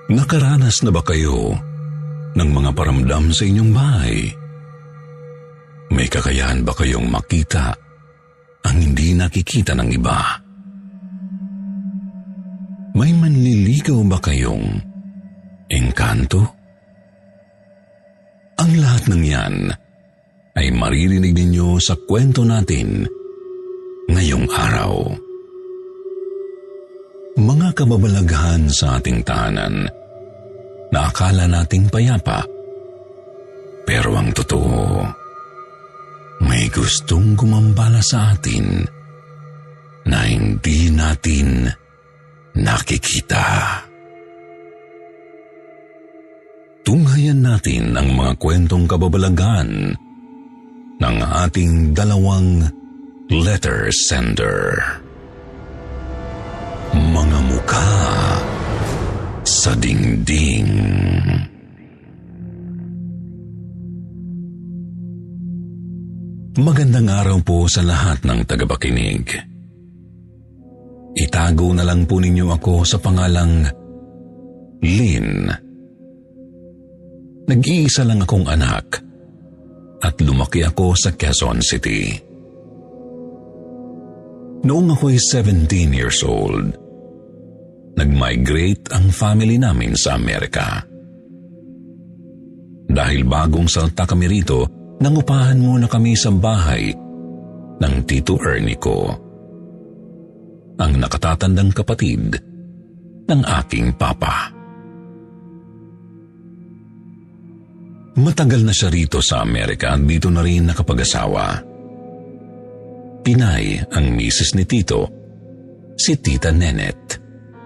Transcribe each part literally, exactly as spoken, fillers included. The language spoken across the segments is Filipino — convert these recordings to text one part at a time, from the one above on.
Nakaranas na ba kayo ng mga paramdam sa inyong bahay? May kakayahan ba kayong makita ang hindi nakikita ng iba? May manliligaw ba kayong engkanto? Ang lahat ng yan ay maririnig ninyo sa kwento natin ngayong araw. Mga kababalaghan sa ating tahanan na akala nating payapa, pero ang totoo, may gustong gumambala sa atin na hindi natin nakikita. Tunghayan natin ang mga kwentong kababalaghan ng ating dalawang letter sender. Mga mukha sa dingding. Magandang araw po sa lahat ng tagapakinig. Itago na lang po ninyo ako sa pangalang Lynn. Nag-iisa lang akong anak at lumaki ako sa Quezon City. Noong ako'y seventeen years old, nag-migrate ang family namin sa Amerika. Dahil bagong salta kami rito, nangupahan muna kami sa bahay ng Tito Ernie ko, ang nakatatandang kapatid ng aking papa. Matagal na siya rito sa Amerika at dito na rin nakapag-asawa. Pinay ang misis ni Tito, si Tita Nenet.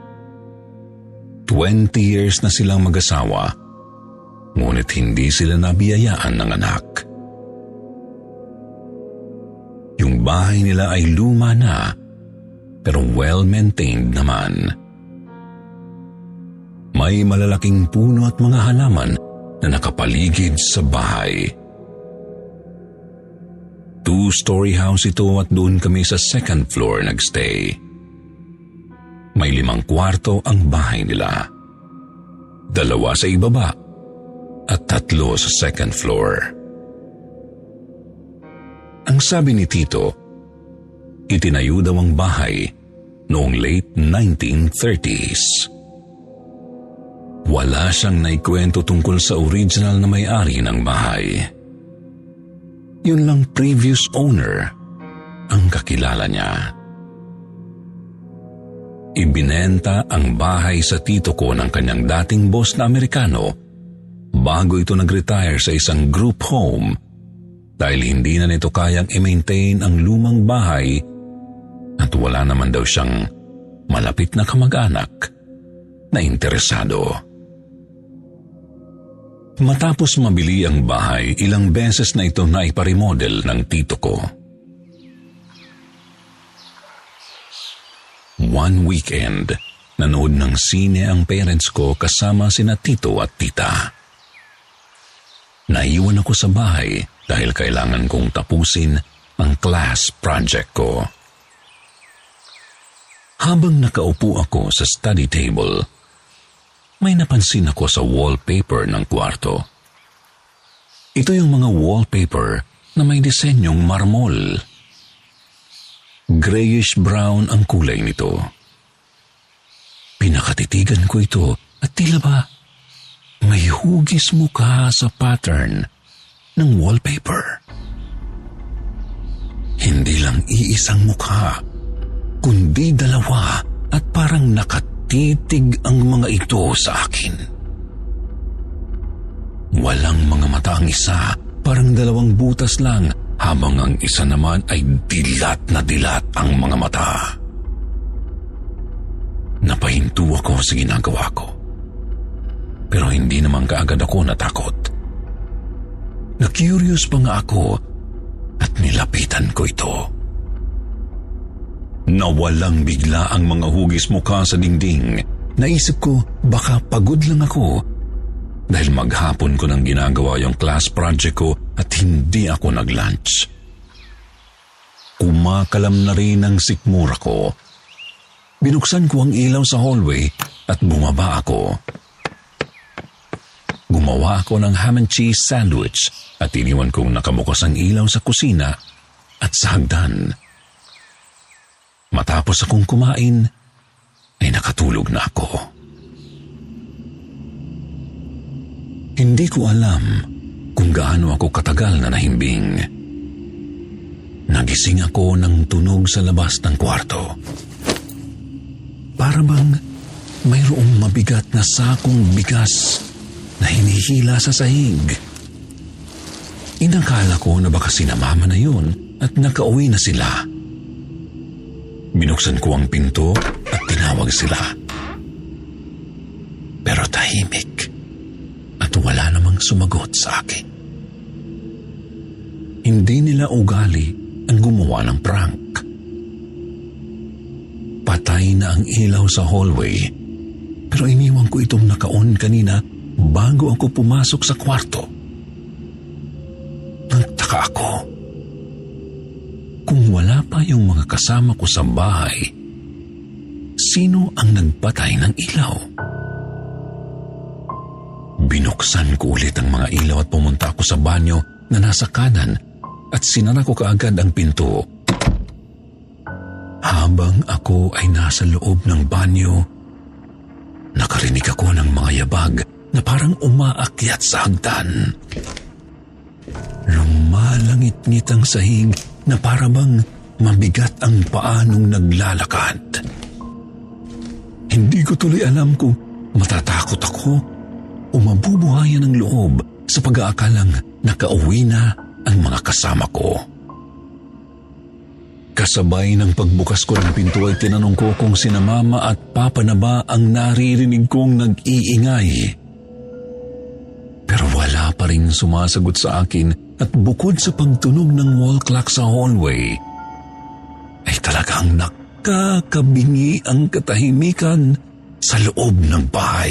Twenty years na silang mag-asawa, ngunit hindi sila nabiyayaan ng anak. Yung bahay nila ay luma na, pero well-maintained naman. May malalaking puno at mga halaman na nakapaligid sa bahay. Two-story house ito at doon kami sa second floor nagstay. May limang kwarto ang bahay nila. Dalawa sa ibaba at tatlo sa second floor. Ang sabi ni Tito, itinayo daw ang bahay noong late nineteen thirties. Wala siyang naikwento tungkol sa original na may-ari ng bahay. Yun lang previous owner ang kakilala niya. Ibinenta ang bahay sa tito ko ng kanyang dating boss na Amerikano bago ito nag-retire sa isang group home dahil hindi na nito kayang i-maintain ang lumang bahay at wala naman daw siyang malapit na kamag-anak na interesado. Matapos mabili ang bahay, ilang beses na ito na iparemodel ng tito ko. One weekend, nanood ng sine ang parents ko kasama sina tito at tita. Naiwan ako sa bahay dahil kailangan kong tapusin ang class project ko. Habang nakaupo ako sa study table, may napansin ako sa wallpaper ng kwarto. Ito yung mga wallpaper na may disenyong marmol. Grayish-brown ang kulay nito. Pinakatitigan ko ito at tila ba may hugis mukha sa pattern ng wallpaper. Hindi lang iisang mukha, kundi dalawa at parang nakatitig ang mga ito sa akin. Walang mga mata ang isa, parang dalawang butas lang, habang ang isa naman ay dilat na dilat ang mga mata. Napahinto ako sa ginagawa ko. Pero hindi naman kaagad ako natakot. Na-curious pa nga ako at nilapitan ko ito. Nawalang bigla ang mga hugis mukha sa dingding. Naisip ko baka pagod lang ako dahil maghapon ko nang ginagawa yung class project ko at hindi ako nag-lunch. Kumakalam na rin ang sikmura ko. Binuksan ko ang ilaw sa hallway at bumaba ako. gumawa ako ng ham and cheese sandwich at iniwan kong nakabukas ang ilaw sa kusina at sa hagdan. Matapos akong kumain, ay nakatulog na ako. Hindi ko alam kung gaano ako katagal na nahimbing. Nagising ako ng tunog sa labas ng kwarto. Para bang mayroong mabigat na sakong bigas na hinihila sa sahig. Inakala ko na baka sina mama na yun at nakauwi na sila. Binuksan ko ang pinto at tinawag sila. Pero tahimik at wala namang sumagot sa akin. Hindi nila ugali ang gumawa ng prank. Patay na ang ilaw sa hallway, pero iniwan ko itong naka-on kanina bago ako pumasok sa kwarto. Nagtaka ako. Kung wala pa yung mga kasama ko sa bahay, sino ang nagpatay ng ilaw? Binuksan ko ulit ang mga ilaw at pumunta ako sa banyo na nasa kanan at sinara ko kaagad ang pinto. Habang ako ay nasa loob ng banyo, nakarinig ako ng mga yabag na parang umaakyat sa hagdan. Lumalangit-ngit ang sahig na parabang mabigat ang paa nung naglalakad. Hindi ko tuloy alam kung matatakot ako o mabubuhayan ng loob sa pag-aakalang nakauwi na ang mga kasama ko. Kasabay ng pagbukas ko ng pinto ay tinanong ko kung sina mama at papa na ba ang naririnig kong nag-iingay. Pero wala pa rin sumasagot sa akin at bukod sa pagtunog ng wall clock sa hallway, ay talagang nakakabingi ang katahimikan sa loob ng bahay.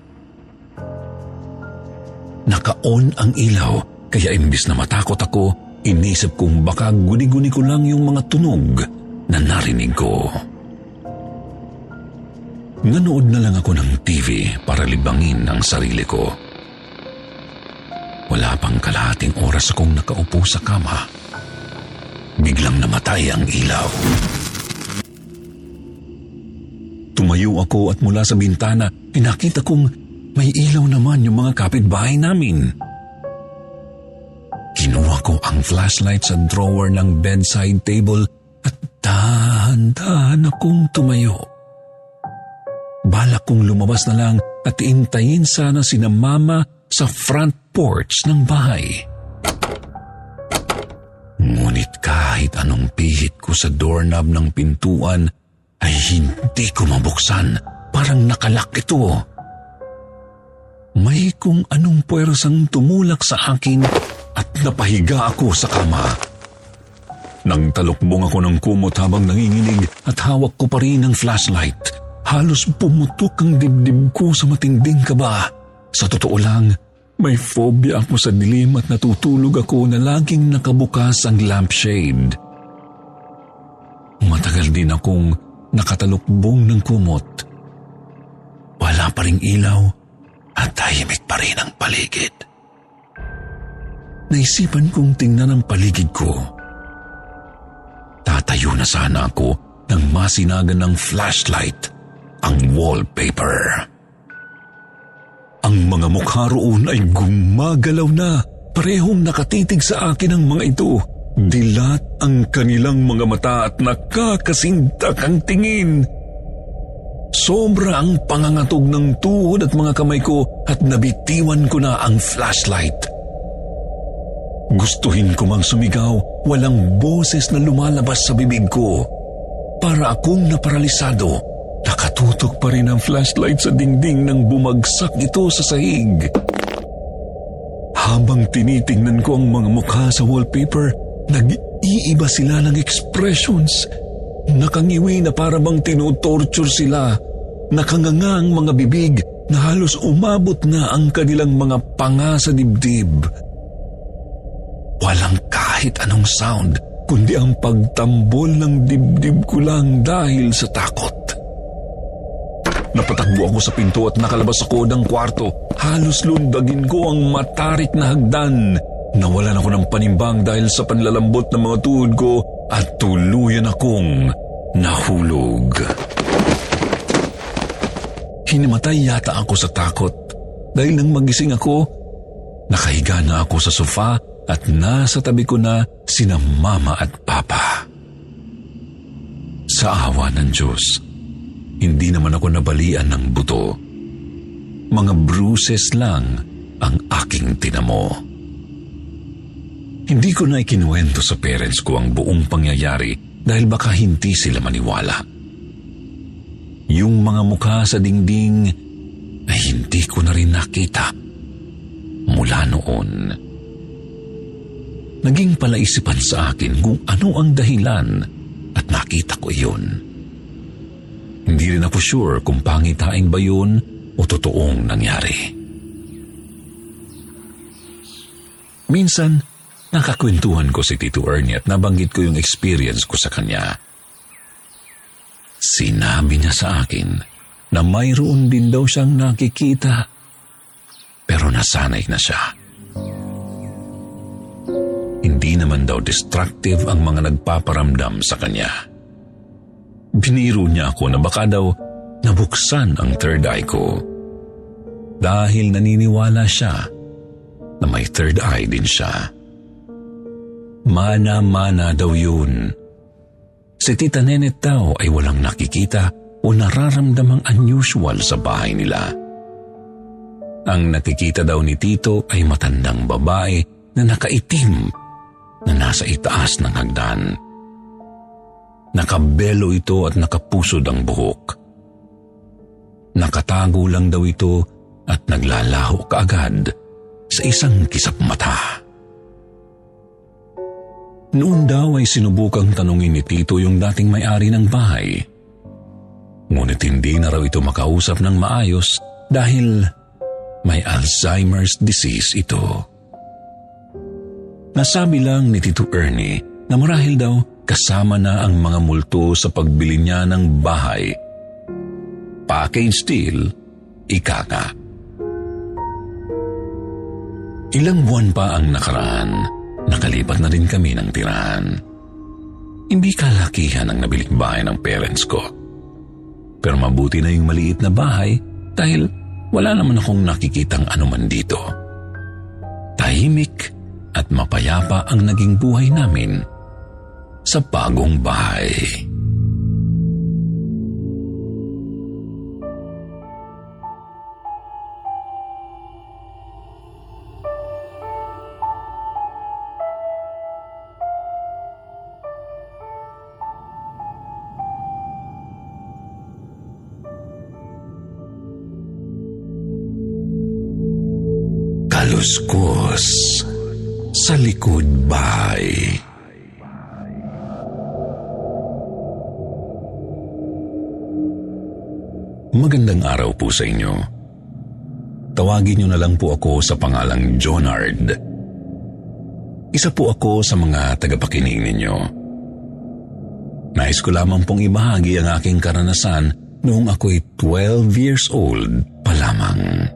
Naka-on ang ilaw kaya imbis na matakot ako, inisip kong baka guni-guni ko lang yung mga tunog na narinig ko. Nanood na lang ako ng T V para libangin ang sarili ko. Wala pang kalahating oras akong nakaupo sa kama. Biglang namatay ang ilaw. Tumayo ako at mula sa bintana, pinakita kong may ilaw naman yung mga kapitbahay namin. Kinuha ko ang flashlight sa drawer ng bedside table at dahan-dahan akong tumayo. Balak kong lumabas na lang at intayin sana sina mama sa front porch ng bahay. Ngunit kahit anong pihit ko sa doorknob ng pintuan ay hindi ko mabuksan. Parang nakalak ito. May kung anong puwersang tumulak sa akin at napahiga ako sa kama. Nang talukbong ako ng kumot habang nanginginig at hawak ko pa rin ang flashlight, halos pumutok ang dibdib ko sa matinding kaba. Sa totoo lang, may phobia ako sa dilim at natutulog ako na laging nakabukas ang lampshade. Matagal din akong nakatalukbong ng kumot. Wala pa ring ilaw at tahimik pa rin ang paligid. Naisipan kong tingnan ang paligid ko. Tatayo na sana ako nang masinagan ng flashlight ang wallpaper. Ang mga mukha roon ay gumagalaw na. Parehong nakatitig sa akin ang mga ito. Dilat ang kanilang mga mata at nakakasintak ang tingin. Sobra ang pangangatog ng tuhod at mga kamay ko at nabitiwan ko na ang flashlight. Gustuhin ko mang sumigaw, walang boses na lumalabas sa bibig ko. Para akong naparalisado, nakatutok pa rin ang flashlight sa dingding nang bumagsak ito sa sahig. Habang tinitingnan ko ang mga mukha sa wallpaper, nag-iiba sila ng expressions. Nakangiwi na para bang tinotorture sila. Nakanganga ang mga bibig na halos umabot na ang kanilang mga panga sa dibdib. Walang kahit anong sound, kundi ang pagtambol ng dibdib ko lang dahil sa takot. Napatakbo ako sa pinto at nakalabas ako ng kwarto. Halos lundagin ko ang matarik na hagdan. Nawalan ako ng panimbang dahil sa panlalambot ng mga tuhod ko at tuluyan akong nahulog. Hinimatay yata ako sa takot dahil nang magising ako, nakahiga na ako sa sofa at nasa tabi ko na sina Mama at Papa. Sa awa ng Diyos, hindi naman ako nabalian ng buto. Mga bruises lang ang aking tinamo. Hindi ko na ikinuwento sa parents ko ang buong pangyayari dahil baka hindi sila maniwala. Yung mga mukha sa dingding ay hindi ko na rin nakita mula noon. Naging palaisipan sa akin kung ano ang dahilan at nakita ko iyon. Hindi rin ako sure kung pangitain ba yun o totoong nangyari. Minsan, nakakwentuhan ko si Tito Ernie at nabanggit ko yung experience ko sa kanya. Sinabi niya sa akin na mayroon din daw siyang nakikita pero nasanay na siya. Hindi naman daw destructive ang mga nagpaparamdam sa kanya. Biniro niya ako na baka daw nabuksan ang third eye ko dahil naniniwala siya na may third eye din siya. Mana-mana daw yun. Si Tita Nenet daw ay walang nakikita o nararamdamang unusual sa bahay nila. Ang nakikita daw ni Tito ay matandang babae na nakaitim na nasa itaas ng hagdan. Nakabelo ito at nakapusod ang buhok. Nakatago lang daw ito at naglalaho kaagad sa isang kisap mata. Noon daw ay sinubukang tanungin ni Tito yung dating may-ari ng bahay. Ngunit hindi na raw ito makausap ng maayos dahil may Alzheimer's disease ito. Nasabi lang ni Tito Ernie na marahil daw kasama na ang mga multo sa pagbili niya ng bahay. Package deal, ika nga. Ilang buwan pa ang nakaraan, nakalipat na rin kami ng tirahan. Hindi kalakihan ang nabiling bahay ng parents ko. Pero mabuti na yung maliit na bahay dahil wala naman akong nakikitang anuman dito. Tahimik at mapayapa ang naging buhay namin sa bagong bahay. Kaluskos sa likod bahay. Magandang araw po sa inyo. Tawagin niyo na lang po ako sa pangalang Jonard. Isa po ako sa mga tagapakinig ninyo. Nais ko lamang pong ibahagi ang aking karanasan noong ako'y twelve years old pa lamang.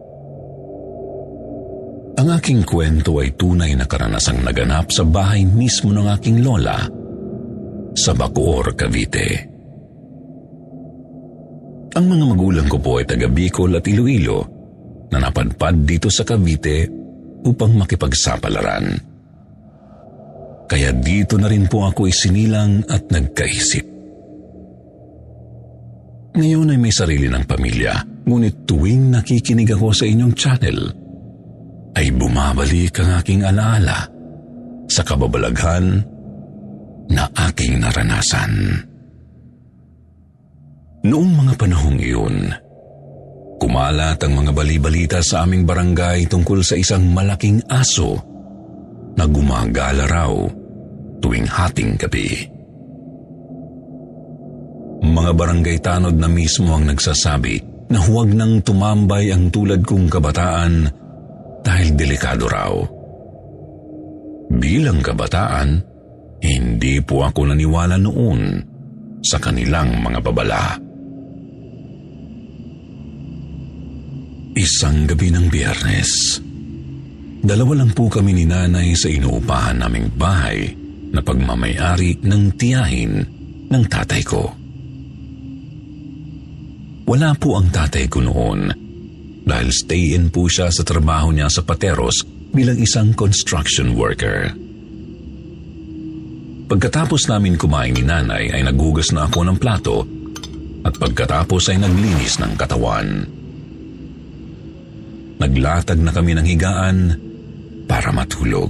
Ang aking kwento ay tunay na karanasang naganap sa bahay mismo ng aking lola sa Bacoor, Cavite. Ang mga magulang ko po ay taga Bicol at Iloilo na napadpad dito sa Cavite upang makipagsapalaran. Kaya dito na rin po ako isinilang at nagkaisip. Ngayon ay may sarili ng pamilya, ngunit tuwing nakikinig ako sa inyong channel, ay bumabalik ang aking alaala sa kababalaghan na aking naranasan. Noong mga panahong iyon, kumalat ang mga bali-balita sa aming barangay tungkol sa isang malaking aso na gumagala raw tuwing hating gabi. Mga barangay tanod na mismo ang nagsasabi na huwag nang tumambay ang tulad kong kabataan dahil delikado raw. Bilang kabataan, hindi po ako naniwala noon sa kanilang mga babala. Isang gabi ng Biyernes, dalawa lang po kami ni nanay sa inuupahan naming bahay na pagmamayari ng tiyahin ng tatay ko. Wala po ang tatay ko noon dahil stay-in po siya sa trabaho niya sa Pateros bilang isang construction worker. Pagkatapos namin kumain ni nanay ay naghugas na ako ng plato at pagkatapos ay naglinis ng katawan. Naglatag na kami ng higaan para matulog.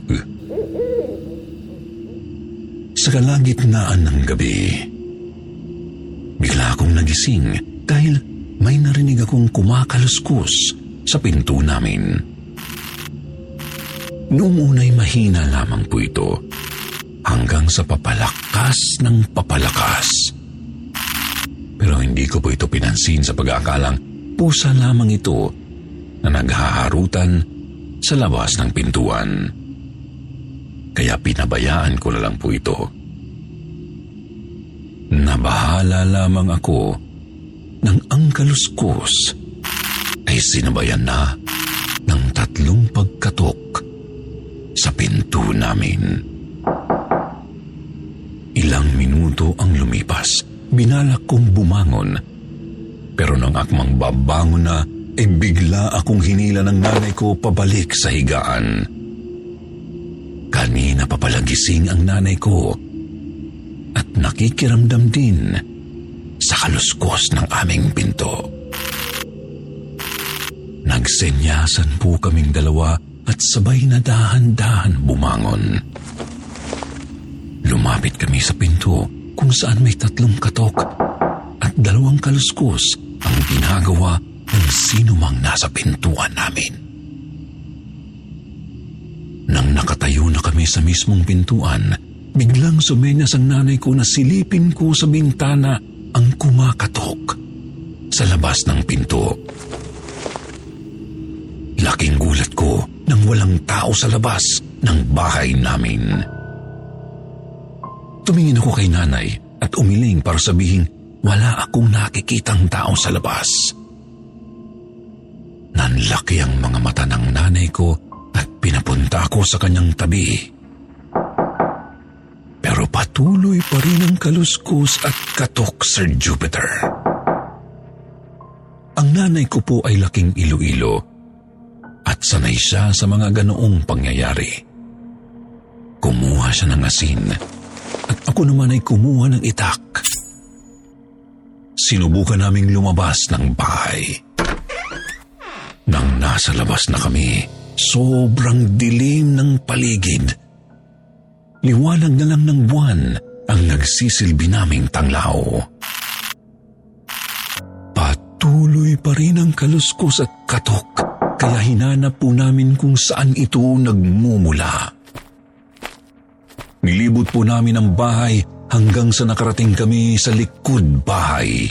Sa kalagitnaan ng gabi, bigla akong nagising dahil may narinig akong kumakaluskus sa pinto namin. Noong una'y mahina lamang po ito hanggang sa papalakas ng papalakas. Pero hindi ko po ito pinansin sa pag-aakalang pusa lamang ito na naghaharutan sa labas ng pintuan. Kaya pinabayaan ko na lang po ito. Nabahala lamang ako nang ang kaluskus ay sinabayan na ng tatlong pagkatok sa pinto namin. Ilang minuto ang lumipas. Binalak kong bumangon. Pero nang akmang babangon na, ay bigla akong hinila ng nanay ko pabalik sa higaan. Kanina pa pala gising ang nanay ko at nakikiramdam din sa kaluskos ng aming pinto. Nagsenyasan po kaming dalawa at sabay na dahan-dahan bumangon. Lumapit kami sa pinto kung saan may tatlong katok at dalawang kaluskos ang ginagawa ng sino mang nasa pintuan namin. Nang nakatayo na kami sa mismong pintuan, biglang sumenyas ang nanay ko na silipin ko sa bintana ang kumakatok sa labas ng pinto. Laking gulat ko nang walang tao sa labas ng bahay namin. Tumingin ako kay nanay at umiling para sabihin wala akong nakikitang tao sa labas. Nanlaki ang mga mata ng nanay ko at pinapunta ako sa kanyang tabi. Pero patuloy pa rin ang kaluskus at katok, Sir Jupiter. Ang nanay ko po ay laking Iloilo at sanay siya sa mga ganoong pangyayari. Kumuha siya ng asin at ako naman ay kumuha ng itak. Sinubukan naming lumabas ng bahay. Nang nasa labas na kami, sobrang dilim ng paligid. Liwanag na lang ng buwan ang nagsisilbi naming tanglaw. Patuloy pa rin ang kaluskus at katok, kaya hinanap po namin kung saan ito nagmumula. Nilibot po namin ang bahay hanggang sa nakarating kami sa likod bahay.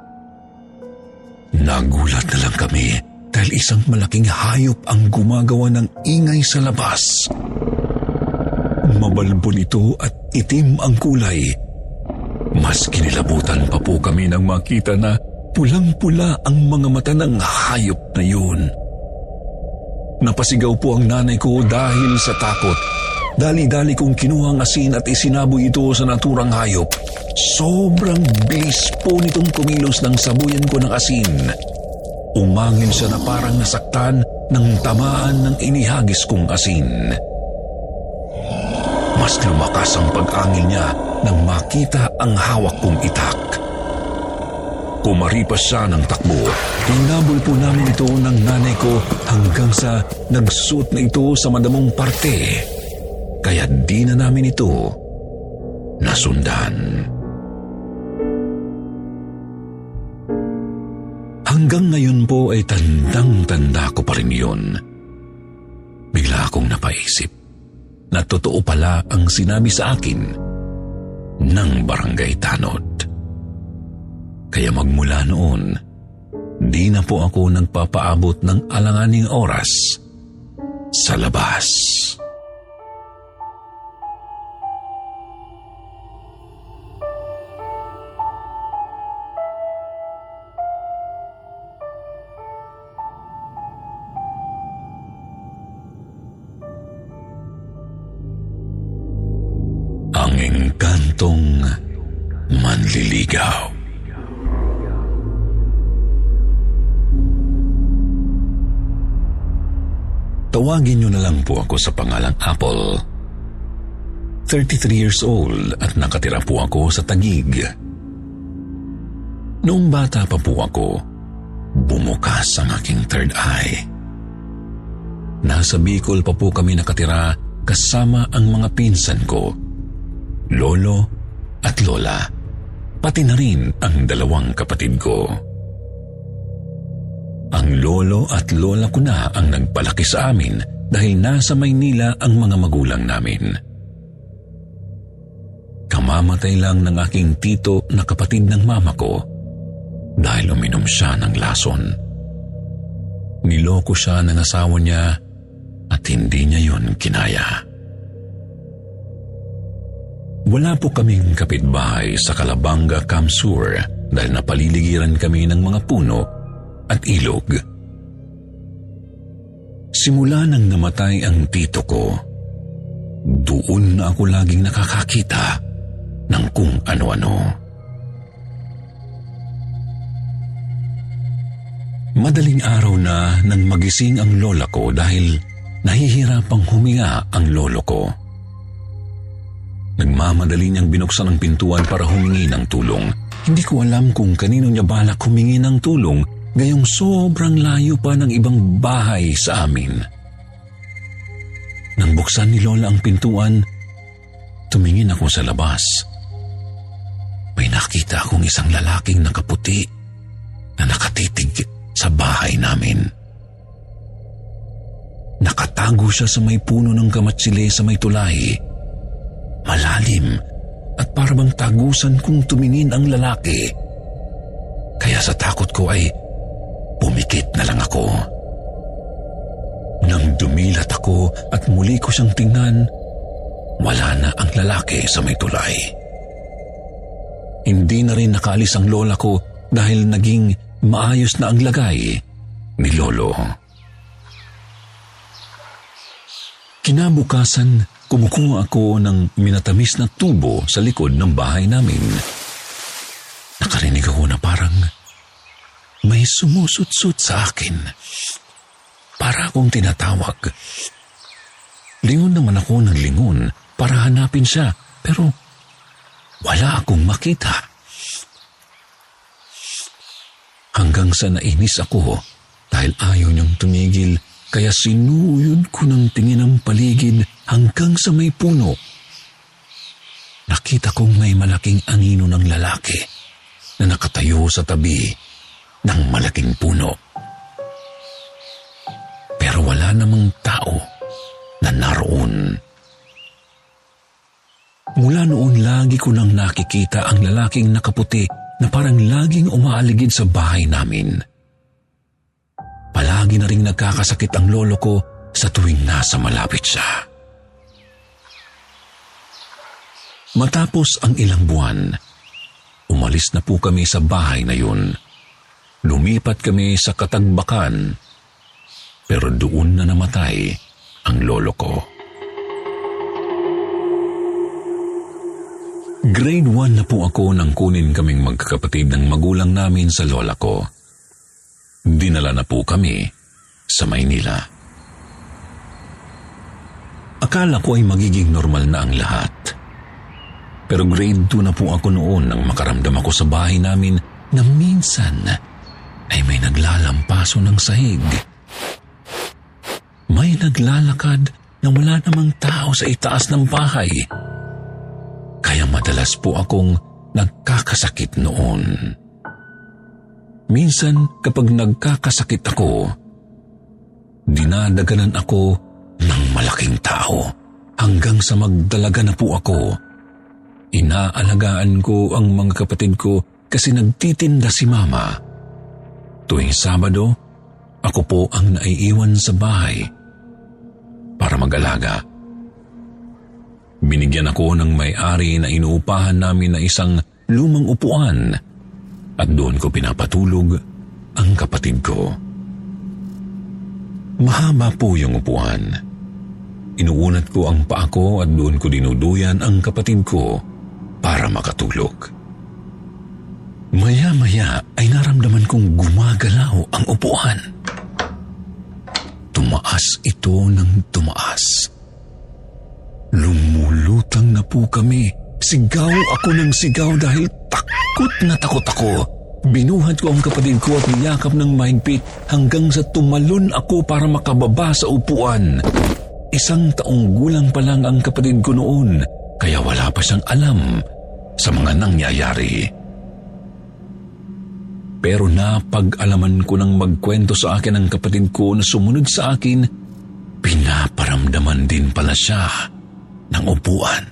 Nagulat na lang kami dahil isang malaking hayop ang gumagawa ng ingay sa labas. Mabalbon ito at itim ang kulay. Mas kinilabutan pa po kami nang makita na pulang-pula ang mga mata ng hayop na yun. Napasigaw po ang nanay ko dahil sa takot. Dali-dali kong kinuha ang asin at isinaboy ito sa naturang hayop. Sobrang bilis po nitong kumilos ng sabuyan ko ng asin. Umangin siya na parang nasaktan ng tamaan ng inihagis kong asin. Mas lumakas ang pag-angin niya nang makita ang hawak kong itak. Kumaripas siya ng takbo. Hinabol po namin ito ng nanay ko hanggang sa nagsuot na ito sa madamong parte. Kaya di na namin ito nasundan. Hanggang ngayon po ay tandang-tanda ko pa rin yun. Bigla akong napaisip na totoo pala ang sinabi sa akin ng barangay tanod. Kaya magmula noon, di na po ako nagpapaabot ng alanganing oras sa labas. kwentong manliligaw. Tawagin niyo na lang po ako sa pangalang Apple. thirty-three years old at nakatira po ako sa Taguig. Noong bata pa po ako, bumukas ang aking third eye. Nasa Bicol pa po kami nakatira kasama ang mga pinsan ko, lolo at lola, pati na rin ang dalawang kapatid ko. Ang lolo at lola ko na ang nagpalaki sa amin dahil nasa Maynila ang mga magulang namin. Kamamatay lang ng aking tito na kapatid ng mama ko dahil uminom siya ng lason. Niloko siya ng asawa niya at hindi niya yun kinaya. Wala po kaming kapitbahay sa Calabanga, Camsur dahil napaliligiran kami ng mga puno at ilog. Simula nang namatay ang tito ko, doon na ako laging nakakakita ng kung ano-ano. Madaling araw na nang magising ang lola ko dahil nahihirapang huminga ang lolo ko. Nagmamadali niyang binuksan ang pintuan para humingi ng tulong. Hindi ko alam kung kanino niya balak humingi ng tulong, gayong sobrang layo pa ng ibang bahay sa amin. Nang buksan ni lola ang pintuan, tumingin ako sa labas. May nakita akong isang lalaking nakaputi na nakatitig sa bahay namin. Nakatago siya sa may puno ng kamatsili sa may tulay. Malalim at parang tagusan kung tumingin ang lalaki. Kaya sa takot ko ay pumikit na lang ako. Nang dumilat ako at muli ko siyang tingnan, wala na ang lalaki sa may tulay. Hindi na rin nakaalis ang lola ko dahil naging maayos na ang lagay ni lolo. Kinabukasan, kumukuha ako ng minatamis na tubo sa likod ng bahay namin. Nakarinig ako na parang may sumusut-sut sa akin. Para akong tinatawag. Lingon naman ako ng lingon para hanapin siya, pero wala akong makita. Hanggang sa nainis ako dahil ayaw niyang tumigil, kaya sinuyod ko ng tingin ang paligid hanggang sa may puno. Nakita kong may malaking anino ng lalaki na nakatayo sa tabi ng malaking puno. Pero wala namang tao na naroon. Mula noon lagi ko nang nakikita ang lalaking nakaputi na parang laging umaaligid sa bahay namin. Palagi na ring nagkakasakit ang lolo ko sa tuwing nasa malapit siya. Matapos ang ilang buwan, umalis na po kami sa bahay na yun. Lumipat kami sa Katagbakan, pero doon na namatay ang lolo ko. Grade one na po ako nang kunin kaming magkakapatid ng magulang namin sa lola ko. Dinala na po kami sa Maynila. Akala ko ay magiging normal na ang lahat. Pero grade two na po ako noon nang makaramdam ako sa bahay namin na minsan ay may naglalampaso ng sahig. May naglalakad na wala namang tao sa itaas ng bahay. Kaya madalas po akong nagkakasakit noon. Minsan kapag nagkakasakit ako, dinadaganan ako ng malaking tao hanggang sa magdalaga na po ako. Inaalagaan ko ang mga kapatid ko kasi nagtitinda si mama. Tuwing Sabado, ako po ang naiiwan sa bahay para mag-alaga. Binigyan ako ng may-ari na inuupahan namin na isang lumang upuan at doon ko pinapatulog ang kapatid ko. Mahaba po yung upuan. Inuunat ko ang paa ko at doon ko dinuduyan ang kapatid ko para makatulog. Maya-maya ay naramdaman kong gumagalaw ang upuan. Tumaas ito ng tumaas. Lumulutang na po kami. Sigaw ako ng sigaw dahil takot na takot ako. Binuhat ko ang kapatid ko at niyakap ng mahigpit hanggang sa tumalon ako para makababa sa upuan. Isang taong gulang pa lang ang kapatid ko noon, kaya wala pa siyang alam sa mga nangyayari. Pero napag-alaman ko nang magkwento sa akin ang kapatid ko na sumunod sa akin, pinaparamdaman din pala siya ng upuan.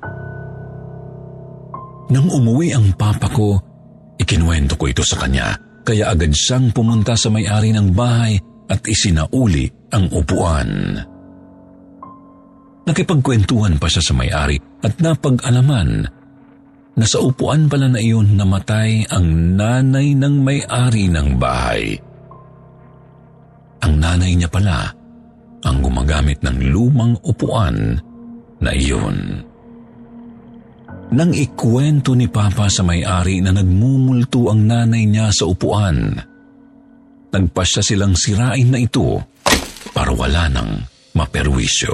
Nang umuwi ang papa ko, ikinuwento ko ito sa kanya, kaya agad siyang pumunta sa may-ari ng bahay at isinauli ang upuan. Nakipagkwentuhan pa siya sa may-ari at napag-alaman na sa upuan pala na iyon namatay ang nanay ng may-ari ng bahay. Ang nanay niya pala ang gumagamit ng lumang upuan na iyon. Nang ikwento ni Papa sa may-ari na nagmumulto ang nanay niya sa upuan, nagpasya silang sirain na ito para wala nang maperwisyo.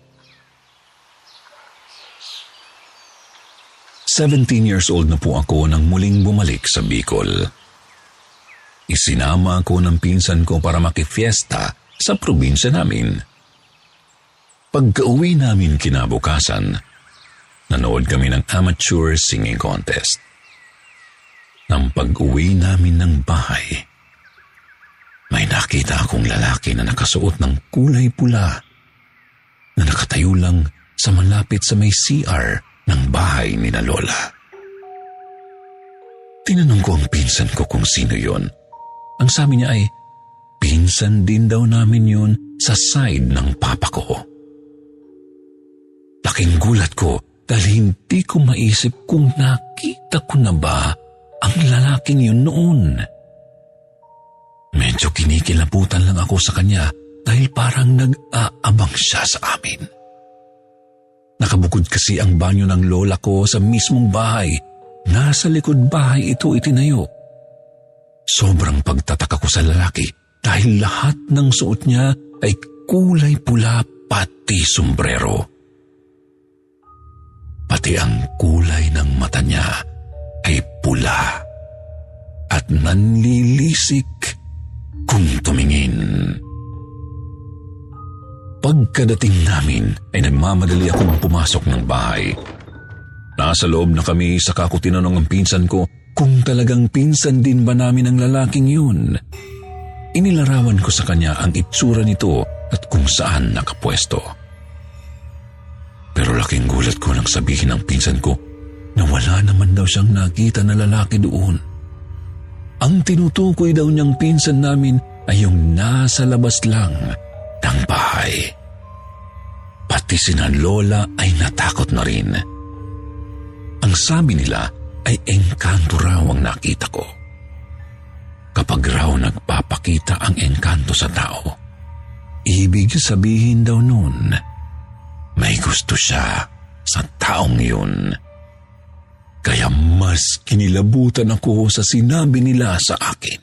seventeen years old na po ako nang muling bumalik sa Bicol. Isinama ako ng pinsan ko para makifiesta sa probinsya namin. Pagka-uwi namin kinabukasan, nanood kami ng amateur singing contest. Nang pag-uwi namin ng bahay, may nakita akong lalaki na nakasuot ng kulay pula na nakatayo lang sa malapit sa may C R ng bahay ni na Lola. Tinanong ko ang pinsan ko kung sino yon. Ang sabi niya ay, pinsan din daw namin yun sa side ng papa ko. Laking gulat ko dahil hindi ko maisip kung nakita ko na ba ang lalaking yun noon. Medyo kinikilabutan lang ako sa kanya dahil parang nag-aabang siya sa amin. Nakabukod kasi ang banyo ng lola ko sa mismong bahay. Nasa likod bahay ito itinayo. Sobrang pagtataka ko sa lalaki dahil lahat ng suot niya ay kulay pula pati sombrero. Pati ang kulay ng mata niya ay pula at nanlilisik kung tumingin. Pagkadating namin ay nagmamadali akong pumasok ng bahay. Nasa loob na kami saka ko tinanong ang pinsan ko kung talagang pinsan din ba namin ang lalaking yun. Inilarawan ko sa kanya ang itsura nito at kung saan nakapwesto. Pero laking gulat ko nang sabihin ng pinsan ko na wala naman daw siyang nakita na lalaki doon. Ang tinutukoy daw niyang pinsan namin ay yung nasa labas lang ng bahay. Pati sina Lola ay natakot na rin. Ang sabi nila ay engkanto raw ang nakita ko. Kapag raw nagpapakita ang engkanto sa tao, ibig sabihin daw nun, may gusto siya sa taong yun. Kaya mas kinilabutan ako sa sinabi nila sa akin.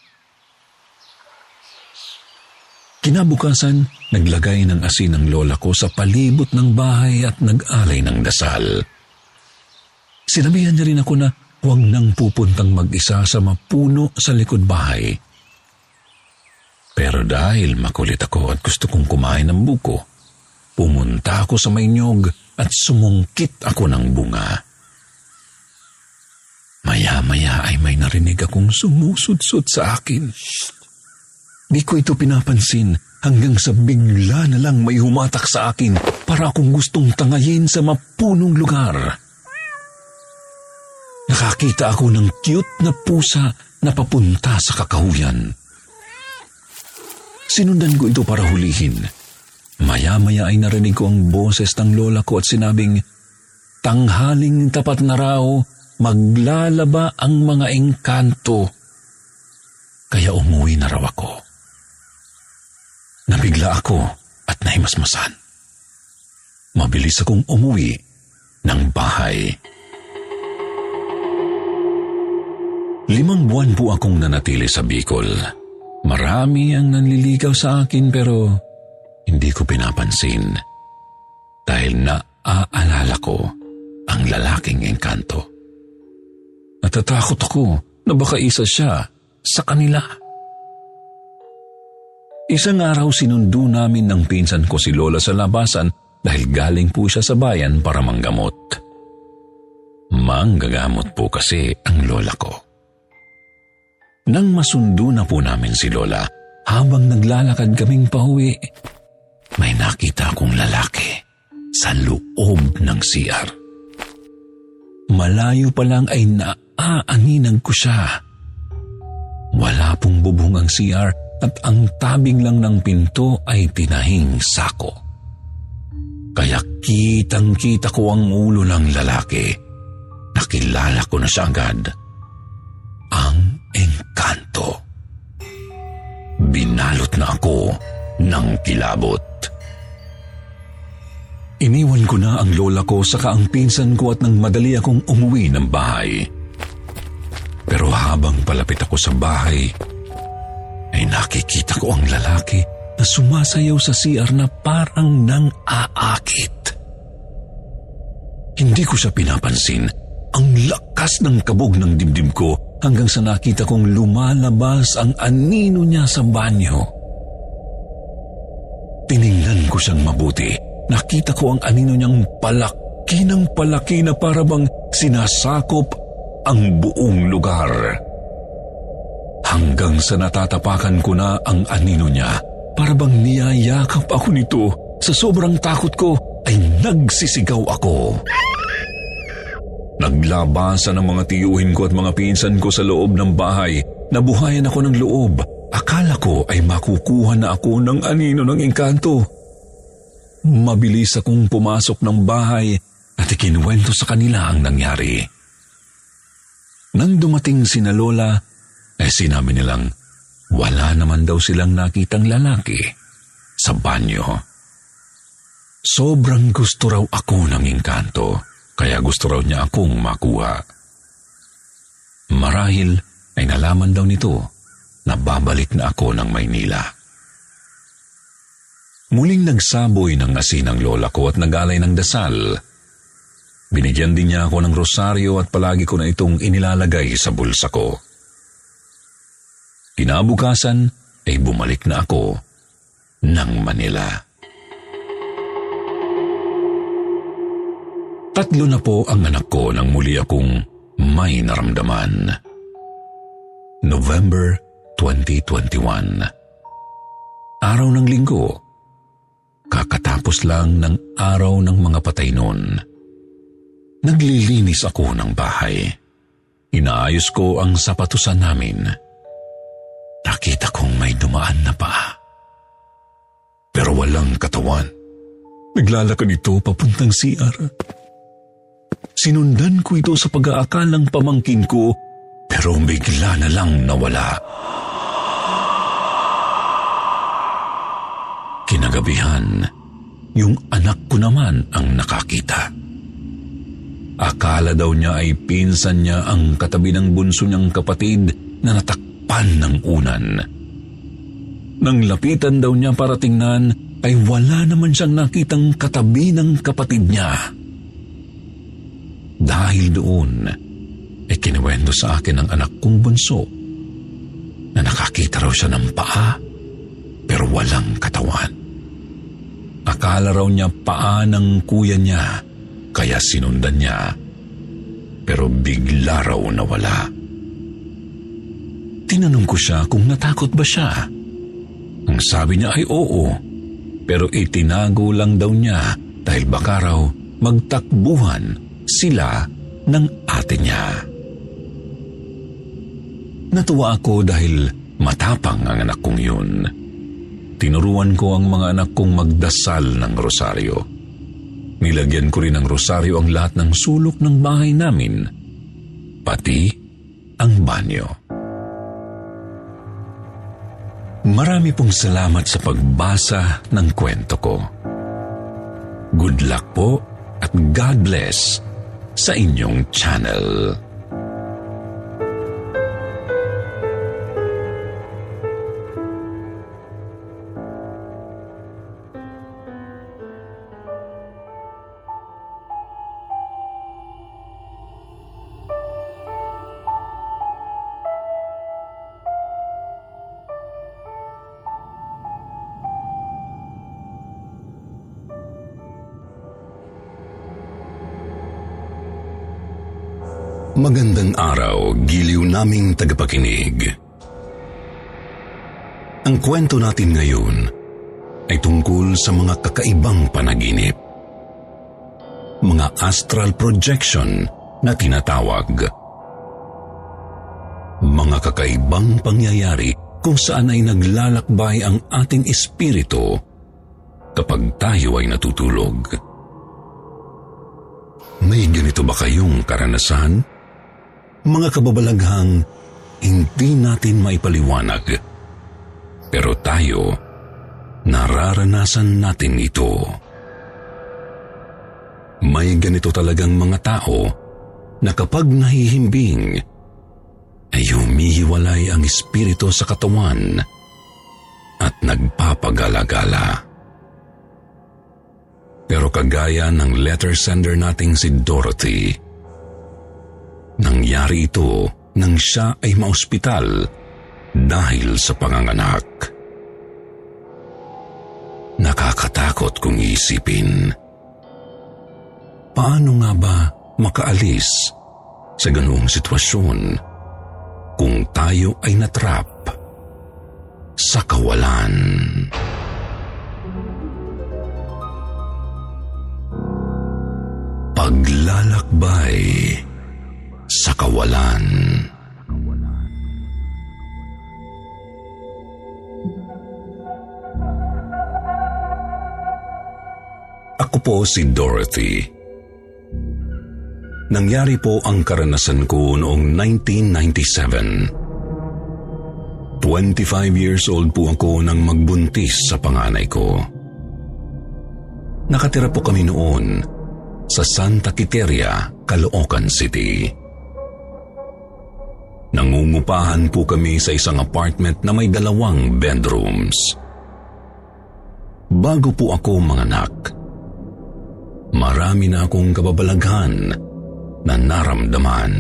Kinabukasan, naglagay ng asin ang lola ko sa palibot ng bahay at nag-alay ng dasal. Sinabihan niya rin ako na huwag nang pupuntang mag-isa sa mapuno sa likod bahay. Pero dahil makulit ako at gusto kong kumain ng buko, pumunta ako sa may nyog at sumungkit ako ng bunga. Maya-maya ay may narinig akong sumusudsud sa akin. Di ko ito pinapansin hanggang sa bigla na lang may humatak sa akin para akong gustong tangayin sa mapunong lugar. Nakakita ako ng cute na pusa na papunta sa kakahuyan. Sinundan ko ito para hulihin. Maya-maya ay narinig ko ang boses ng lola ko at sinabing, tanghaling tapat na raw, maglalaba ang mga engkanto. Kaya umuwi na raw ako. Nabigla ako at nahimasmasan. Mabilis akong umuwi ng bahay. Limang buwan po akong nanatili sa Bicol. Marami ang nanliligaw sa akin pero hindi ko pinapansin dahil naaalala ko ang lalaking engkanto. Natatakot ako na baka isa siya sa kanila. Isang araw sinundo namin ng pinsan ko si Lola sa labasan dahil galing po siya sa bayan para manggamot. Manggagamot po kasi ang lola ko. Nang masundo na po namin si Lola, habang naglalakad kaming pauwi, may nakita akong lalaki sa loob ng C R. Malayo pa lang ay naaaninag ko siya. Wala pong bubong ang C R at ang tabing lang ng pinto ay tinahing sako. Kaya kitang-kita ko ang ulo ng lalaki. Nakilala ko na siya agad. Ang engkanto. Binalot na ako ng kilabot. Iniwan ko na ang lola ko saka ang pinsan ko at nang madali akong umuwi ng bahay. Pero habang palapit ako sa bahay, ay nakikita ko ang lalaki na sumasayaw sa C R na parang nang aakit. Hindi ko siya pinapansin. Ang lakas ng kabog ng dibdib ko hanggang sa nakita kong lumalabas ang anino niya sa banyo. Tiningnan ko siyang mabuti. Nakita ko ang anino niyang palaki ng palaki na para bang sinasakop ang buong lugar. Hanggang sa natatapakan ko na ang anino niya, para bang niyayakap ako nito. Sa sobrang takot ko ay nagsisigaw ako. Naglabasan ang mga tiyuhin ko at mga pinsan ko sa loob ng bahay. Nabuhayan ako ng loob. Akala ko ay makukuha na ako ng anino ng engkanto. Mabilis akong pumasok ng bahay at ikinuwento sa kanila ang nangyari. Nang dumating sina Lola, ay sinabi nilang wala naman daw silang nakitang lalaki sa banyo. Sobrang gusto raw ako ng engkanto. Kaya gusto raw niya akong makuha. Marahil ay nalaman daw nito na babalik na ako ng Maynila. Muling nagsaboy ng asin ang lola ko at nagalay ng dasal. Binigyan din niya ako ng rosaryo at palagi ko na itong inilalagay sa bulsa ko. Kinabukasan ay bumalik na ako ng Manila. Tatlo na po ang anak ko nang muli akong may naramdaman. November twenty twenty-one. Araw ng linggo. Kakatapos lang ng araw ng mga patay noon. Naglilinis ako ng bahay. Inaayos ko ang sapatusan namin. Nakita kong may dumaan na paa. Pero walang katawan. Naglalakad ito papuntang C R. Sinundan ko ito sa pag-aakalang pamangkin ko, pero bigla na lang nawala. Kinagabihan, yung anak ko naman ang nakakita. Akala daw niya ay pinsan niya ang katabi ng bunso niyang kapatid na natakpan ng unan. Nang lapitan daw niya para tingnan, ay wala naman siyang nakitang katabi ng kapatid niya. Dahil doon, ay kinuwento sa akin ng anak kong bunso na nakakita raw siya ng paa pero walang katawan. Akala raw niya paa ng kuya niya kaya sinundan niya pero bigla raw nawala. Tinanong ko siya kung natakot ba siya. Ang sabi niya ay oo pero itinago lang daw niya dahil baka raw magtakbuhan sila ng ate niya. Natuwa ako dahil matapang ang anak kong yun. Tinuruan ko ang mga anak kong magdasal ng rosaryo. Nilagyan ko rin ng rosaryo ang lahat ng sulok ng bahay namin, pati ang banyo. Marami pong salamat sa pagbasa ng kwento ko. Good luck po at God bless sa inyong channel. Magandang araw, giliw naming tagapakinig. Ang kwento natin ngayon ay tungkol sa mga kakaibang panaginip. Mga astral projection na tinatawag. Mga kakaibang pangyayari kung saan ay naglalakbay ang ating espiritu kapag tayo ay natutulog. May ganito ba kayong karanasan? Mga kababalaghang hindi natin maipaliwanag. Pero tayo, nararanasan natin ito. May ganito talagang mga tao na kapag nahihimbing, ay humihiwalay ang espiritu sa katawan at nagpapagala-gala. Pero kagaya ng letter sender nating si Dorothy, nangyari ito nang siya ay maospital dahil sa panganganak. Nakakatakot kung isipin. Paano nga ba makaalis sa ganoong sitwasyon kung tayo ay natrap sa kawalan? Paglalakbay sa kawalan. Ako po si Dorothy. Nangyari po ang karanasan ko noong nineteen ninety-seven. twenty-five years old po ako nang magbuntis sa panganay ko. Nakatira po kami noon sa Santa Quiteria, Caloocan City. Nangungupahan po kami sa isang apartment na may dalawang bedrooms. Bago po ako manganak, marami na akong kababalaghan na naramdaman.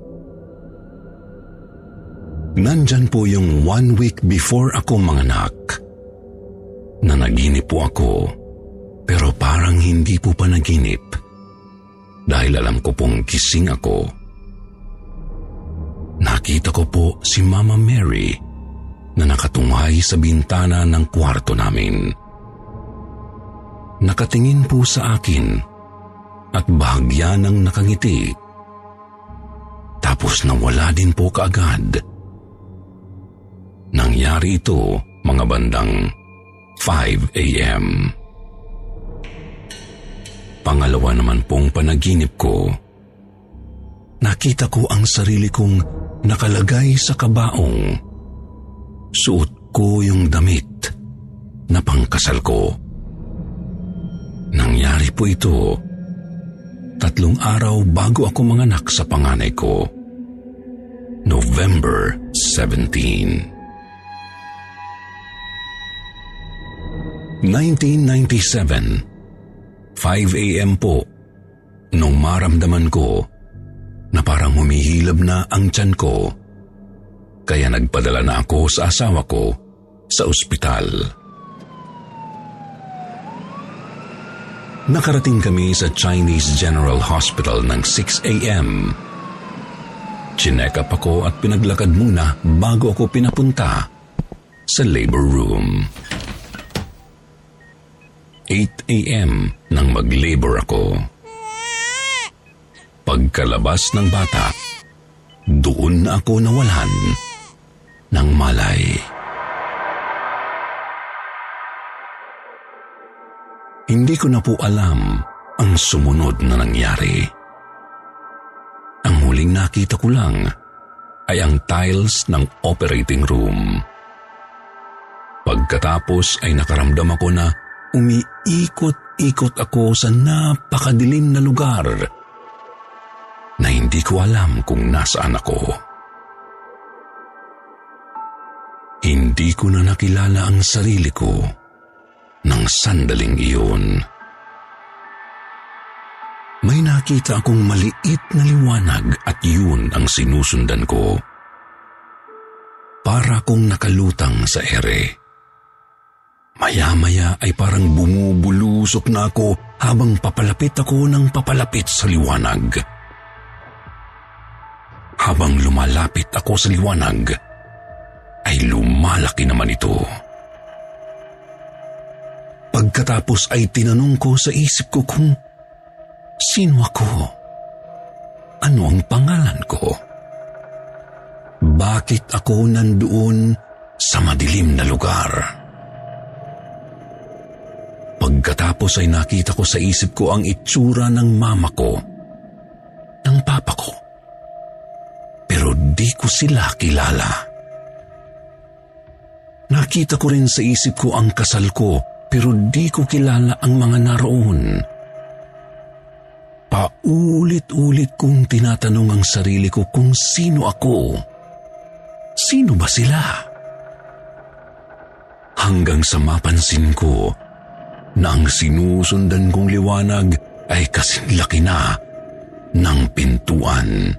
Nandyan po yung one week before ako manganak. Nanaginip po ako, pero parang hindi po panaginip. Dahil alam ko pong gising ako. Nakita ko po si Mama Mary na nakatunghay sa bintana ng kwarto namin. Nakatingin po sa akin at bahagya ng nakangiti. Tapos nawala din po kaagad. Nangyari ito mga bandang five a.m. Pangalawa naman pong panaginip ko. Nakita ko ang sarili kong nakalagay sa kabaong. Suot ko yung damit na pangkasal ko. Nangyari po ito tatlong araw bago ako manganak sa panganay ko. November seventeenth. nineteen ninety-seven. five a.m. po, nung maramdaman ko na parang humihilab na ang tiyan ko, kaya nagpadala na ako sa asawa ko sa ospital. Nakarating kami sa Chinese General Hospital ng six a.m. Chinek up ako at pinaglakad muna bago ako pinapunta sa labor room. eight a.m. nang mag-labor ako. Pagkalabas ng bata, doon na ako nawalan ng malay. Hindi ko na po alam ang sumunod na nangyari. Ang huling nakita ko lang ay ang tiles ng operating room. Pagkatapos ay nakaramdam ako na umiikot-ikot ako sa napakadilim na lugar na hindi ko alam kung nasaan ako. Hindi ko na nakilala ang sarili ko ng sandaling iyon. May nakita akong maliit na liwanag at yun ang sinusundan ko. Para akong nakalutang sa ere. Maya-maya ay parang bumubulusok na ako habang papalapit ako ng papalapit sa liwanag. Habang lumalapit ako sa liwanag, ay lumalaki naman ito. Pagkatapos ay tinanong ko sa isip ko kung sino ako? Ano ang pangalan ko? Bakit ako nandoon sa madilim na lugar? Pagkatapos ay nakita ko sa isip ko ang itsura ng mama ko, ng papa ko. Pero di ko sila kilala. Nakita ko rin sa isip ko ang kasal ko, pero di ko kilala ang mga naroon. Paulit-ulit kong tinatanong ang sarili ko kung sino ako. Sino ba sila? Hanggang sa mapansin ko na ang sinusundan kong liwanag ay kasing laki na ng pintuan.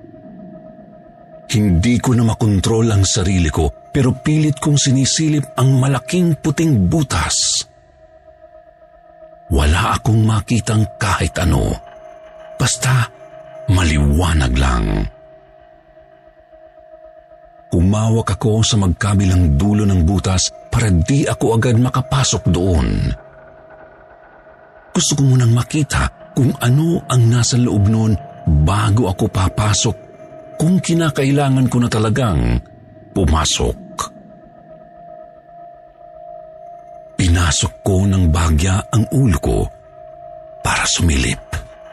Hindi ko na makontrol ang sarili ko, pero pilit kong sinisilip ang malaking puting butas. Wala akong makitang kahit ano. Basta maliwanag lang. Umawak ako sa magkabilang dulo ng butas para di ako agad makapasok doon. Gusto ko munang makita kung ano ang nasa loob noon bago ako papasok, kung kinakailangan ko na talagang pumasok. Pinasok ko ng bagya ang ulo ko para sumilip.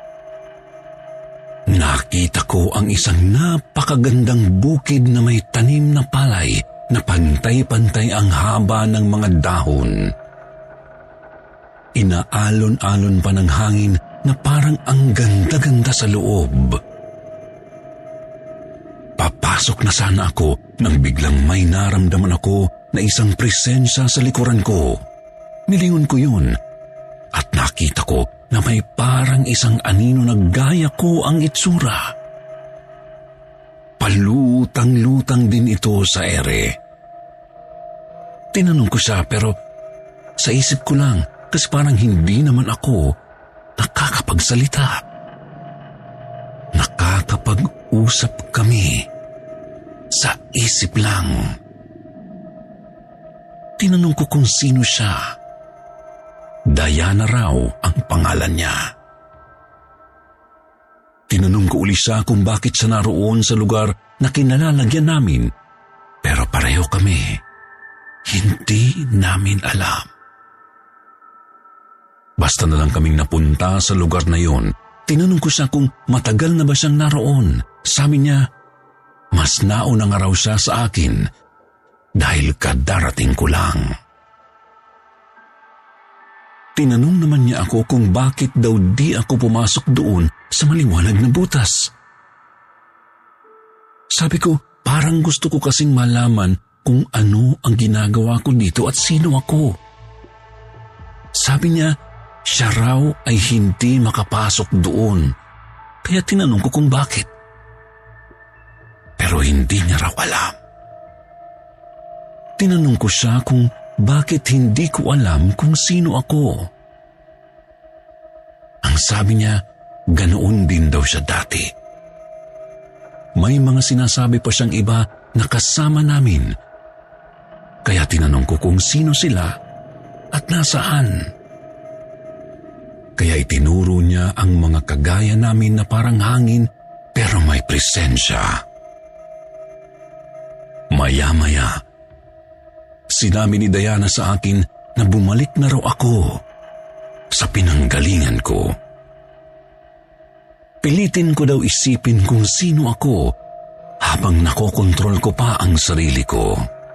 Nakita ko ang isang napakagandang bukid na may tanim na palay na pantay-pantay ang haba ng mga dahon. Inaalon-alon pa ng hangin na parang ang ganda-ganda sa loob. Papasok na sana ako nang biglang may naramdaman ako na isang presensya sa likuran ko. Nilingon ko yun at nakita ko na may parang isang anino na gaya ko ang itsura. Palutang-lutang din ito sa ere. Tinanong ko siya pero sa isip ko lang kasi parang hindi naman ako nakakapagsalita. Nakakapag-usap kami sa isip lang. Tinanong ko kung sino siya. Diana raw ang pangalan niya. Tinanong ko uli siya kung bakit siya naroon sa lugar na kinalalagyan namin, pero pareho kami. Hindi namin alam. Basta na lang kaming napunta sa lugar na yon. Tinanong ko siya kung matagal na ba siyang naroon. Sabi niya, mas nauna nga raw siya sa akin dahil kadarating ko lang. Tinanong naman niya ako kung bakit daw di ako pumasok doon sa maliwanag na butas. Sabi ko, parang gusto ko kasing malaman kung ano ang ginagawa ko dito at sino ako. Sabi niya, siya raw ay hindi makapasok doon, kaya tinanong ko kung bakit. Pero hindi niya raw alam. Tinanong ko siya kung bakit hindi ko alam kung sino ako. Ang sabi niya, ganoon din daw siya dati. May mga sinasabi pa siyang iba na kasama namin. Kaya tinanong ko kung sino sila at nasaan. Kaya itinuro niya ang mga kagaya namin na parang hangin pero may presensya. Maya-maya, sinabi ni Diana sa akin na bumalik na raw ako sa pinanggalingan ko. Pilitin ko daw isipin kung sino ako habang nakokontrol ko pa ang sarili ko.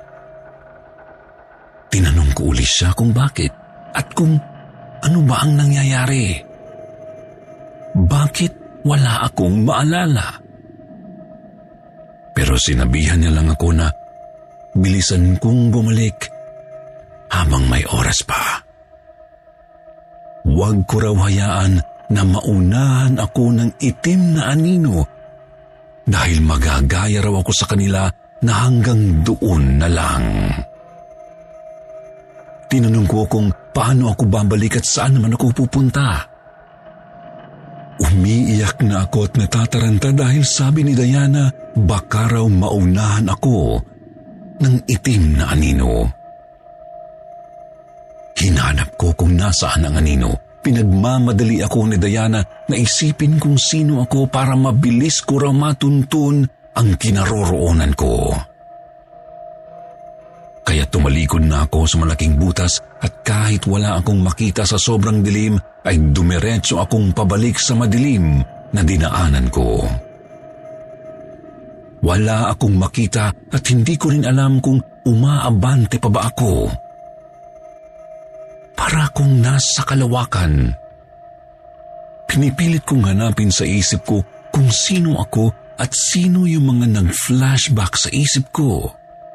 Tinanong ko uli siya kung bakit at kung ano ba ang nangyayari. Bakit wala akong maalala? Pero sinabihan niya lang ako na bilisan kong bumalik habang may oras pa. Huwag ko raw hayaan na maunahan ako ng itim na anino dahil magagaya raw ako sa kanila na hanggang doon na lang. Tinanong ko kung paano ako babalik at saan naman ako pupunta. Umiiyak na ako at natataranta dahil sabi ni Diana, baka raw maunahan ako ng itim na anino. Hinanap ko kung nasaan ang anino. Pinagmamadali ako ni Diana na isipin kung sino ako para mabilis ko raw matuntun ang kinaroroonan ko. Kaya tumalikod na ako sa malaking butas at kahit wala akong makita sa sobrang dilim, ay dumiretso akong pabalik sa madilim na dinaanan ko. Wala akong makita at hindi ko rin alam kung umaabante pa ba ako. Para akong nasa kalawakan. Pinipilit kong hanapin sa isip ko kung sino ako at sino yung mga nag-flashback sa isip ko.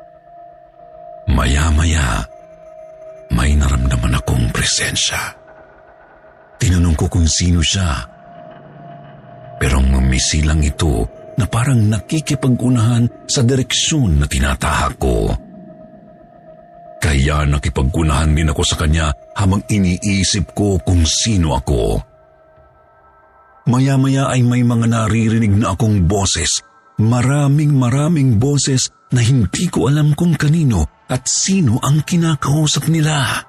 Maya-maya, may naramdaman akong presensya. Tinanong ko kung sino siya. Pero ngumisi lang ito na parang nakikipag-unahan sa direksyon na tinatahak ko. Kaya nakipag-unahan din ako sa kanya habang iniisip ko kung sino ako. Maya-maya ay may mga naririnig na akong boses. Maraming maraming boses na hindi ko alam kung kanino at sino ang kinakausap nila.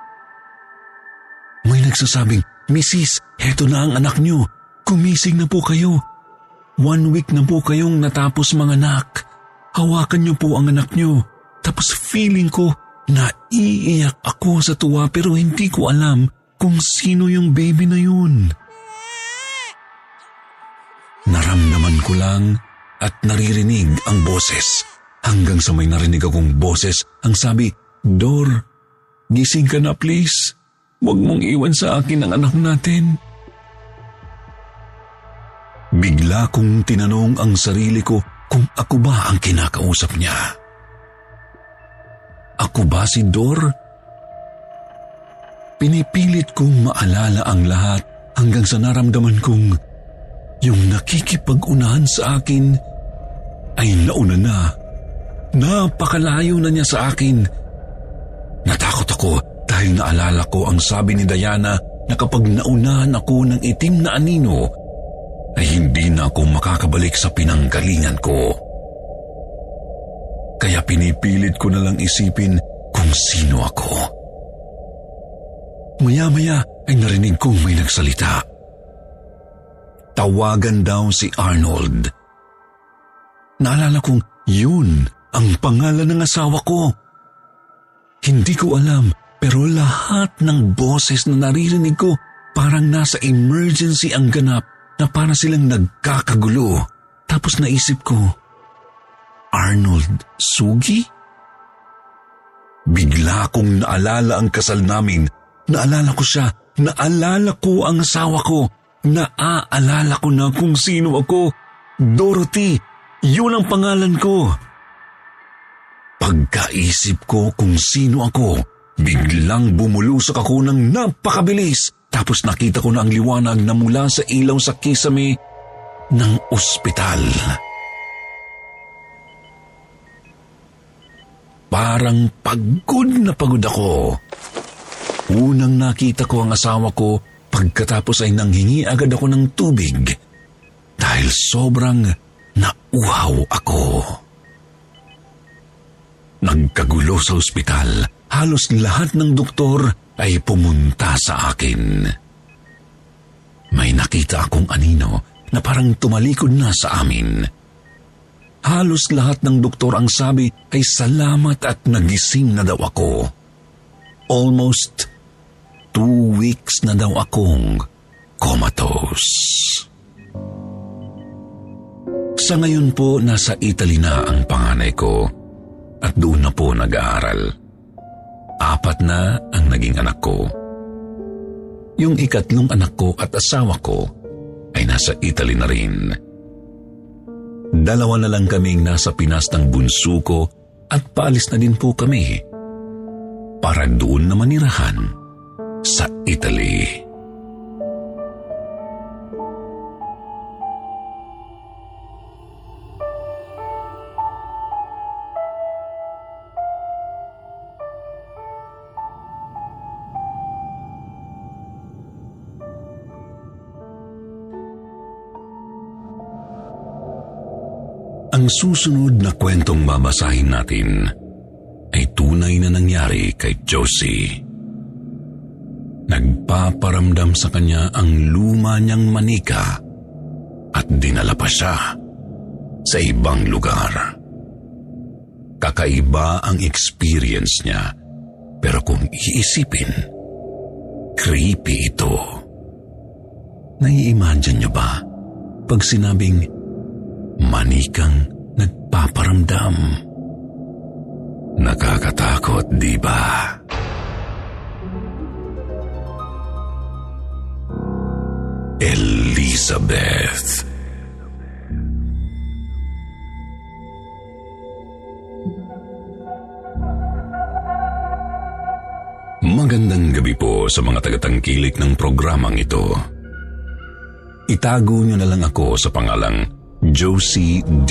May nagsasabing, Missus, heto na ang anak niyo. Kumising na po kayo. One week na po kayong natapos mga anak. Hawakan niyo po ang anak niyo. Tapos feeling ko, naiiyak ako sa tuwa pero hindi ko alam kung sino yung baby na yun. Naramdaman ko lang at naririnig ang boses. Hanggang sa may narinig akong boses, ang sabi, Dor, gising ka na please. Huwag mong iwan sa akin ang anak natin. Bigla kong tinanong ang sarili ko kung ako ba ang kinakausap niya. Ako ba si Dor? Pinipilit kong maalala ang lahat hanggang sa naramdaman kong yung nakikipag-unahan sa akin ay nauna na. Napakalayo na niya sa akin. Natakot ako dahil naalala ko ang sabi ni Diana na kapag naunahan ako ng itim na anino, ay hindi na ako makakabalik sa pinanggalingan ko. Kaya pinipilit ko na lang isipin kung sino ako. Maya-maya ay narinig kong may nagsalita. Tawagan daw si Arnold. Naalala kong yun ang pangalan ng asawa ko. Hindi ko alam, pero lahat ng boses na naririnig ko parang nasa emergency ang ganap na para silang nagkakagulo. Tapos naisip ko, Arnold Sugi? Bigla kong naalala ang kasal namin. Naalala ko siya. Naalala ko ang asawa ko. Naaalala ko na kung sino ako. Dorothy, yun ang pangalan ko. Pagkaisip ko kung sino ako, biglang bumulusok ako ng napakabilis. Tapos nakita ko na ang liwanag na mula sa ilaw sa kisame ng ospital. Parang pagod na pagod ako. Unang nakita ko ang asawa ko, pagkatapos ay nanghingi agad ako ng tubig dahil sobrang nauhaw ako. Nagkagulo sa ospital. Halos lahat ng doktor ay pumunta sa akin. May nakita akong anino na parang tumalikod na sa amin. Halos lahat ng doktor ang sabi ay salamat at nagising na daw ako. Almost two weeks na daw akong comatose. Sa ngayon po, nasa Italy na ang panganay ko at doon na po nag-aaral. Apat na ang naging anak ko. Yung ikatlong anak ko at asawa ko ay nasa Italy na rin. Dalawa na lang kaming nasa Pinas ng bunso ko at paalis na din po kami para doon na manirahan sa Italy. Ang susunod na kwentong babasahin natin ay tunay na nangyari kay Josie. Nagpaparamdam sa kanya ang luma niyang manika at dinala pa siya sa ibang lugar. Kakaiba ang experience niya, pero kung iisipin, creepy ito. Nai-imagine niyo ba pag sinabing manikang nagpaparamdam? Nakakatakot, di ba? Elizabeth. Magandang gabi po sa mga tagatangkilik ng programang ito. Itago niyo na lang ako sa pangalang Josie D.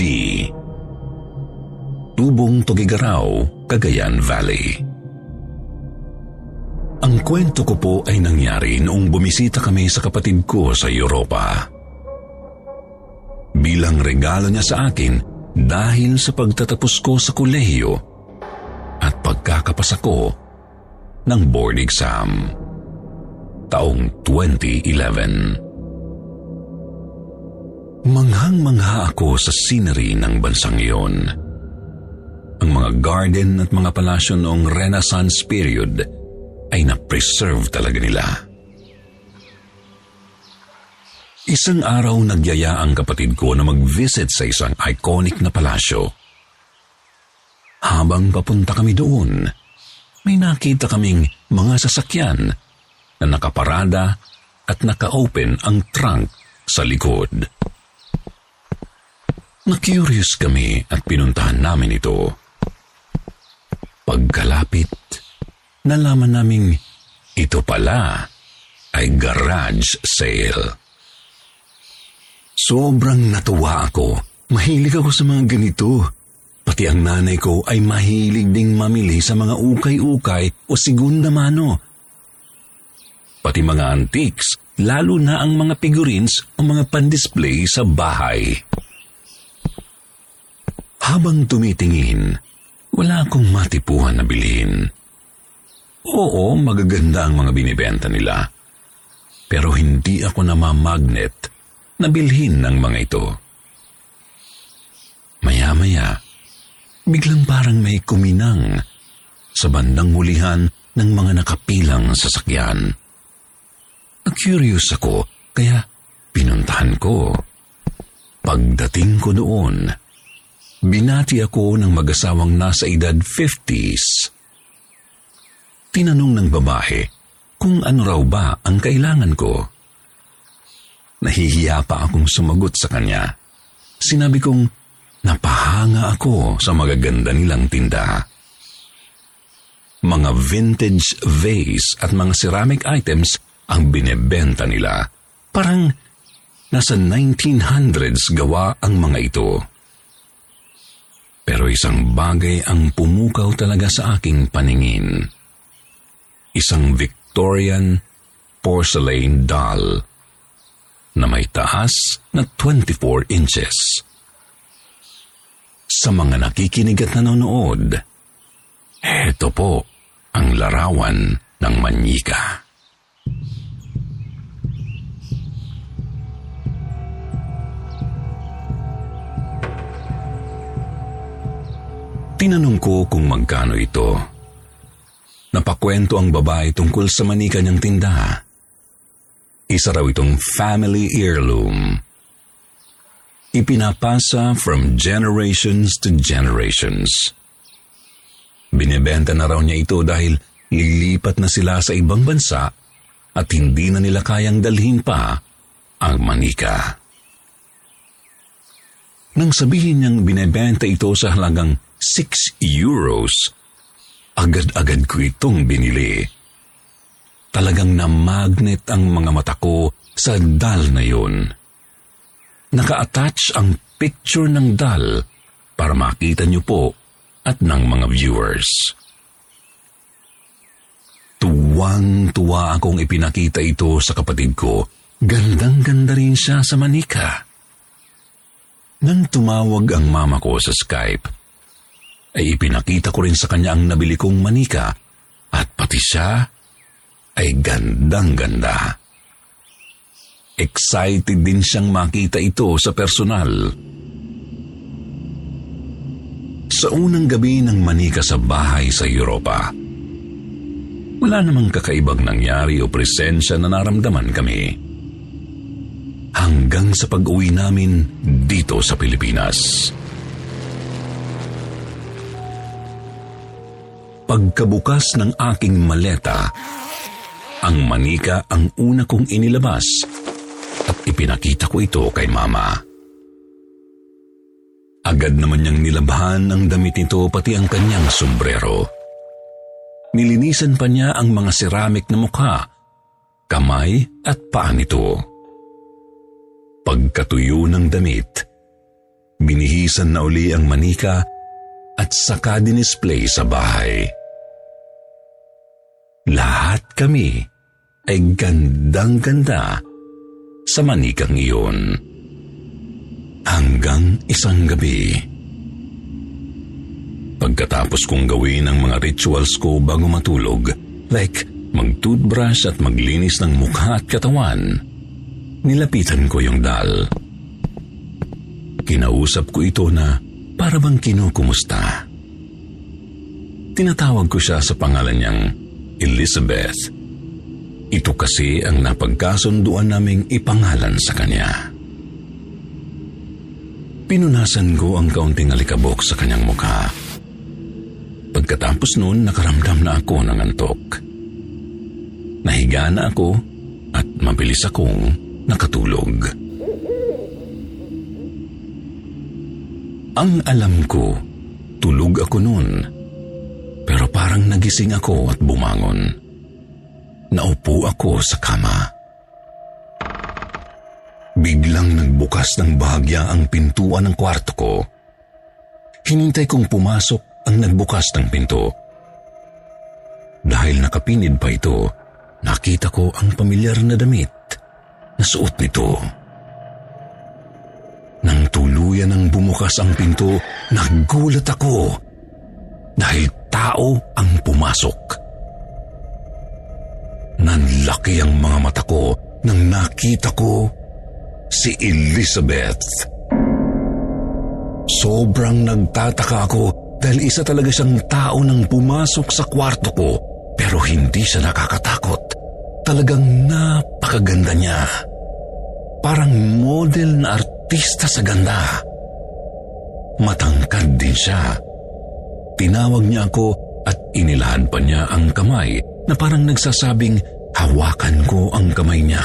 Tubong Tugigaraw, Cagayan Valley. Ang kwento ko po ay nangyari noong bumisita kami sa kapatid ko sa Europa. Bilang regalo niya sa akin dahil sa pagtatapos ko sa kolehiyo at pagkakapasa ko ng board exam. Taong twenty eleven. Manghang-mangha ako sa scenery ng bansang iyon. Ang mga garden at mga palasyo noong Renaissance period ay na-preserve talaga nila. Isang araw nagyaya ang kapatid ko na mag-visit sa isang iconic na palasyo. Habang papunta kami doon, may nakita kaming mga sasakyan na nakaparada at naka-open ang trunk sa likod. Na-curious kami at pinuntahan namin ito. Pagkalapit, nalaman naming ito pala ay garage sale. Sobrang natuwa ako. Mahilig ako sa mga ganito. Pati ang nanay ko ay mahilig ding mamili sa mga ukay-ukay o segunda mano. Pati mga antiques, lalo na ang mga figurines o mga pan-display sa bahay. Habang tumitingin, wala akong matipuhan na bilhin. Oo, magaganda ang mga binibenta nila. Pero hindi ako namamagnet na bilhin ng mga ito. Maya-maya, biglang parang may kuminang sa bandang hulihan ng mga nakapilang sasakyan. Na-curious ako, kaya pinuntahan ko. Pagdating ko doon, binati ako ng mag-asawang nasa edad fifties. Tinanong ng babae kung ano raw ba ang kailangan ko. Nahihiya pa akong sumagot sa kanya. Sinabi kong napahanga ako sa magaganda nilang tinda. Mga vintage vase at mga ceramic items ang binebenta nila. Parang nasa nineteen hundreds gawa ang mga ito. Pero isang bagay ang pumukaw talaga sa aking paningin. Isang Victorian porcelain doll na may taas na twenty-four inches. Sa mga nakikinig at nanonood, eto po ang larawan ng manyika. Tinanong ko kung magkano ito. Napakwento ang babae tungkol sa manika niyang tinda. Isa raw itong family heirloom. Ipinapasa from generations to generations. Binebenta na raw niya ito dahil lilipat na sila sa ibang bansa at hindi na nila kayang dalhin pa ang manika. Nang sabihin niyang binebenta ito sa halagang six euros, agad-agad ko itong binili. Talagang na-magnet ang mga mata ko sa doll na yun. Naka-attach ang picture ng doll para makita niyo po at ng mga viewers. Tuwang-tuwa akong ipinakita ito sa kapatid ko. Gandang-ganda rin siya sa manika. Nang tumawag ang mama ko sa Skype, ay ipinakita ko rin sa kanya ang nabili kong manika at pati siya ay gandang-ganda. Excited din siyang makita ito sa personal. Sa unang gabi ng manika sa bahay sa Europa, wala namang kakaibang nangyari o presensya na naramdaman kami. Hanggang sa pag-uwi namin dito sa Pilipinas. Pagkabukas ng aking maleta, ang manika ang una kong inilabas at ipinakita ko ito kay mama. Agad naman niyang nilabhan ang damit nito pati ang kanyang sombrero. Nilinisan pa niya ang mga ceramic na mukha, kamay at paa nito. Pagkatuyo ng damit, binihisan na uli ang manika at saka dinisplay sa bahay. Lahat kami ay gandang-ganda sa manikang iyon. Hanggang isang gabi. Pagkatapos kong gawin ang mga rituals ko bago matulog, like mag-toothbrush at maglinis ng mukha at katawan, nilapitan ko yung doll. Kinausap ko ito na para bang kinukumusta. Tinatawag ko siya sa pangalan niyang Elizabeth. Ito kasi ang napagkasunduan naming ipangalan sa kanya. Pinunasan ko ang kaunting alikabok sa kanyang mukha. Pagkatapos noon, nakaramdam na ako ng antok. Nahiga na ako at mabilis akong nakatulog. Ang alam ko, tulog ako noon, pero parang nagising ako at bumangon. Naupo ako sa kama. Biglang nagbukas ng bahagya ang pintuan ng kwarto ko. Hinintay kong pumasok ang nagbukas ng pinto. Dahil nakapinid pa ito, nakita ko ang pamilyar na damit na suot nito. Nang tuluyan ng bumukas ang pinto, nagulat ako dahil tao ang pumasok. Nanlaki ang mga mata ko nang nakita ko si Elizabeth. Sobrang nagtataka ako dahil isa talaga siyang tao nang pumasok sa kwarto ko, pero hindi siya nakakatakot. Talagang napakaganda niya. Parang model na artista sa ganda. Matangkad din siya. Tinawag niya ako at inilahan pa niya ang kamay na parang nagsasabing hawakan ko ang kamay niya.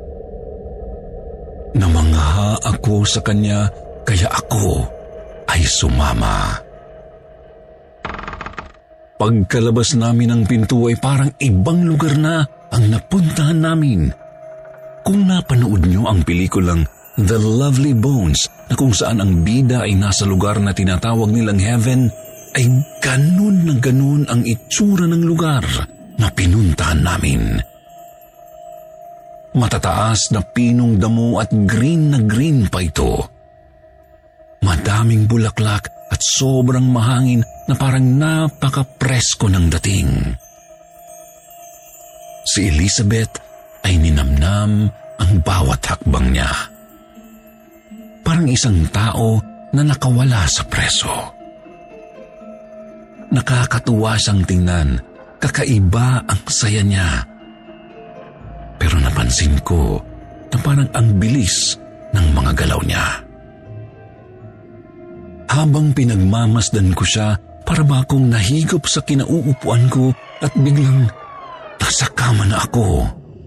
Namangha ako sa kanya kaya ako ay sumama. Pagkalabas namin ng pinto ay parang ibang lugar na ang napuntahan namin. Kung napanood niyo ang pelikulang The Lovely Bones na kung saan ang bida ay nasa lugar na tinatawag nilang heaven, ay ganun na ganun ang itsura ng lugar na pinuntahan namin. Matataas na pinong damo at green na green pa ito. Madaming bulaklak at sobrang mahangin na parang napaka-presko ng dating. Si Elizabeth ay ninamnam ang bawat hakbang niya. Parang isang tao na nakawala sa preso. Nakakatuwa siyang tingnan, kakaiba ang saya niya. Pero napansin ko na parang ang bilis ng mga galaw niya. Habang pinagmamasdan ko siya, para ba akong nahigop sa kinauupuan ko at biglang nasa kama na ako.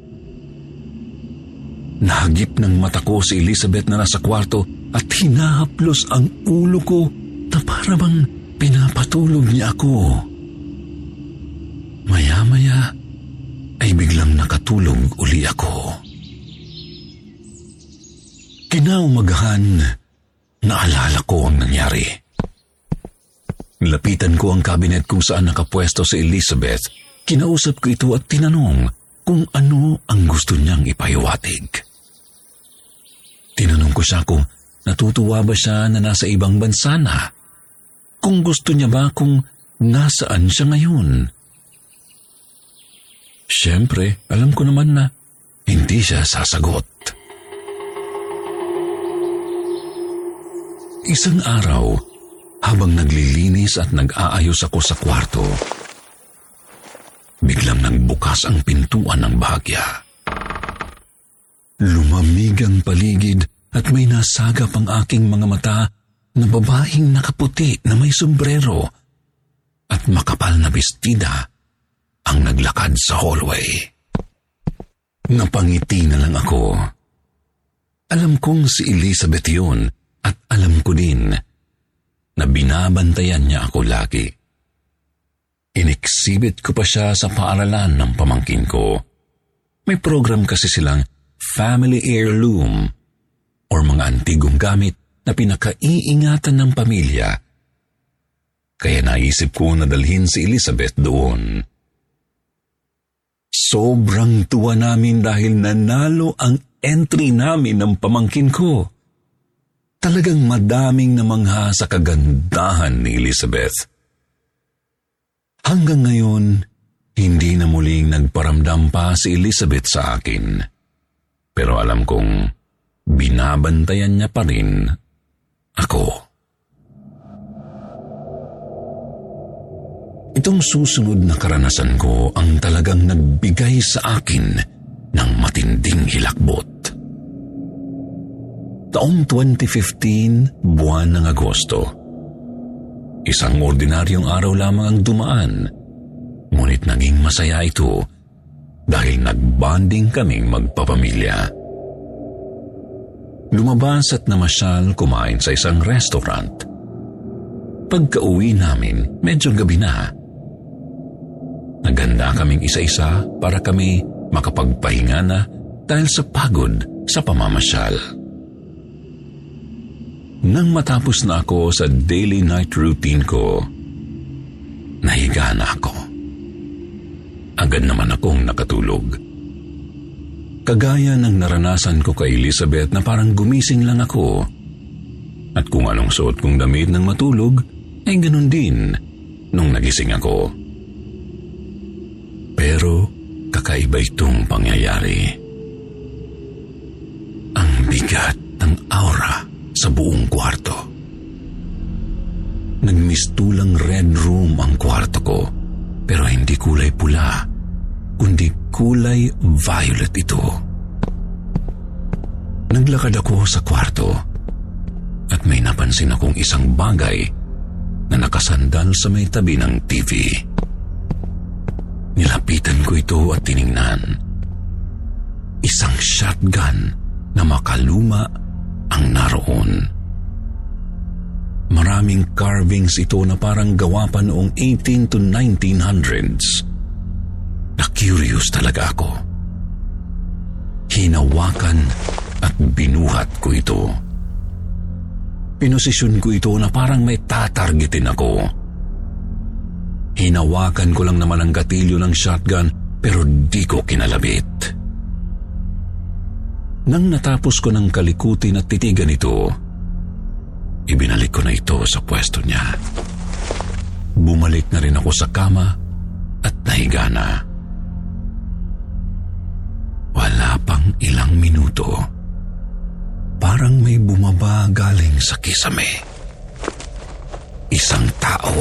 Nahagip ng mata ko si Elizabeth na nasa kwarto at hinahaplos ang ulo ko na para bang pinapatulog niya ako. Maya-maya ay biglang nakatulog uli ako. Kinaumagahan, naalala ko ang nangyari. Lapitan ko ang kabinet kung saan nakapwesto si Elizabeth. Kinausap ko ito at tinanong kung ano ang gusto niyang ipahiwatig. Tinanong ko siya kung natutuwa ba siya na nasa ibang bansa na? Kung gusto niya ba kung nasaan siya ngayon? Siyempre, alam ko naman na hindi siya sasagot. Isang araw, habang naglilinis at nag-aayos ako sa kwarto, biglang nagbukas ang pintuan ng bahagya. Lumamig ang paligid at may nasagap ang aking mga mata na babaeng nakaputi na may sombrero at makapal na bestida ang naglakad sa hallway. Napangiti na lang ako. Alam kong si Elizabeth yun at alam ko din na binabantayan niya ako lagi. Inexhibit ko pa siya sa paaralan ng pamangkin ko. May program kasi silang family heirloom or mga antigong gamit na pinakaiingatan ng pamilya. Kaya naisip ko na dalhin si Elizabeth doon. Sobrang tuwa namin dahil nanalo ang entry namin ng pamangkin ko. Talagang madaming namangha sa kagandahan ni Elizabeth. Hanggang ngayon, hindi na muling nagparamdam pa si Elizabeth sa akin. Pero alam kong binabantayan niya pa rin ako. Itong susunod na karanasan ko ang talagang nagbigay sa akin ng matinding hilakbot. Taong twenty fifteen, buwan ng Agosto. Isang ordinaryong araw lamang ang dumaan, ngunit naging masaya ito dahil nagbanding kaming magpapamilya. Lumabas at namasyal kumain sa isang restaurant. Pagka-uwi namin, medyo gabi na. Naganda kaming isa-isa para kami makapagpahinga na dahil sa pagod sa pamamasyal. Nang matapos na ako sa daily night routine ko, nahiga na ako. Agad naman akong nakatulog. Kagaya ng naranasan ko kay Elizabeth na parang gumising lang ako. At kung anong suot kong damit ng matulog, ay ganun din nung nagising ako. Pero kakaiba itong pangyayari. Ang bigat ng aura sa buong kwarto. Nagmistulang red room ang kwarto ko, pero hindi kulay pula, kundi kulay violet ito. Naglakad ako sa kwarto at may napansin akong isang bagay na nakasandal sa may tabi ng T V. Nilapitan ko ito at tiningnan. Isang shotgun na makaluma ang naroon. Maraming carvings ito na parang gawa pa noong eighteen to nineteen hundreds. Na-curious talaga ako. Hinawakan at binuhat ko ito. Pinosisyon ko ito na parang may tatargetin ako. Hinawakan ko lang naman ang gatilyo ng shotgun pero di ko kinalabit. Nang natapos ko ng kalikutin at titigan ito, ibinalik ko na ito sa pwesto niya. Bumalik na rin ako sa kama at nahiga na. Wala pang ilang minuto, parang may bumaba galing sa kisame. Isang tao.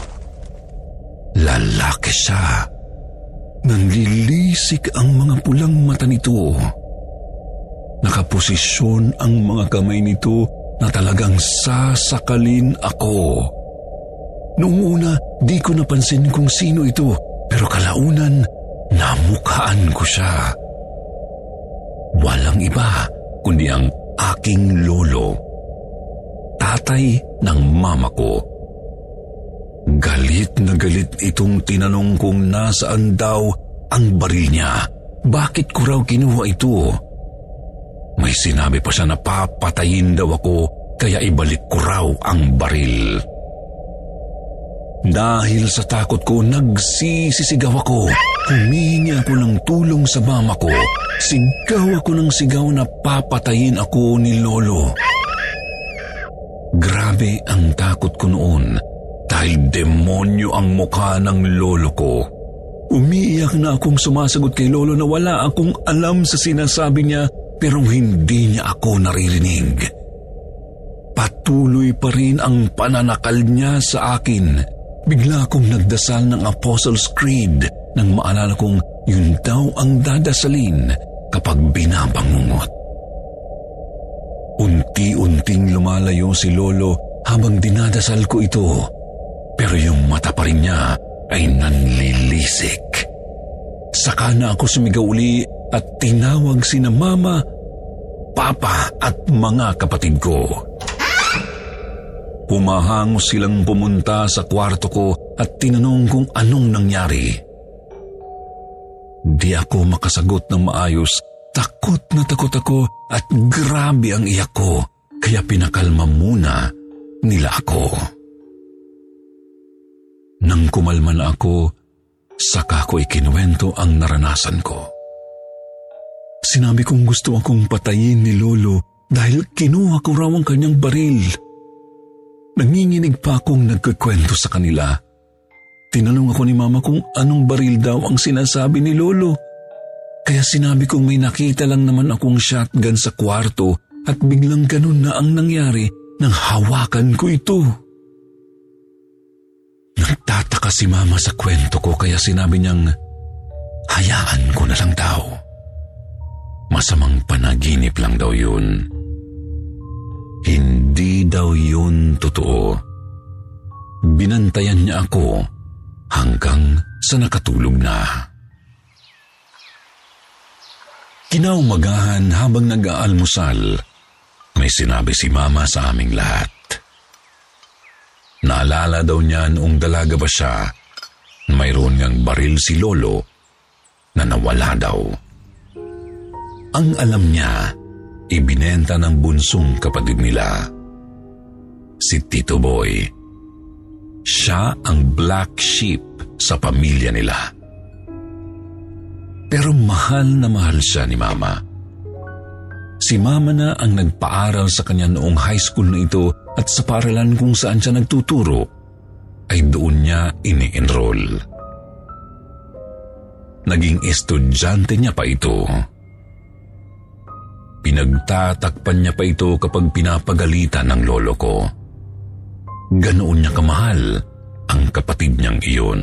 Lalaki siya. Nanlilisik ang mga pulang mata nito. Nakaposisyon ang mga kamay nito na talagang sasakalin ako. Noong una, di ko napansin kung sino ito, pero kalaunan, namukhaan ko siya. Walang iba, kundi ang aking lolo. Tatay ng mama ko. Galit na galit itong tinanong kung nasaan daw ang baril niya. Bakit ko raw kinuha ito? May sinabi pa siya na papatayin daw ako kaya ibalik ko raw ang baril. Dahil sa takot ko, nagsisisigaw ako. Humingi ako ng tulong sa mama ko. Sigaw ako ng sigaw na papatayin ako ni Lolo. Grabe ang takot ko noon dahil demonyo ang mukha ng lolo ko. Umiiyak na akong sumasagot kay lolo na wala akong alam sa sinasabi niya pero hindi niya ako naririnig. Patuloy pa rin ang pananakal niya sa akin. Bigla akong nagdasal ng Apostles' Creed nang maalala kong yun daw ang dadasalin kapag binabangungot. Unti-unting lumalayo si lolo habang dinadasal ko ito, pero yung mata pa rin niya ay nanlilisik. Saka na ako sumigaw uli at tinawag sina mama, papa at mga kapatid ko. Humahangos silang pumunta sa kwarto ko at tinanong kung anong nangyari. Di ako makasagot ng maayos. Takot na takot ako at grabe ang iyak ko, kaya pinakalma muna nila ako. Nang kumalma na ako, saka ko ikinuwento ang naranasan ko. Sinabi kong gusto akong patayin ni lolo dahil kinuha ko raw ang kanyang baril. Nanginginig pa akong nagkikwento sa kanila. Tinanong ako ni mama kung anong baril daw ang sinasabi ni lolo. Kaya sinabi kong may nakita lang naman akong shotgun sa kwarto at biglang ganun na ang nangyari nang hawakan ko ito. Nagtataka si mama sa kwento ko kaya sinabi niyang hayaan ko na lang daw. Masamang panaginip lang daw yun. Hindi daw yun totoo. Binantayan niya ako hanggang sa nakatulog na. Kinaumagahan habang nag-aalmusal, may sinabi si mama sa aming lahat. Naalala daw niya noong dalaga pa siya, mayroon ngang baril si lolo na nawala daw. Ang alam niya, ibinenta ng bunsong kapatid nila, si Tito Boy. Siya ang black sheep sa pamilya nila. Pero mahal na mahal siya ni mama. Si mama na ang nagpaaral sa kanya noong high school na ito at sa paaralan kung saan siya nagtuturo ay doon niya ini-enroll. Naging estudyante niya pa ito. Pinagtatakpan niya pa ito kapag pinapagalitan ng lolo ko. Ganoon niya kamahal ang kapatid niyang iyon.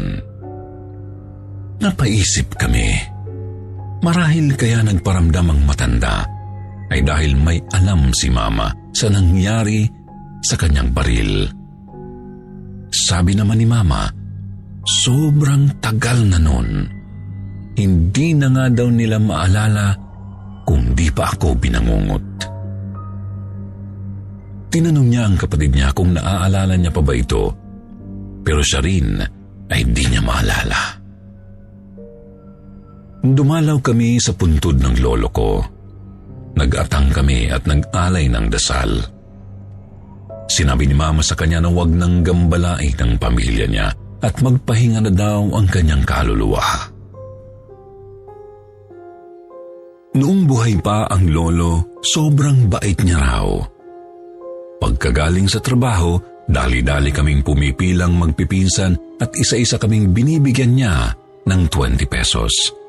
Napaisip kami. Marahil kaya nagparamdam ang matanda ay dahil may alam si mama sa nangyari sa kanyang baril. Sabi naman ni mama, sobrang tagal na nun. Hindi na nga daw nila maalala kung di pa ako binangungot. Tinanong niya ang kapatid niya kung naaalala niya pa ba ito, pero siya rin ay di niya maalala. Dumalaw kami sa puntod ng lolo ko. Nag-atang kami at nag-alay ng dasal. Sinabi ni mama sa kanya na huwag nang gambalain ng pamilya niya at magpahinga na daw ang kanyang kaluluwa. Noong buhay pa ang lolo, sobrang bait niya raw. Pagkagaling sa trabaho, dali-dali kaming pumipilang magpipinsan at isa-isa kaming binibigyan niya ng twenty pesos.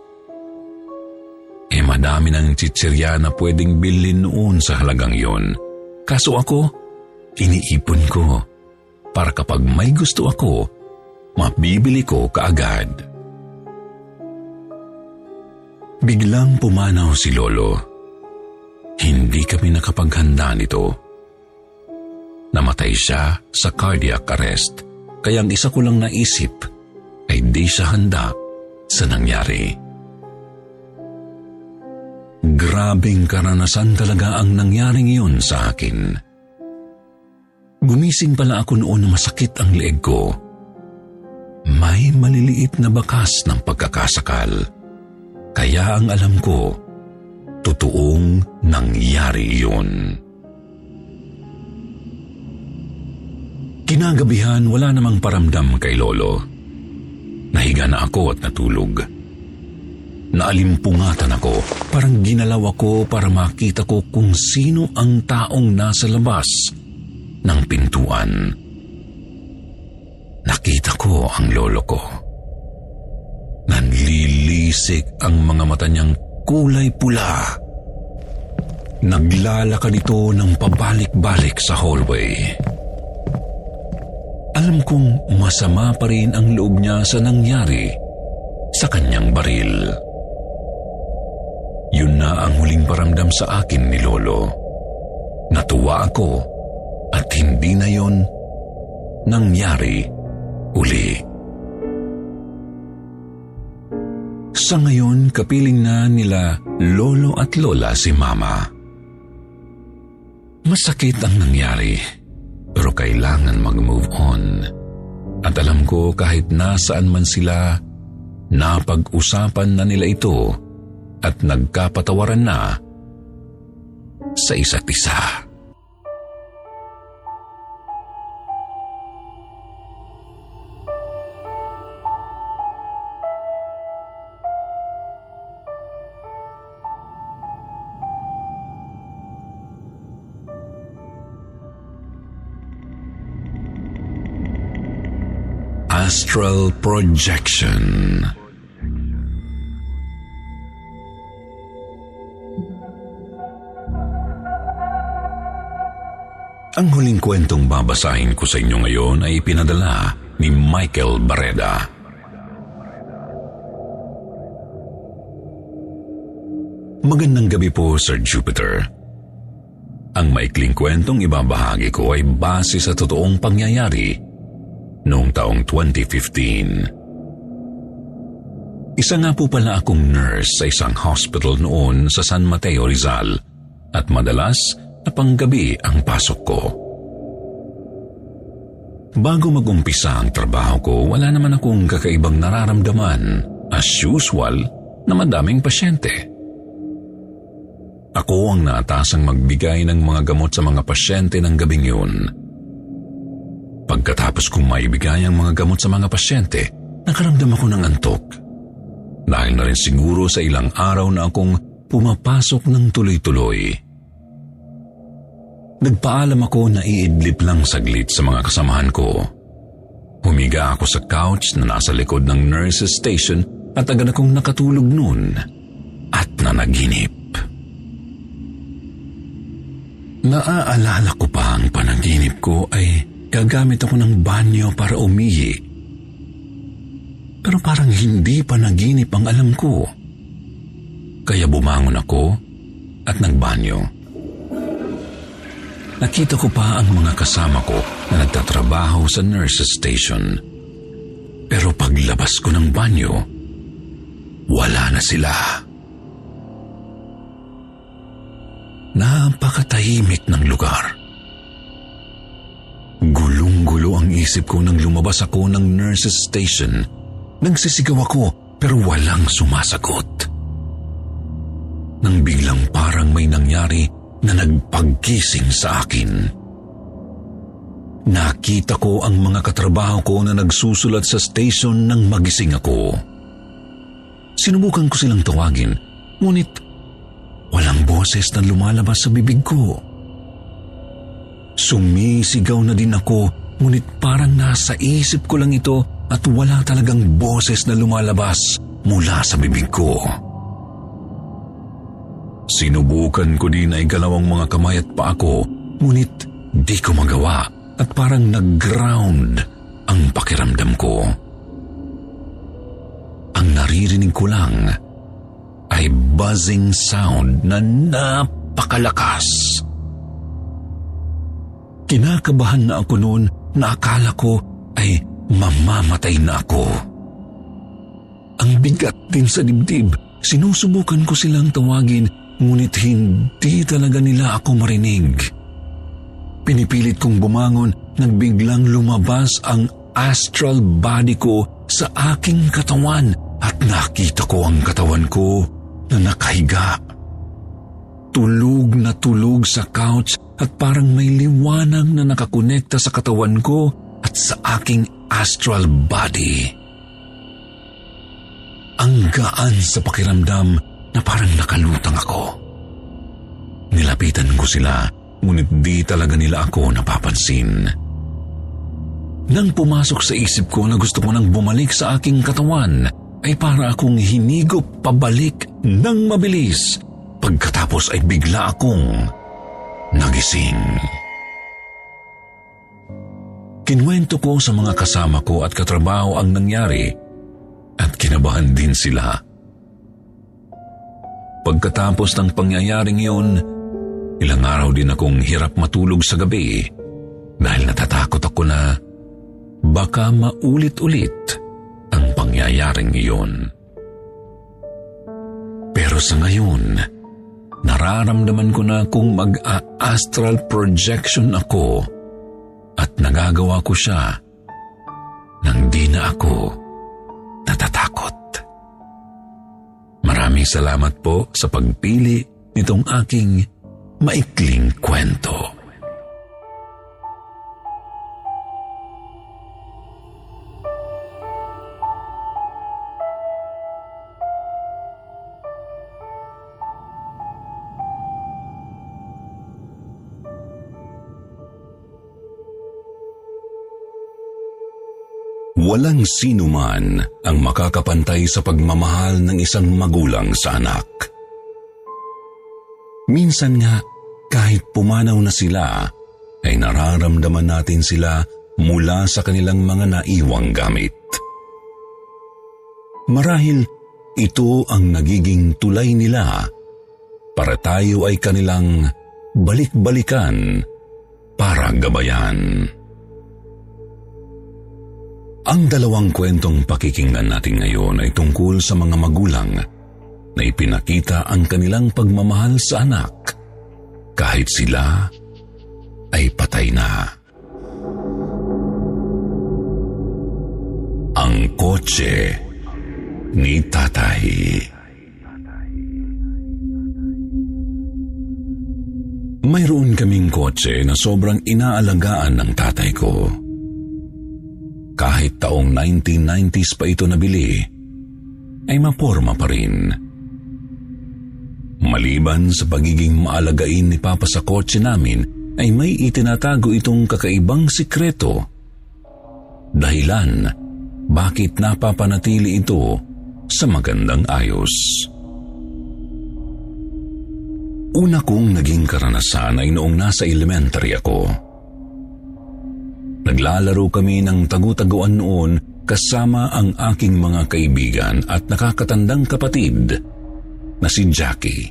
Eh madami ng chichirya na pwedeng bilhin noon sa halagang yon. Kaso ako, iniipon ko para kapag may gusto ako, mabibili ko kaagad. Biglang pumanaw si lolo. Hindi kami nakapaghanda nito. Namatay siya sa cardiac arrest, kaya ang isa ko lang naisip ay di siya handa sa nangyari. Grabing karanasan talaga ang nangyaring iyon sa akin. Gumising pala ako noon na masakit ang leeg ko. May maliliit na bakas ng pagkakasakal. Kaya ang alam ko, totoong nangyari iyon. Kinagabihan, wala namang paramdam kay lolo. Nahiga na ako at natulog. Naalimpungatan ako, parang ginalaw ako para makita ko kung sino ang taong nasa labas ng pintuan. Nakita ko ang lolo ko. Nanlilisik ang mga mata niyang kulay pula. Naglalakad ito ng pabalik-balik sa hallway. Alam kong masama pa rin ang loob niya sa nangyari sa kanyang baril. Yun na ang huling paramdam sa akin ni Lolo. Natuwa ako at hindi na yun nangyari uli. Sa ngayon, kapiling na nila Lolo at Lola si Mama. Masakit ang nangyari, pero kailangan mag-move on. At alam ko kahit nasaan man sila, napag-usapan na nila ito at nagkapatawaran na sa isa't isa. Astral projection. Ang huling kwentong babasahin ko sa inyo ngayon ay ipinadala ni Michael Barreda. Magandang gabi po, Sir Jupiter. Ang maikling kwentong ibabahagi ko ay base sa totoong pangyayari noong taong twenty fifteen. Isa nga po pala akong nurse sa isang hospital noon sa San Mateo, Rizal, at madalas na panggabi ang pasok ko. Bago mag-umpisa ang trabaho ko, wala naman akong kakaibang nararamdaman, as usual na madaming pasyente. Ako ang naatasang magbigay ng mga gamot sa mga pasyente ng gabing yun. Pagkatapos kong maibigay ang mga gamot sa mga pasyente, nakaramdam ako ng antok. Dahil na rin siguro sa ilang araw na akong pumapasok ng tuloy-tuloy. Nagpaalam ako na iidlip lang saglit sa mga kasamahan ko. Humiga ako sa couch na nasa likod ng nurse's station at agad akong nakatulog noon at nanaginip. Naaalala ko pa ang panaginip ko ay gagamit ako ng banyo para umihi. Pero parang hindi panaginip ang alam ko. Kaya bumangon ako at nagbanyo. Nakita ko pa ang mga kasama ko na nagtatrabaho sa nurse's station. Pero paglabas ko ng banyo, wala na sila. Napakatahimik ng lugar. Gulong-gulo ang isip ko nang lumabas ako ng nurse's station. Nagsisigaw ako pero walang sumasagot. Nang biglang parang may nangyari na nagpagkising sa akin. Nakita ko ang mga katrabaho ko na nagsusulat sa station nang magising ako. Sinubukan ko silang tawagin, ngunit walang boses na lumalabas sa bibig ko. Sumisigaw na din ako, ngunit parang nasa isip ko lang ito at wala talagang boses na lumalabas mula sa bibig ko. Sinubukan ko din na igalaw ang mga kamay at paa ko, ngunit di ko magawa at parang nag-ground ang pakiramdam ko. Ang naririnig ko lang ay buzzing sound na napakalakas. Kinakabahan na ako noon na akala ko ay mamamatay na ako. Ang bigat din sa dibdib, sinusubukan ko silang tawagin, ngunit hindi talaga nila ako marinig. Pinipilit kong bumangon nang biglang lumabas ang astral body ko sa aking katawan at nakita ko ang katawan ko na nakahiga. Tulog na tulog sa couch at parang may liwanag na nakakonekta sa katawan ko at sa aking astral body. Ang gaan sa pakiramdam na parang nakalutang ako. Nilapitan ko sila ngunit di talaga nila ako napapansin. Nang pumasok sa isip ko na gusto ko nang bumalik sa aking katawan, ay para akong hinigop pabalik ng mabilis. Pagkatapos ay bigla akong nagising. Kinwento ko sa mga kasama ko at katrabaho ang nangyari at kinabahan din sila. Pagkatapos ng pangyayaring iyon, ilang araw din akong hirap matulog sa gabi dahil natatakot ako na baka maulit-ulit ang pangyayaring iyon. Pero sa ngayon, nararamdaman ko na kung mag-a-astral projection ako at nagagawa ko siya nang di na ako natatakot. Maraming salamat po sa pagpili nitong aking maikling kwento. Walang sino man ang makakapantay sa pagmamahal ng isang magulang sa anak. Minsan nga, kahit pumanaw na sila, ay nararamdaman natin sila mula sa kanilang mga naiwang gamit. Marahil ito ang nagiging tulay nila para tayo ay kanilang balik-balikan para gabayan. Ang dalawang kwentong pakikinggan natin ngayon ay tungkol sa mga magulang na ipinakita ang kanilang pagmamahal sa anak kahit sila ay patay na. Ang kotse ni Tatay. Mayroon kaming kotse na sobrang inaalagaan ng tatay ko. Kahit taong nineteen nineties pa ito nabili, ay maporma pa rin. Maliban sa pagiging maalagain ni Papa sa kotse namin, ay may itinatago itong kakaibang sikreto. Dahilan bakit napapanatili ito sa magandang ayos. Una kong naging karanasan ay noong nasa elementary ako. Naglalaro kami ng tagu-taguan noon kasama ang aking mga kaibigan at nakakatandang kapatid na si Jackie.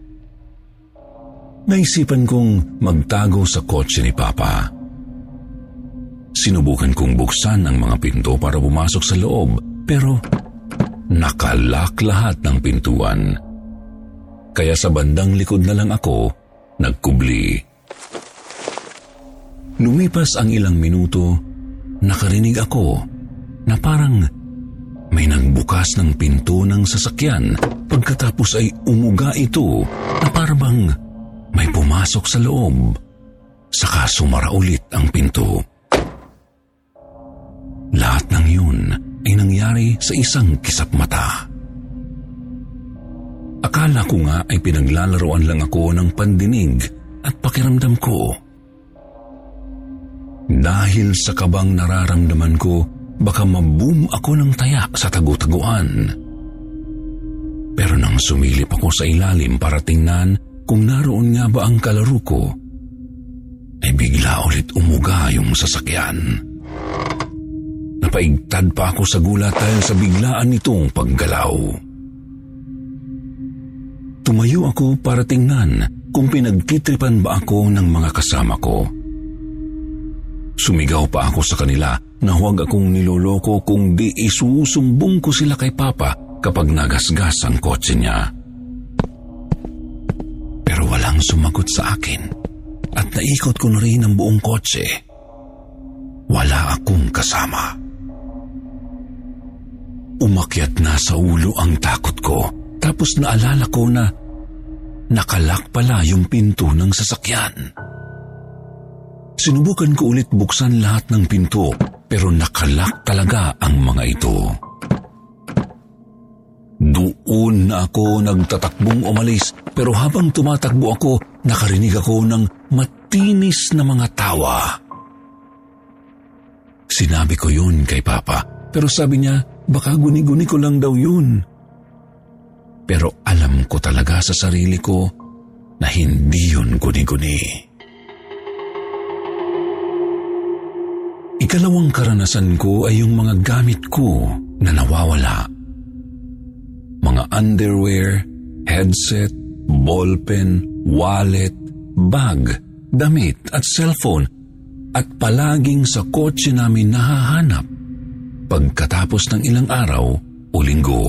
Naisipan kong magtago sa kotse ni Papa. Sinubukan kong buksan ang mga pinto para pumasok sa loob, pero nakalock lahat ng pintuan. Kaya sa bandang likod na lang ako nagkubli. Lumipas ang ilang minuto, nakarinig ako na parang may nagbukas ng pinto ng sasakyan. Pagkatapos ay umuga ito na parang may pumasok sa loob. Saka sumara ulit ang pinto. Lahat ng yun ay nangyari sa isang kisap mata. Akala ko nga ay pinaglalaroan lang ako ng pandinig at pakiramdam ko. Dahil sa kabang nararamdaman ko, baka maboom ako ng taya sa tagu-taguan. Pero nang sumilip ako sa ilalim para tingnan kung naroon nga ba ang kalaro ko, ay bigla ulit umuga yung sasakyan. Napaigtad pa ako sa gulat dahil sa biglaan nitong paggalaw. Tumayo ako para tingnan kung pinagtitripan ba ako ng mga kasama ko. Sumigaw pa ako sa kanila na huwag akong niloloko kung di isusumbong ko sila kay Papa kapag nagasgas ang kotse niya. Pero walang sumagot sa akin at naikot ko na rin ang buong kotse. Wala akong kasama. Umakyat na sa ulo ang takot ko, tapos naalala ko na nakalak pala yung pinto ng sasakyan. Sinubukan ko ulit buksan lahat ng pinto, pero nakalak talaga ang mga ito. Doon na ako nagtatakbong umalis, pero habang tumatakbo ako, nakarinig ako ng mat tinis na mga tawa. Sinabi ko yun kay Papa, pero sabi niya, baka guni-guni ko lang daw yun. Pero alam ko talaga sa sarili ko na hindi yun guni-guni. Ikalawang karanasan ko ay yung mga gamit ko na nawawala. Mga underwear, headset, ballpen, wallet, bag, damit at cellphone at palaging sa kotse namin nahahanap pagkatapos ng ilang araw o linggo.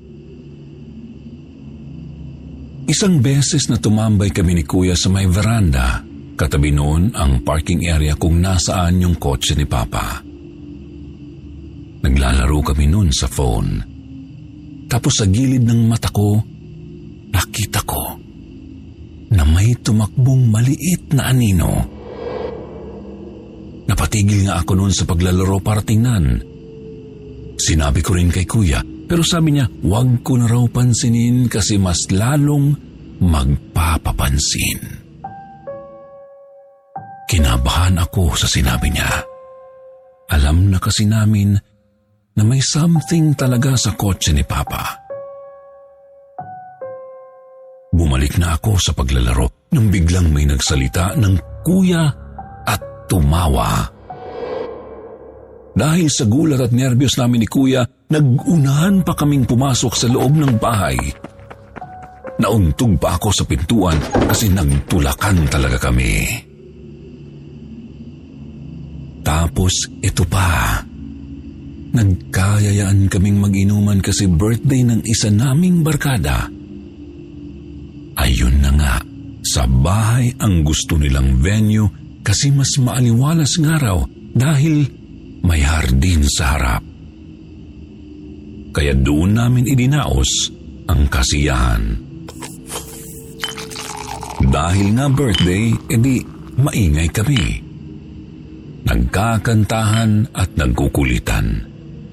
Isang beses na tumambay kami ni Kuya sa may veranda, katabi noon ang parking area kung nasaan yung kotse ni Papa. Naglalaro kami noon sa phone. Tapos sa gilid ng mata ko, nakita ko na may tumakbong maliit na anino. Napatigil nga ako noon sa paglalaro para tingnan. Sinabi ko rin kay Kuya, pero sabi niya, huwag ko na raw pansinin kasi mas lalong magpapapansin. Kinabahan ako sa sinabi niya. Alam na kasi namin na may something talaga sa kotse ni Papa. Bumalik na ako sa paglalaro nang biglang may nagsalita ng Kuya at tumawa. Dahil sa gulat at nerbiyos namin ni Kuya, nag-unahan pa kaming pumasok sa loob ng bahay. Nauntog pa ako sa pintuan kasi nagtulakan talaga kami. Tapos ito pa. Nagkayayaan kaming mag-inuman kasi birthday ng isa naming barkada. Ayun na nga, sa bahay ang gusto nilang venue kasi mas maaliwalas nga raw dahil may hardin sa harap. Kaya doon namin idinaos ang kasiyahan. Dahil nga birthday, edi maingay kami. Nagkakantahan at nagkukulitan.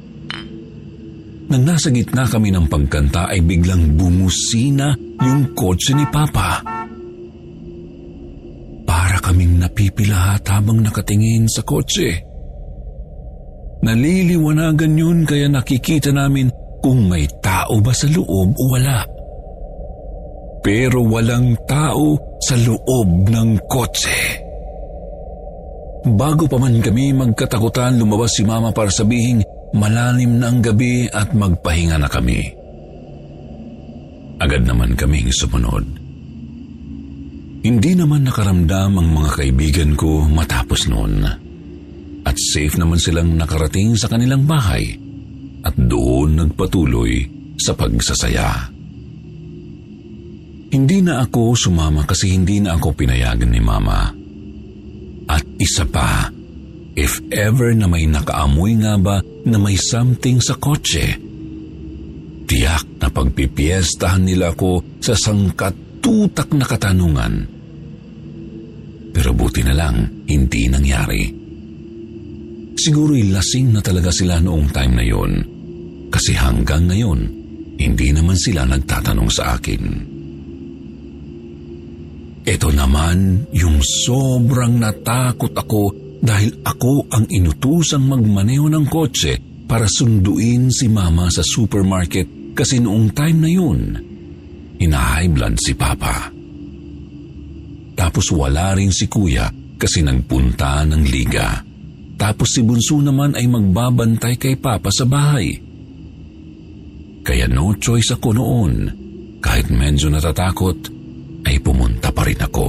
Nang nasa gitna kami ng pagkanta ay biglang bumusina yung kotse ni Papa. Para kaming napipilahat habang nakatingin sa kotse. Naliliwanagan yun kaya nakikita namin kung may tao ba sa loob o wala. Pero walang tao sa loob ng kotse. Bago pa man kami magkatakutan, lumabas si Mama para sabihin malalim na ang gabi at magpahinga na kami. Agad naman kaming sumunod. Hindi naman nakaramdam ang mga kaibigan ko matapos noon. At safe naman silang nakarating sa kanilang bahay at doon nagpatuloy sa pagsasaya. Hindi na ako sumama kasi hindi na ako pinayagan ni Mama. At isa pa, if ever na may nakaamoy nga ba na may something sa kotse, tiyak na pagpipiestahan nila ako sa sangkatutak na katanungan. Pero buti na lang, hindi nangyari. Siguro'y lasing na talaga sila noong time na yon. Kasi hanggang ngayon, hindi naman sila nagtatanong sa akin. Ito naman yung sobrang natakot ako dahil ako ang inutusang magmaneho ng kotse para sunduin si Mama sa supermarket kasi noong time na yun, hina-high blood si Papa. Tapos wala rin si Kuya kasi nagpunta ng liga. Tapos si Bunso naman ay magbabantay kay Papa sa bahay. Kaya no choice ako noon, kahit medyo natatakot, ay pumunta pa rin ako.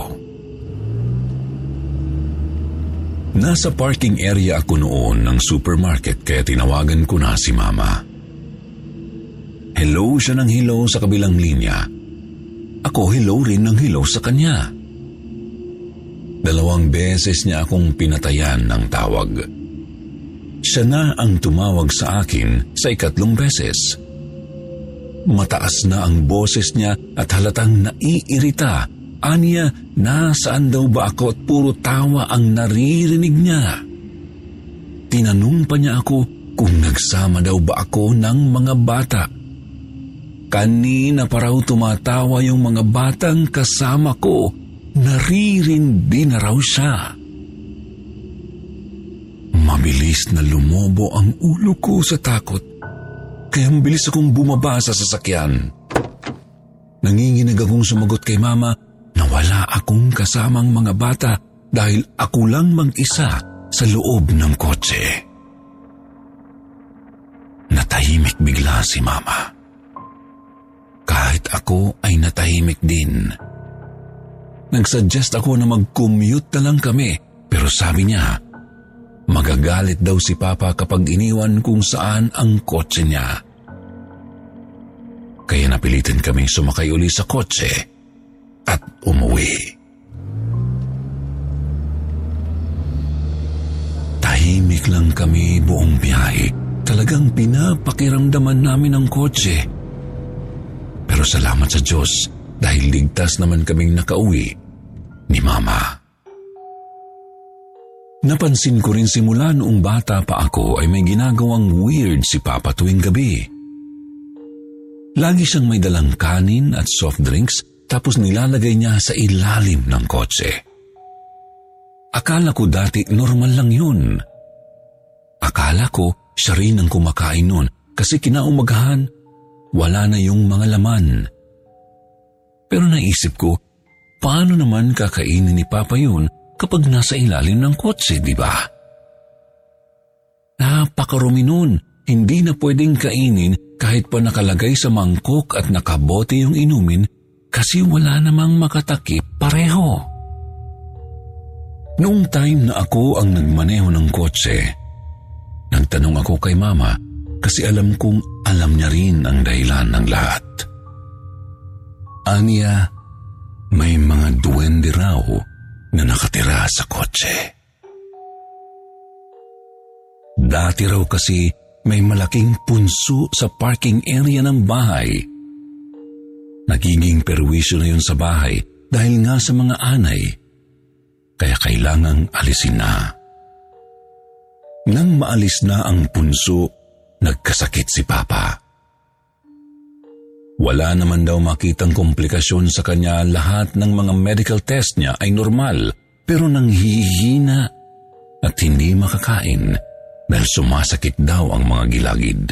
Nasa parking area ako noon ng supermarket kaya tinawagan ko na si Mama. Hello siya ng hello sa kabilang linya. Ako hello rin ng hello sa kanya. Dalawang beses niya akong pinatayan ng tawag. Siya na ang tumawag sa akin sa ikatlong beses. Mataas na ang boses niya at halatang naiirita. Aniya, nasaan daw ba ako at puro tawa ang naririnig niya. Tinanong pa niya ako kung nagsama daw ba ako ng mga bata. Kanina pa raw tumatawa yung mga batang kasama ko naririndi na raw siya. Mabilis na lumobo ang ulo ko sa takot, kaya mabilis akong bumaba sa sasakyan. Nanginginig akong sumagot kay Mama na wala akong kasamang mga bata dahil ako lang mag-isa sa loob ng kotse. Natahimik bigla si Mama. Kahit ako ay natahimik din. Nagsuggest ako na mag-commute na lang kami, pero sabi niya, magagalit daw si Papa kapag iniwan kung saan ang kotse niya. Kaya napilitan kaming sumakay uli sa kotse at umuwi. Tahimik lang kami buong biyahe. Talagang pinapakiramdaman namin ang kotse. Pero salamat sa Diyos dahil ligtas naman kaming nakauwi ni Mama. Napansin ko rin simula noong bata pa ako ay may ginagawang weird si Papa tuwing gabi. Lagi siyang may dalang kanin at soft drinks tapos nilalagay niya sa ilalim ng kotse. Akala ko dati normal lang yun. Akala ko siya rin ang kumakain nun kasi kinaumagahan wala na yung mga laman. Pero naisip ko, paano naman kakainin ni Papa yun kapag nasa ilalim ng kotse, di ba? Napakarumi nun, hindi na pwedeng kainin kahit pa nakalagay sa mangkok at nakabote yung inumin kasi wala namang makatakip pareho. Noong time na ako ang nagmaneho ng kotse, nagtanong ako kay Mama kasi alam kong alam niya rin ang dahilan ng lahat. Aniya, may mga duwende raw na nakatira sa kotse. Dati raw kasi may malaking punso sa parking area ng bahay. Nagiging perwisyo na yun sa bahay dahil nga sa mga anay, kaya kailangang alisin na. Nang maalis na ang punso, nagkasakit si Papa. Wala naman daw makitang komplikasyon sa kanya, lahat ng mga medical test niya ay normal, pero nanghihina at hindi makakain dahil sumasakit daw ang mga gilagid.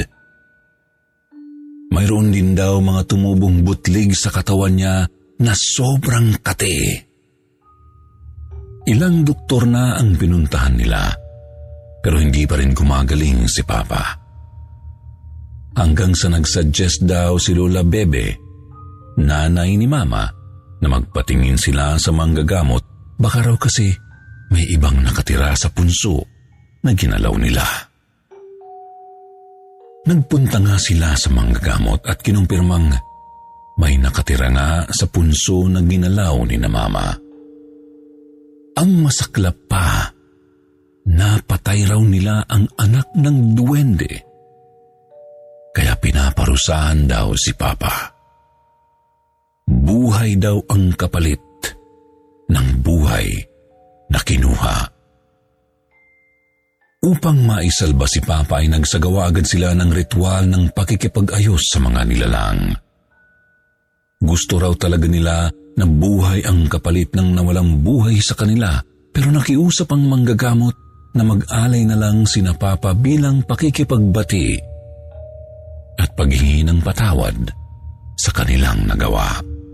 Mayroon din daw mga tumubong butlig sa katawan niya na sobrang kate. Ilang doktor na ang pinuntahan nila, pero hindi pa rin gumagaling si Papa. Hanggang sa nagsuggest daw si Lola Bebe, nanay ni Mama, na magpatingin sila sa manggagamot, baka raw kasi may ibang nakatira sa punso na ginalaw nila. Nagpunta nga sila sa manggagamot at kinumpirmang may nakatira nga sa punso na ginalaw ni na Mama. Ang masaklap pa, napatay raw nila ang anak ng duwende. Kaya pinaparusahan daw si Papa. Buhay daw ang kapalit ng buhay na kinuha. Upang maisalba si Papa ay nagsagawa agad sila ng ritual ng pakikipag-ayos sa mga nilalang. Gusto raw talaga nila na buhay ang kapalit ng nawalang buhay sa kanila, pero nakiusap ang manggagamot na mag-alay na lang sina Papa bilang pakikipagbati at paghingi ng patawad sa kanilang nagawa.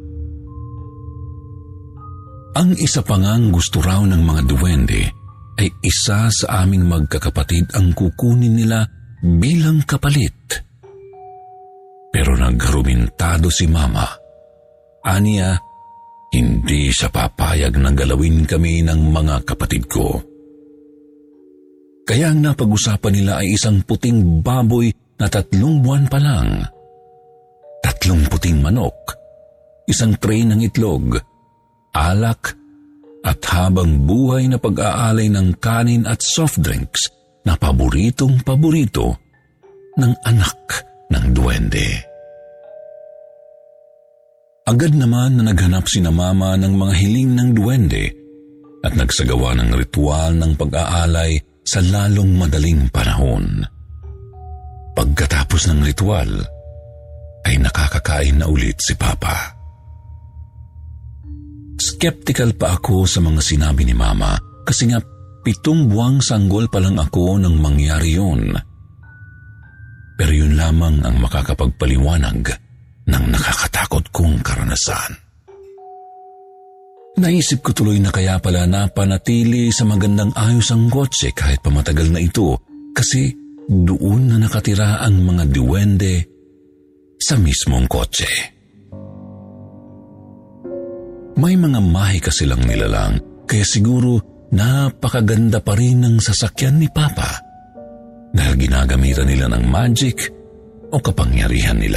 Ang isa pa ngang gusto raw ng mga duwende ay isa sa aming magkakapatid ang kukunin nila bilang kapalit. Pero nagharumintado si Mama. Aniya, hindi siya papayag na galawin kami ng mga kapatid ko. Kaya ang napag-usapan nila ay isang puting baboy na tatlong buwan pa lang, tatlong puting manok, isang tray ng itlog, alak, at habang buhay na pag-aalay ng kanin at soft drinks na paboritong-paborito ng anak ng duwende. Agad naman na naghanap si na Mama ng mga hiling ng duwende at nagsagawa ng ritual ng pag-aalay sa lalong madaling panahon. Pagkatapos ng ritual, ay nakakakain na ulit si Papa. Skeptical pa ako sa mga sinabi ni Mama kasi nga pitong buwang sanggol pa lang ako nang mangyari yun. Pero yun lamang ang makakapagpaliwanag ng nakakatakot kong karanasan. Naisip ko tuloy na kaya pala napanatili sa magandang ayos ang kotse kahit pamatagal na ito kasi doon na nakatira ang mga duwende sa mismong kotse. May mga mahi kasi lang nilalang kaya siguro napakaganda pa rin ng sasakyan ni Papa dahil ginagamitan nila ng magic o kapangyarihan nila.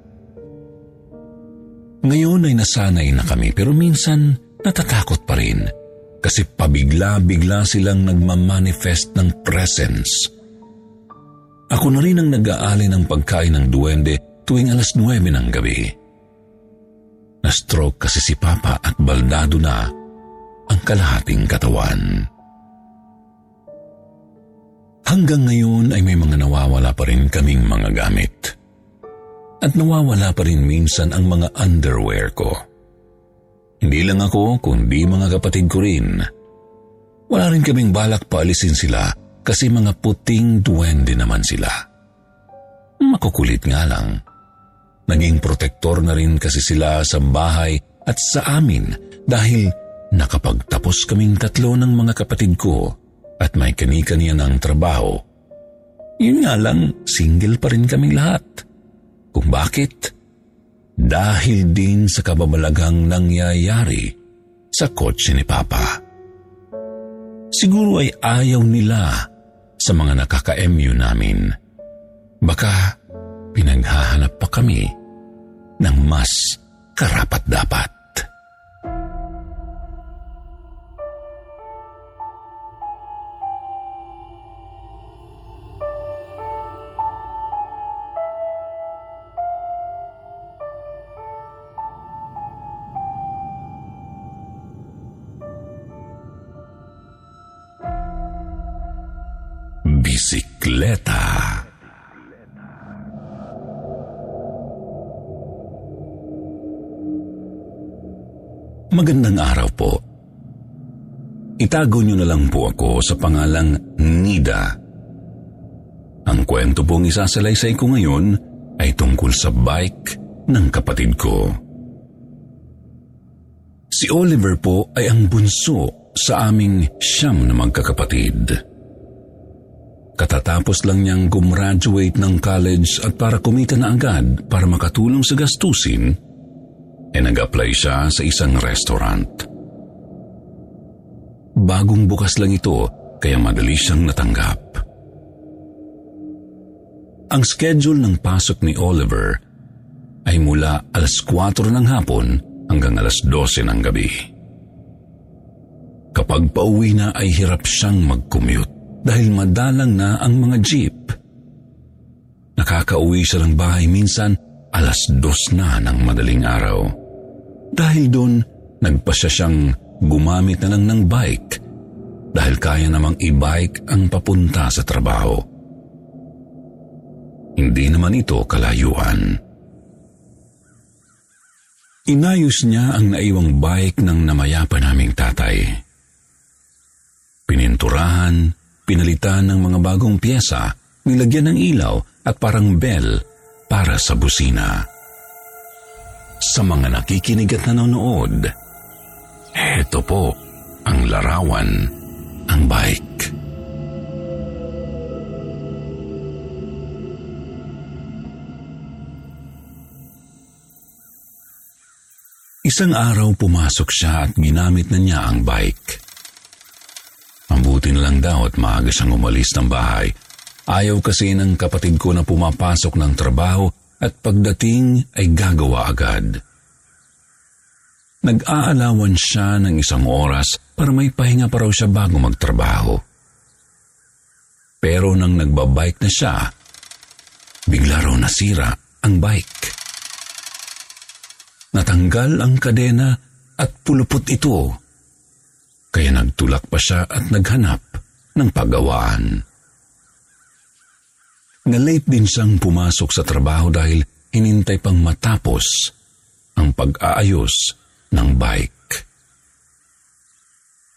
Ngayon ay nasanay na kami pero minsan natatakot pa rin kasi pabigla-bigla silang nagmamanifest ng presence. Ako na rin ang nag-aali ng pagkain ng duwende tuwing alas nuwebe ng gabi. Na-stroke kasi si Papa at baldado na ang kalahating katawan. Hanggang ngayon ay may mga nawawala pa rin kaming mga gamit. At nawawala pa rin minsan ang mga underwear ko. Hindi lang ako, kundi mga kapatid ko rin. Wala rin kaming balak paalisin sila kasi mga puting duwende naman sila. Makukulit nga lang. Naging protektor na rin kasi sila sa bahay at sa amin dahil nakapagtapos kaming tatlo ng mga kapatid ko at may kani-kaniya ng trabaho. Yun nga lang, single pa rin kaming lahat. Kung bakit? Dahil din sa kababalaghang nangyayari sa kotse ni Papa. Siguro ay ayaw nila sa mga nakaka-M U namin. Baka pinaghahanap pa kami ng mas karapat-dapat. Bisikleta. Magandang araw po. Itago niyo na lang po ako sa pangalang Nida. Ang kwento pong isasalaysay ko ngayon ay tungkol sa bike ng kapatid ko. Si Oliver po ay ang bunso sa aming siyam na magkakapatid. Katatapos lang niyang gumraduate ng college at para kumita na agad para makatulong sa gastusin, e nag-apply siya sa isang restaurant. Bagong bukas lang ito kaya madali siyang natanggap. Ang schedule ng pasok ni Oliver ay mula alas kwatro ng hapon hanggang alas dose ng gabi. Kapag pauwi na ay hirap siyang mag-commute dahil madalang na ang mga jeep. Nakakauwi siya ng bahay minsan alas dos na ng madaling araw. Dahil doon, nagpasya siyang gumamit na lang ng bike dahil kaya namang i-bike ang papunta sa trabaho. Hindi naman ito kalayuan. Inayos niya ang naiwang bike ng namayapa naming tatay. Pininturahan, pinalitan ng mga bagong pyesa, nilagyan ng ilaw at parang bell para sa busina. Sa mga nakikinig at nanonood, heto po ang larawan, ang bike. Isang araw pumasok siya at ginamit na niya ang bike. Mabuti na lang daw at maaga siyang umalis ng bahay. Ayaw kasi ng kapatid ko na pumapasok ng trabaho at pagdating ay gagawa agad. Nag-aalawan siya ng isang oras para may pahinga pa raw siya bago magtrabaho. Pero nang nagbabike na siya, bigla raw nasira ang bike. Natanggal ang kadena at pulupot ito. Kaya nagtulak pa siya at naghanap ng paggawaan. Na-late din siyang pumasok sa trabaho dahil hinintay pang matapos ang pag-aayos ng bike.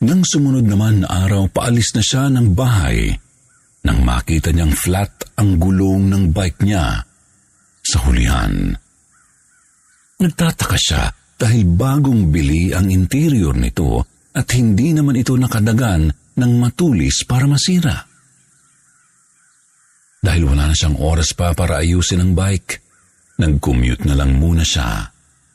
Nang sumunod naman na araw, paalis na siya ng bahay nang makita niyang flat ang gulong ng bike niya sa hulihan. Nagtataka siya dahil bagong bili ang interior nito at hindi naman ito nakadagan ng matulis para masira. Dahil wala na siyang oras pa para ayusin ang bike, nag-commute na lang muna siya.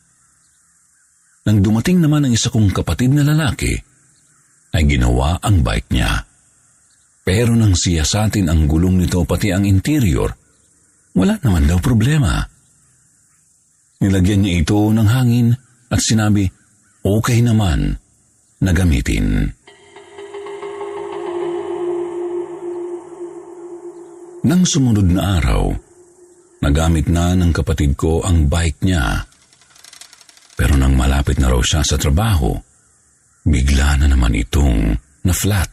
Nang dumating naman ang isa kong kapatid na lalaki, ay ginawa ang bike niya. Pero nang siyasatin ang gulong nito pati ang interior, wala naman daw problema. Nilagyan niya ito ng hangin at sinabi, okay naman na gamitin. Nang sumunod na araw, nagamit na ng kapatid ko ang bike niya. Pero nang malapit na raw siya sa trabaho, bigla na naman itong na-flat.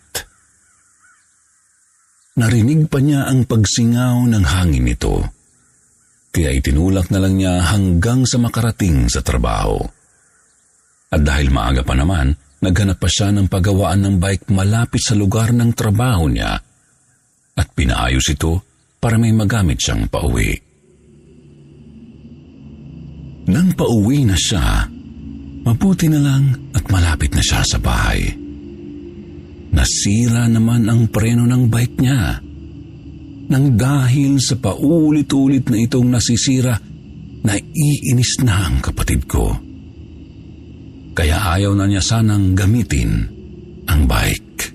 Narinig pa niya ang pagsingaw ng hangin nito, kaya itinulak na lang niya hanggang sa makarating sa trabaho. At dahil maaga pa naman, naghanap pa siya ng paggawaan ng bike malapit sa lugar ng trabaho niya at pinaayos ito para may magamit siyang pauwi. Nang pauwi na siya, mabuti na lang at malapit na siya sa bahay. Nasira naman ang preno ng bike niya. Nang dahil sa paulit-ulit na itong nasisira, naiinis na ang kapatid ko. Kaya ayaw na niya sanang gamitin ang bike.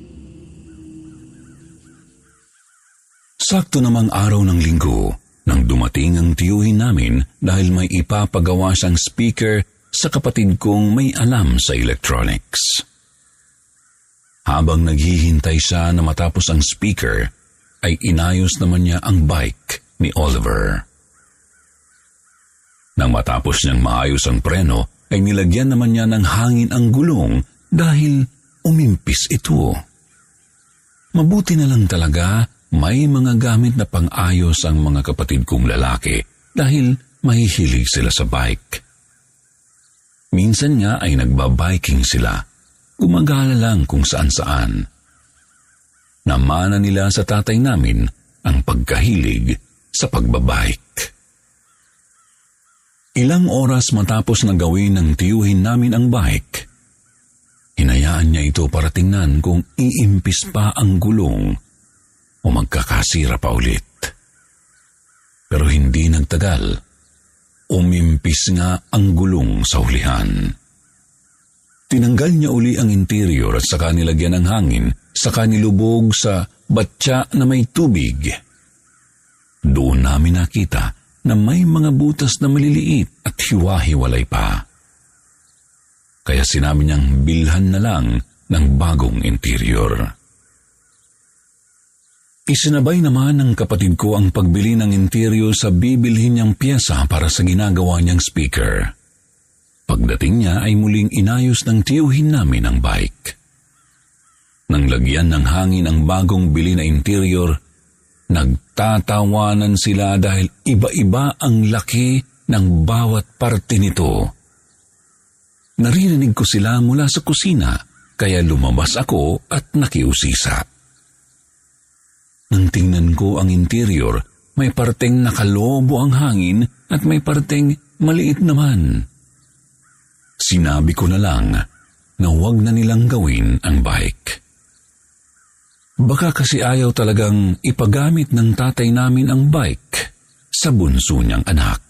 Sakto namang araw ng linggo nang dumating ang tiyuhin namin dahil may ipapagawa siyang speaker sa kapatid kong may alam sa electronics. Habang naghihintay siya na matapos ang speaker, ay inayos naman niya ang bike ni Oliver. Nang matapos niyang maayos ang preno, ay nilagyan naman niya ng hangin ang gulong dahil umimpis ito. Mabuti na lang talaga may mga gamit na pang-ayos ang mga kapatid kong lalaki dahil mahihilig sila sa bike. Minsan nga ay nagbabiking sila, gumagala lang kung saan-saan. Namana nila sa tatay namin ang pagkahilig sa pagbabike. Ilang oras matapos na gawin ng tiyuhin namin ang bike, hinayaan niya ito para tingnan kung iimpis pa ang gulong o magkakasira pa ulit. Pero hindi nagtagal, umimpis nga ang gulong sa hulihan. Tinanggal niya uli ang interior at saka nilagyan ng hangin, saka nilubog sa batya na may tubig. Doon namin nakita na may mga butas na maliliit at hiwa-hiwalay pa. Kaya sinabi niyang bilhan na lang ng bagong interior. Isinabay naman ng kapatid ko ang pagbili ng interior sa bibilhin niyang piyesa para sa ginagawa niyang speaker. Pagdating niya ay muling inayos ng tiyuhin namin ang bike. Nang lagyan ng hangin ang bagong bili na interior, nagtatawanan sila dahil iba-iba ang laki ng bawat parte nito. Narinig ko sila mula sa kusina, kaya lumabas ako at nakiusisa. Nang tingnan ko ang interior, may parteng nakalobo ang hangin at may parteng maliit naman. Sinabi ko na lang na huwag na nilang gawin ang bike. Baka kasi ayaw talagang ipagamit ng tatay namin ang bike sa bunso niyang anak.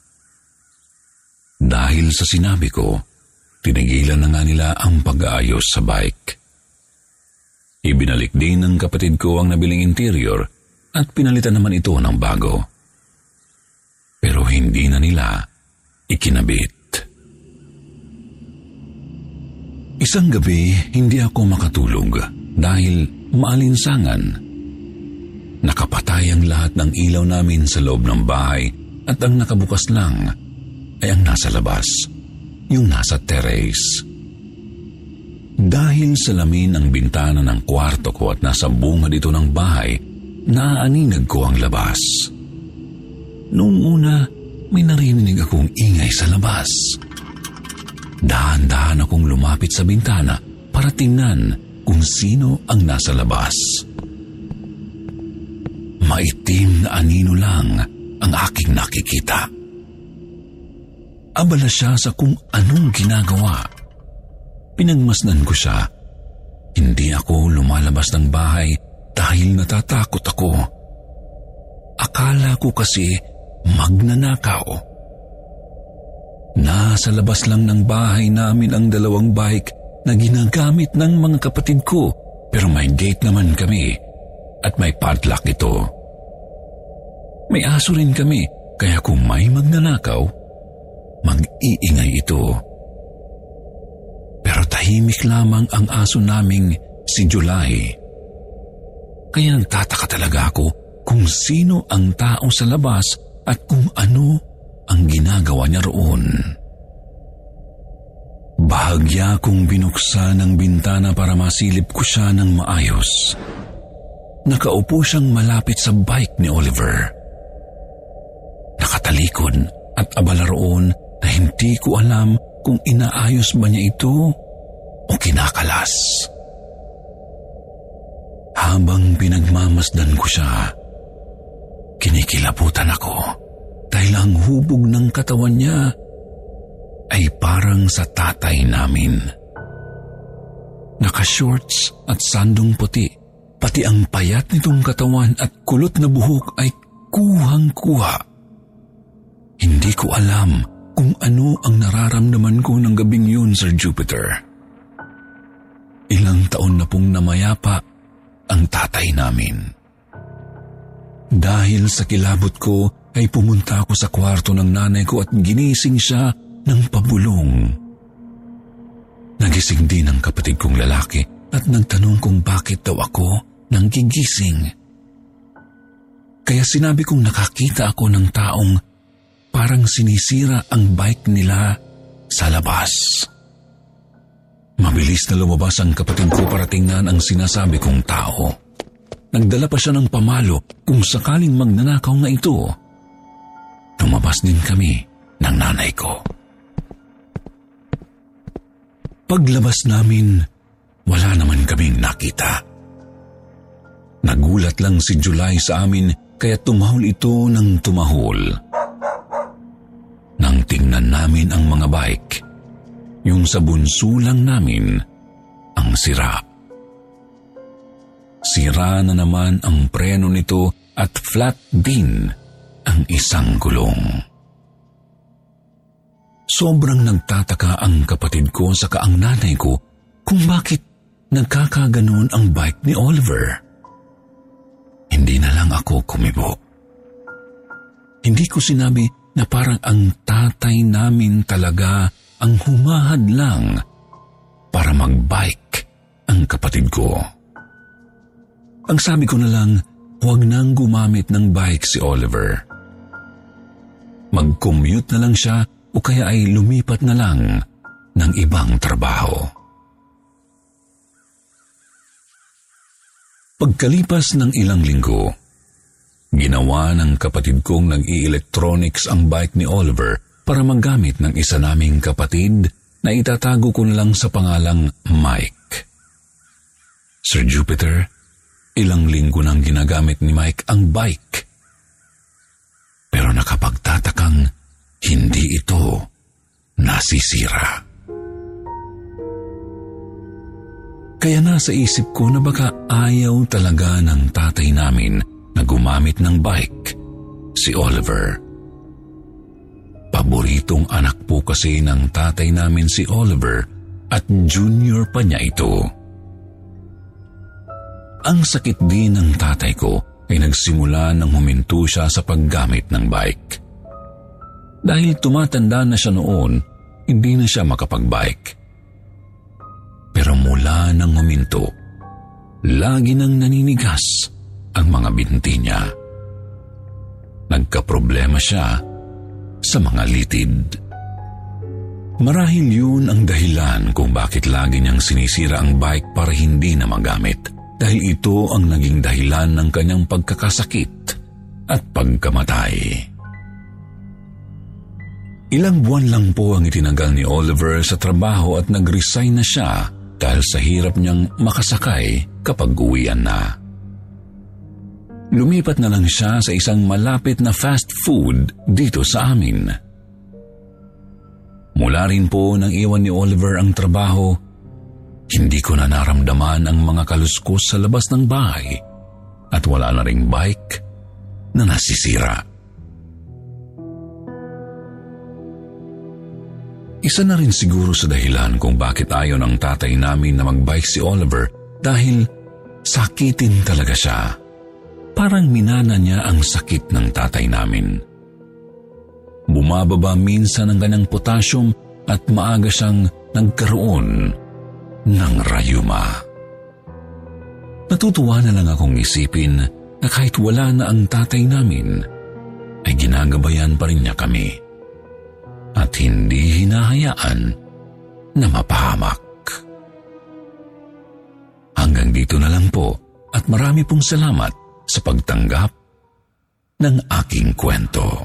Dahil sa sinabi ko, tinigilan na nga nila ang pag-aayos sa bike. Ibinalik din ng kapatid ko ang nabiling interior at pinalitan naman ito ng bago. Pero hindi na nila ikinabit. Isang gabi, hindi ako makatulog dahil maalinsangan. Nakapatay ang lahat ng ilaw namin sa loob ng bahay at ang nakabukas lang ay ang nasa labas, yung nasa terrace. Dahil salamin ang bintana ng kwarto ko at nasa bungad ito ng bahay, naaaninag ko ang labas. Noong una, may narinig akong ingay sa labas. Dahan-dahan akong lumapit sa bintana para tingnan kung sino ang nasa labas. Maitim na anino lang ang aking nakikita. Abala siya sa kung anong ginagawa. Pinagmasdan ko siya. Hindi ako lumalabas ng bahay dahil natatakot ako. Akala ko kasi magnanakaw. Nasa labas lang ng bahay namin ang dalawang bike na ginagamit ng mga kapatid ko, pero may gate naman kami at may padlock ito. May aso rin kami, kaya kung may magnanakaw, mag-iingay ito. Pero tahimik lamang ang aso naming si July. Kaya nagtataka talaga ako kung sino ang tao sa labas at kung ano ang ginagawa niya roon. Bahagya kong binuksan ang bintana para masilip ko siya ng maayos. Nakaupo siyang malapit sa bike ni Oliver. Nakatalikod at abala roon na hindi ko alam kung inaayos ba niya ito o kinakalas. Habang pinagmamasdan ko siya, kinikilabutan ako dahil ang hubog ng katawan niya ay parang sa tatay namin. Naka-shorts at sandong puti, pati ang payat nitong katawan at kulot na buhok ay kuhang-kuha. Hindi ko alam kung ano ang nararamdaman ko ng gabing yun, Sir Jupiter. Ilang taon na pong namayapa ang tatay namin. Dahil sa kilabot ko ay pumunta ako sa kwarto ng nanay ko at ginising siya ng pabulong. Nagising din ang kapatid kong lalaki at nagtanong kung bakit daw ako nang gigising. Kaya sinabi kong nakakita ako ng taong parang sinisira ang bike nila sa labas. Mabilis na lumabas ang kapatid ko para tingnan ang sinasabi kong tao. Nagdala pa siya ng pamalo kung sakaling magnanakaw nga ito. Lumabas din kami ng nanay ko. Paglabas namin, wala naman kaming nakita. Nagulat lang si July sa amin kaya tumahol ito ng tumahol. Nang tingnan namin ang mga bike, yung sa bunso lang namin ang sira. Sira na naman ang preno nito at flat din ang isang gulong. Sobrang nagtataka ang kapatid ko saka ang nanay ko kung bakit nagkakaganon ang bike ni Oliver. Hindi na lang ako kumibo. Hindi ko sinabi na parang ang tatay namin talaga ang humahad lang para mag-bike ang kapatid ko. Ang sabi ko na lang, huwag nang gumamit ng bike si Oliver. Mag-commute na lang siya o kaya ay lumipat na lang ng ibang trabaho. Pagkalipas ng ilang linggo, ginawa ng kapatid kong nag-i-electronics ang bike ni Oliver para magamit ng isa naming kapatid na itatago ko na lang sa pangalang Mike. Sir Jupiter, ilang linggo nang ginagamit ni Mike ang bike. Pero nakapagtatakang hindi ito nasisira. Kaya nasa isip ko na baka ayaw talaga ng tatay namin na gumamit ng bike si Oliver. Paboritong anak po kasi ng tatay namin si Oliver at junior pa niya ito. Ang sakit din ng tatay ko ay nagsimula nang huminto siya sa paggamit ng bike. Dahil tumatanda na siya noon, hindi na siya makapag-bike. Pero mula nang huminto, lagi nang naninigas ang mga binti niya. Nagkaproblema siya sa mga litid. Marahil yun ang dahilan kung bakit lagi niyang sinisira ang bike para hindi na magamit. Dahil ito ang naging dahilan ng kanyang pagkakasakit at pagkamatay. Ilang buwan lang po ang itinagal ni Oliver sa trabaho at nag-resign na siya dahil sa hirap niyang makasakay kapag uwian na. Lumipat na lang siya sa isang malapit na fast food dito sa amin. Mula rin po nang iwan ni Oliver ang trabaho, hindi ko na naramdaman ang mga kaluskos sa labas ng bahay at wala na ring bike na nasisira. Isa na rin siguro sa dahilan kung bakit ayaw ng tatay namin na magbike si Oliver dahil sakitin talaga siya. Parang minana niya ang sakit ng tatay namin. Bumababa minsan ang kanyang potassium at maaga siyang nagkaroon ng rayuma. Natutuwa na lang akong isipin na kahit wala na ang tatay namin, ay ginagabayan pa rin niya kami at hindi hinahayaan na mapahamak. Hanggang dito na lang po at marami pong salamat sa pagtanggap ng aking kwento.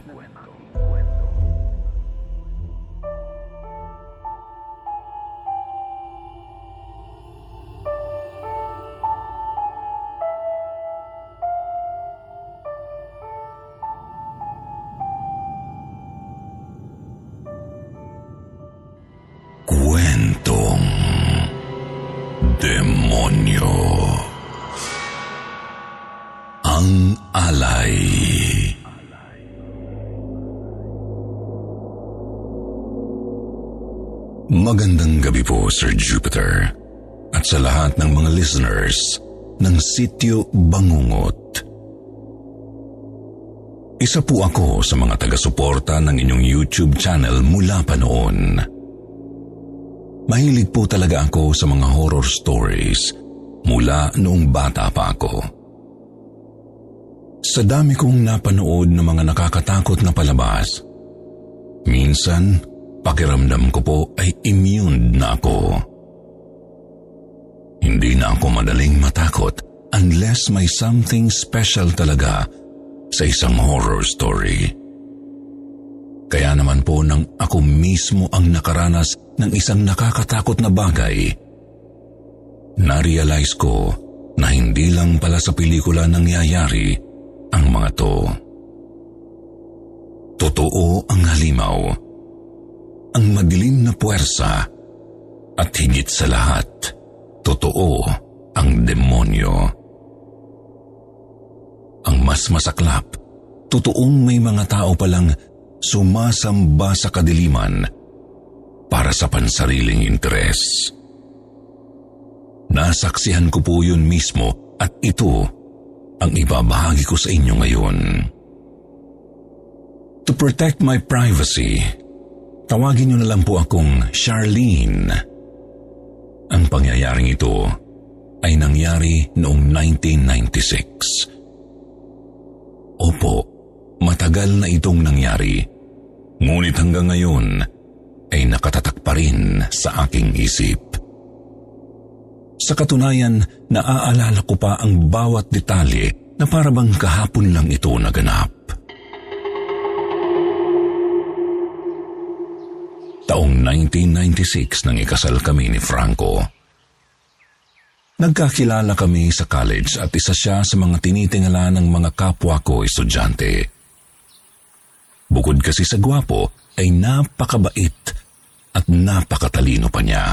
Kwentong Demonyo. Ang Alay. Magandang gabi po, Sir Jupiter, at sa lahat ng mga listeners ng Sityo Bangungot. Isa po ako sa mga taga-suporta ng inyong YouTube channel mula pa noon. Mahilig po talaga ako sa mga horror stories mula noong bata pa ako. Sa dami kong napanood ng mga nakakatakot na palabas, minsan pakiramdam ko po ay immune na ako. Hindi na ako madaling matakot unless may something special talaga sa isang horror story. Kaya naman po nang ako mismo ang nakaranas ng isang nakakatakot na bagay, na-realize ko na hindi lang pala sa pelikula nangyayari ang mga to. Totoo ang halimaw, ang madilim na puwersa, at higit sa lahat, totoo ang demonyo. Ang mas masaklap, totoong may mga tao palang sumasamba sa kadiliman para sa pansariling interes. Nasaksihan ko po yun mismo at ito ang ibabahagi ko sa inyo ngayon. To protect my privacy, tawagin niyo na lang po akong Charlene. Ang pangyayaring ito ay nangyari noong nineteen ninety-six. Opo, matagal na itong nangyari, ngunit hanggang ngayon ay nakatatak pa rin sa aking isip. Sa katunayan, naaalala ko pa ang bawat detalye na parabang kahapon lang ito naganap. Taong nineteen ninety-six nang ikasal kami ni Franco. Nagkakilala kami sa college at isa siya sa mga tinitingala ng mga kapwa ko estudyante. Bukod kasi sa gwapo, ay napakabait at napakatalino pa niya.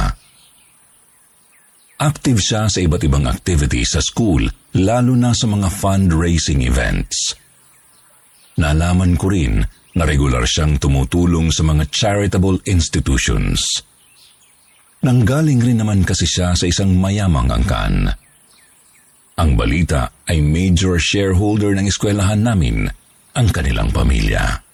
Active siya sa iba't ibang activities sa school, lalo na sa mga fundraising events. Nalaman ko rin na regular siyang tumutulong sa mga charitable institutions. Nanggaling rin naman kasi siya sa isang mayamang angkan. Ang balita ay major shareholder ng eskwelahan namin ang kanilang pamilya.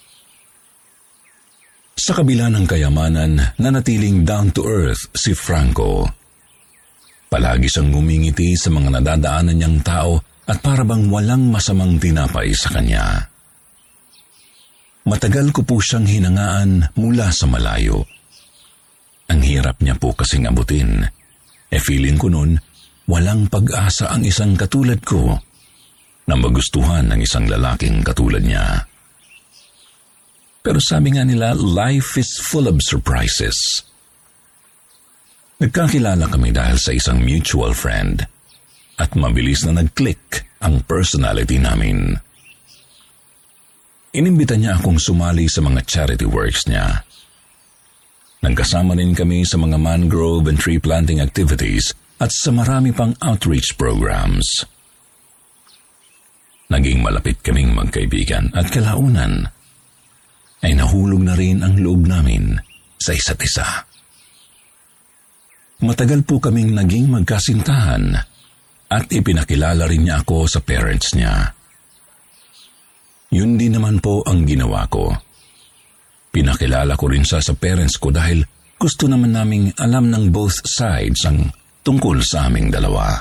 Sa kabila ng kayamanan, nanatiling down to earth si Franco. Palagi siyang ngumingiti sa mga nadadaanan niyang tao at parabang walang masamang tinapay sa kanya. Matagal ko po siyang hinangaan mula sa malayo. Ang hirap niya po kasing abutin. E feeling ko nun, walang pag-asa ang isang katulad ko na magustuhan ng isang lalaking katulad niya. Pero sabi nga nila, life is full of surprises. Nagkakilala kami dahil sa isang mutual friend at mabilis na nag-click ang personality namin. Inimbita niya akong sumali sa mga charity works niya. Nagkasama rin kami sa mga mangrove and tree planting activities at sa marami pang outreach programs. Naging malapit kaming magkaibigan at kalaunan ay nahulog na rin ang loob namin sa isa't isa. Matagal po kaming naging magkasintahan at ipinakilala rin niya ako sa parents niya. Yun din naman po ang ginawa ko. Pinakilala ko rin siya sa parents ko dahil gusto naman naming alam ng both sides ang tungkol sa aming dalawa.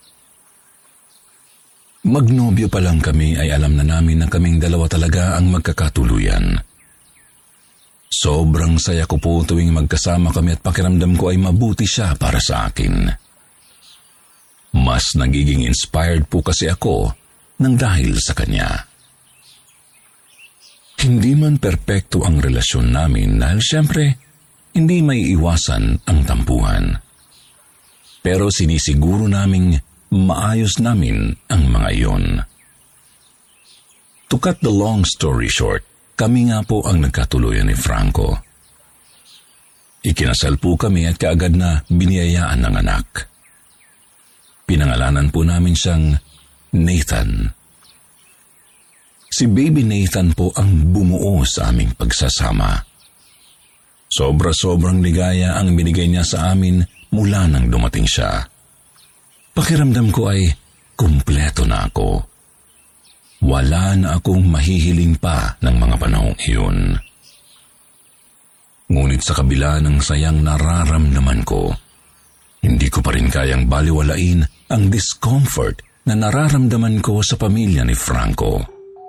Magnobyo pa lang kami ay alam na namin na kaming dalawa talaga ang magkakatuluyan. Sobrang saya ko po tuwing magkasama kami at pakiramdam ko ay mabuti siya para sa akin. Mas nagiging inspired po kasi ako nang dahil sa kanya. Hindi man perpekto ang relasyon namin dahil siyempre hindi may iwasan ang tampuhan. Pero sinisiguro naming maayos namin ang mga iyon. To cut the long story short, kami nga po ang nagkatuluyan ni Franco. Ikinasal po kami at kaagad na biniyayaan ng anak. Pinangalanan po namin siyang Nathan. Si Baby Nathan po ang bumuo sa aming pagsasama. Sobra-sobrang ligaya ang binigay niya sa amin mula nang dumating siya. Pakiramdam ko ay kumpleto na ako. Wala na akong mahihiling pa ng mga panahong iyon. Ngunit sa kabila ng sayang nararamdaman ko, hindi ko pa rin kayang baliwalain ang discomfort na nararamdaman ko sa pamilya ni Franco.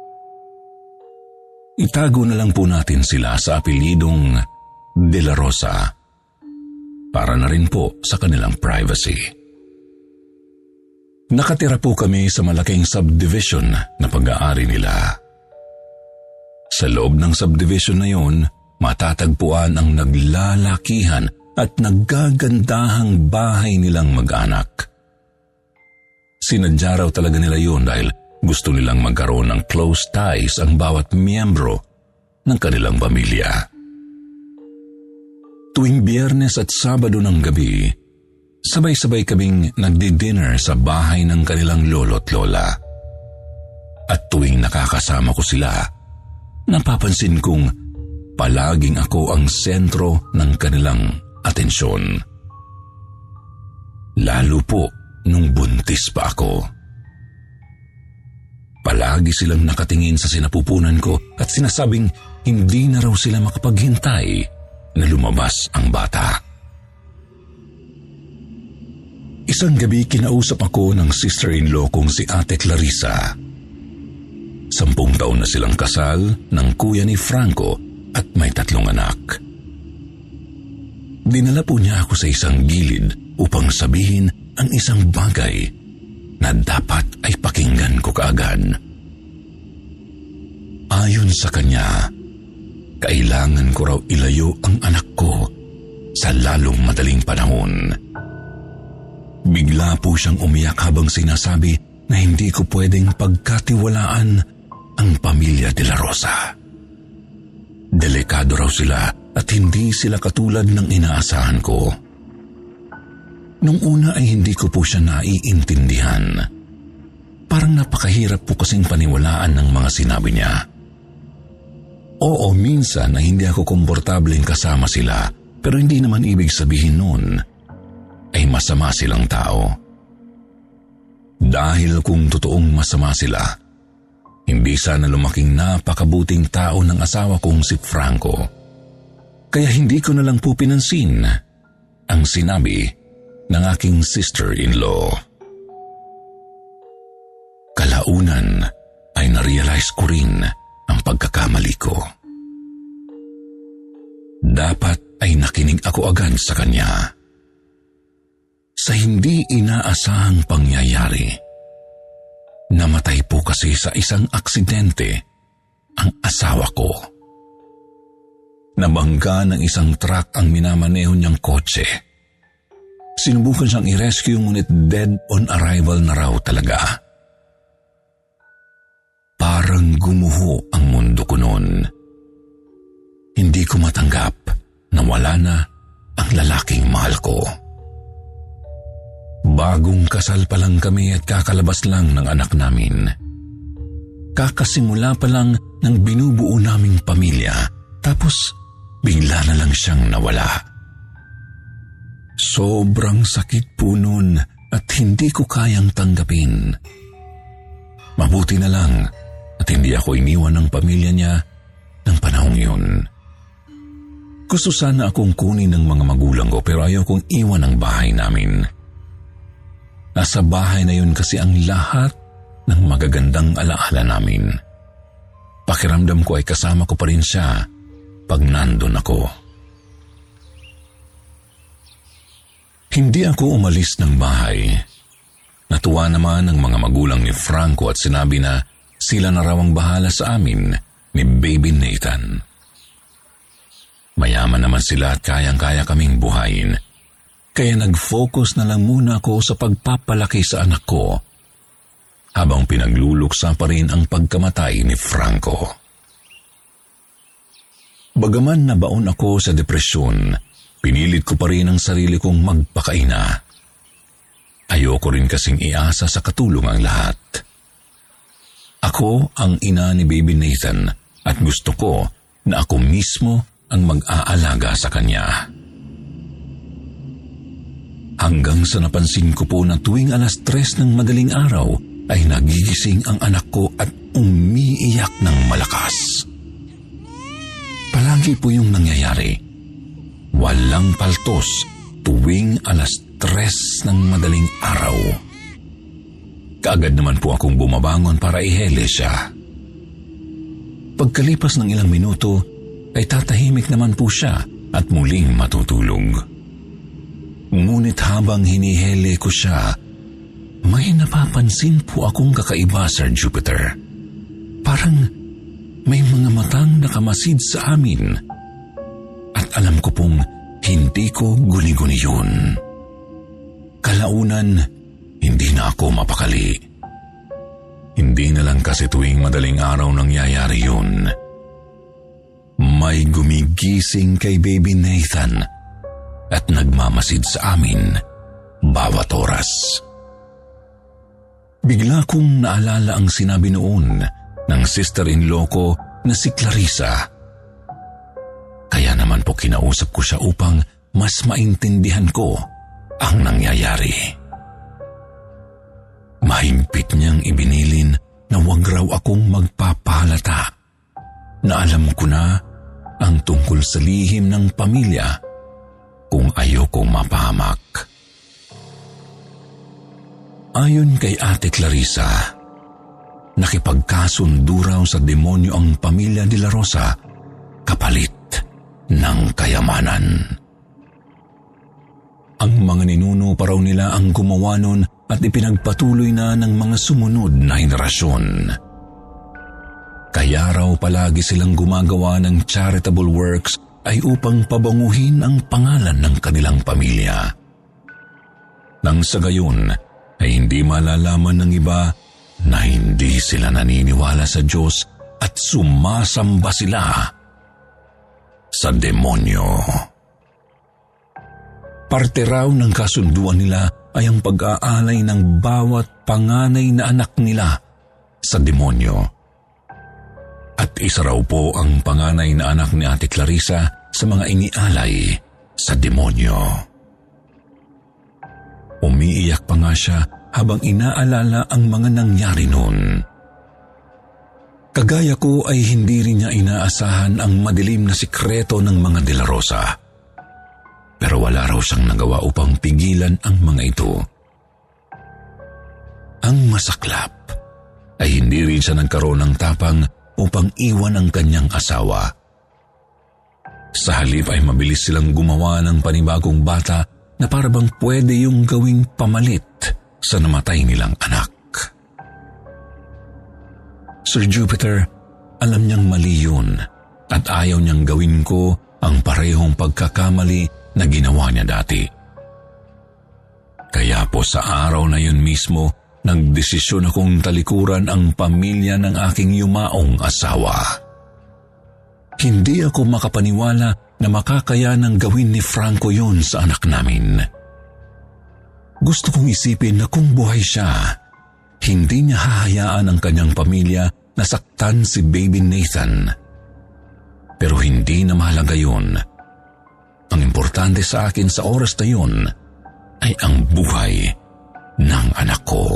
Itago na lang po natin sila sa apelyidong De La Rosa para na rin po sa kanilang privacy. Nakatira po kami sa malaking subdivision na pag-aari nila. Sa loob ng subdivision na yon, matatagpuan ang naglalakihan at naggagandahang bahay nilang mag-anak. Sinadya raw talaga nila yon dahil gusto nilang magkaroon ng close ties ang bawat miyembro ng kanilang pamilya. Tuwing Biyernes at Sabado ng gabi, sabay-sabay kaming nagdi-dinner sa bahay ng kanilang lolo't lola. At tuwing nakakasama ko sila, napapansin kong palaging ako ang sentro ng kanilang atensyon. Lalo po nung buntis pa ako. Palagi silang nakatingin sa sinapupunan ko at sinasabing hindi na raw sila makapaghintay na lumabas ang bata. Isang gabi kinausap ako ng sister-in-law kong si Ate Clarissa. Sampung taon na silang kasal ng kuya ni Franco at may tatlong anak. Dinala po niya ako sa isang gilid upang sabihin ang isang bagay na dapat ay pakinggan ko kaagad. Ayon sa kanya, kailangan ko raw ilayo ang anak ko sa lalong madaling panahon. Bigla po siyang umiyak habang sinasabi na hindi ko pwedeng pagkatiwalaan ang pamilya de la Rosa. Delikado raw sila at hindi sila katulad ng inaasahan ko. Nung una ay hindi ko po siya naiintindihan. Parang napakahirap po kasing paniwalaan ng mga sinabi niya. Oo, minsan na hindi ako komportableng kasama sila, pero hindi naman ibig sabihin nun ay masama silang tao. Dahil kung totoong masama sila, hindi sana lumaking napakabuting tao ng asawa kong si Franco. Kaya hindi ko na lang po pinansin ang sinabi ng aking sister-in-law. Kalaunan ay narealize ko rin ang pagkakamali ko. Dapat ay nakinig ako agad sa kanya. Sa hindi inaasahang pangyayari, namatay po kasi sa isang aksidente ang asawa ko. Nabangga ng isang truck ang minamaneho niyang kotse. Sinubukan siyang i-rescue ngunit dead on arrival na raw talaga. Parang gumuho ang mundo ko noon. Hindi ko matanggap na wala na ang lalaking mahal ko. Bagong kasal pa lang kami at kakalabas lang ng anak namin. Kakasimula pa lang ng binubuo naming pamilya, tapos bigla na lang siyang nawala. Sobrang sakit po nun at hindi ko kayang tanggapin. Mabuti na lang at hindi ako iniwan ng pamilya niya ng panahong yun. Gusto sana akong kunin ng mga magulang ko pero ayaw kong iwan ang bahay namin. Nasa bahay na yun kasi ang lahat ng magagandang alaala namin. Pakiramdam ko ay kasama ko pa rin siya pag nandun ako. Hindi ako umalis ng bahay. Natuwa naman ang mga magulang ni Franco at sinabi na sila na raw ang bahala sa amin ni Baby Nathan. Mayaman naman sila at kayang-kaya kaming buhayin. Kaya nag-focus na lang muna ako sa pagpapalaki sa anak ko habang pinagluluksa pa rin ang pagkamatay ni Franco. Bagaman nabaon ako sa depresyon, pinilit ko pa rin ang sarili kong magpakaina. Ayoko rin kasing iasa sa katulong ang lahat. Ako ang ina ni Baby Nathan at gusto ko na ako mismo ang mag-aalaga sa kanya. Hanggang sa napansin ko po na tuwing alas tres ng madaling araw ay nagigising ang anak ko at umiiyak ng malakas. Palagi po yung nangyayari. Walang paltos tuwing alas tres ng madaling araw. Kaagad naman po akong bumabangon para ihele siya. Pagkalipas ng ilang minuto ay tatahimik naman po siya at muling matutulog. Ngunit habang hinihele ko siya, may napapansin po akong kakaiba, Sir Jupiter. Parang may mga matang nakamasid sa amin. At alam ko pong hindi ko guni-guni yun. Kalaunan, hindi na ako mapakali. Hindi na lang kasi tuwing madaling araw nangyayari yun. May gumigising kay Baby Nathan at nagmamasid sa amin bawat oras. Bigla kong naalala ang sinabi noon ng sister-in-law ko na si Clarissa. Kaya naman po kinausap ko siya upang mas maintindihan ko ang nangyayari. Mahigpit niyang ibinilin na wag raw akong magpapahalata na alam ko na ang tungkol sa lihim ng pamilya kung ayokong mapahamak. Ayon kay Ate Clarissa, nakipagkasundo raw sa demonyo ang pamilya de la Rosa kapalit ng kayamanan. Ang mga ninuno pa raw nila ang gumawa nun at ipinagpatuloy na ng mga sumunod na henerasyon. Kaya raw palagi silang gumagawa ng charitable works ay upang pabanguhin ang pangalan ng kanilang pamilya. Nang sa gayon ay hindi malalaman ng iba na hindi sila naniniwala sa Diyos at sumasamba sila sa demonyo. Parte raw ng kasunduan nila ay ang pag-aalay ng bawat panganay na anak nila sa demonyo. At isa raw po ang panganay na anak ni Ate Clarissa sa mga inialay sa demonyo. Umiiyak pa nga siya habang inaalala ang mga nangyari noon. Kagaya ko ay hindi rin niya inaasahan ang madilim na sikreto ng mga De La Rosa. Pero wala raw siyang nagawa upang pigilan ang mga ito. Ang masaklap ay hindi rin siya nagkaroon ng tapang upang iwan ang kanyang asawa. Sa halip ay mabilis silang gumawa ng panibagong bata na parabang pwede yung gawing pamalit sa namatay nilang anak. Sir Jupiter, alam niyang mali yun at ayaw niyang gawin ko ang parehong pagkakamali na ginawa niya dati. Kaya po sa araw na yun mismo, nagdesisyon akong talikuran ang pamilya ng aking yumaong asawa. Hindi ako makapaniwala na makakayanang gawin ni Franco yun sa anak namin. Gusto kong isipin na kung buhay siya, hindi niya hahayaan ang kanyang pamilya na saktan si Baby Nathan. Pero hindi na mahalaga yun. Ang importante sa akin sa oras na yun ay ang buhay ng anak ko.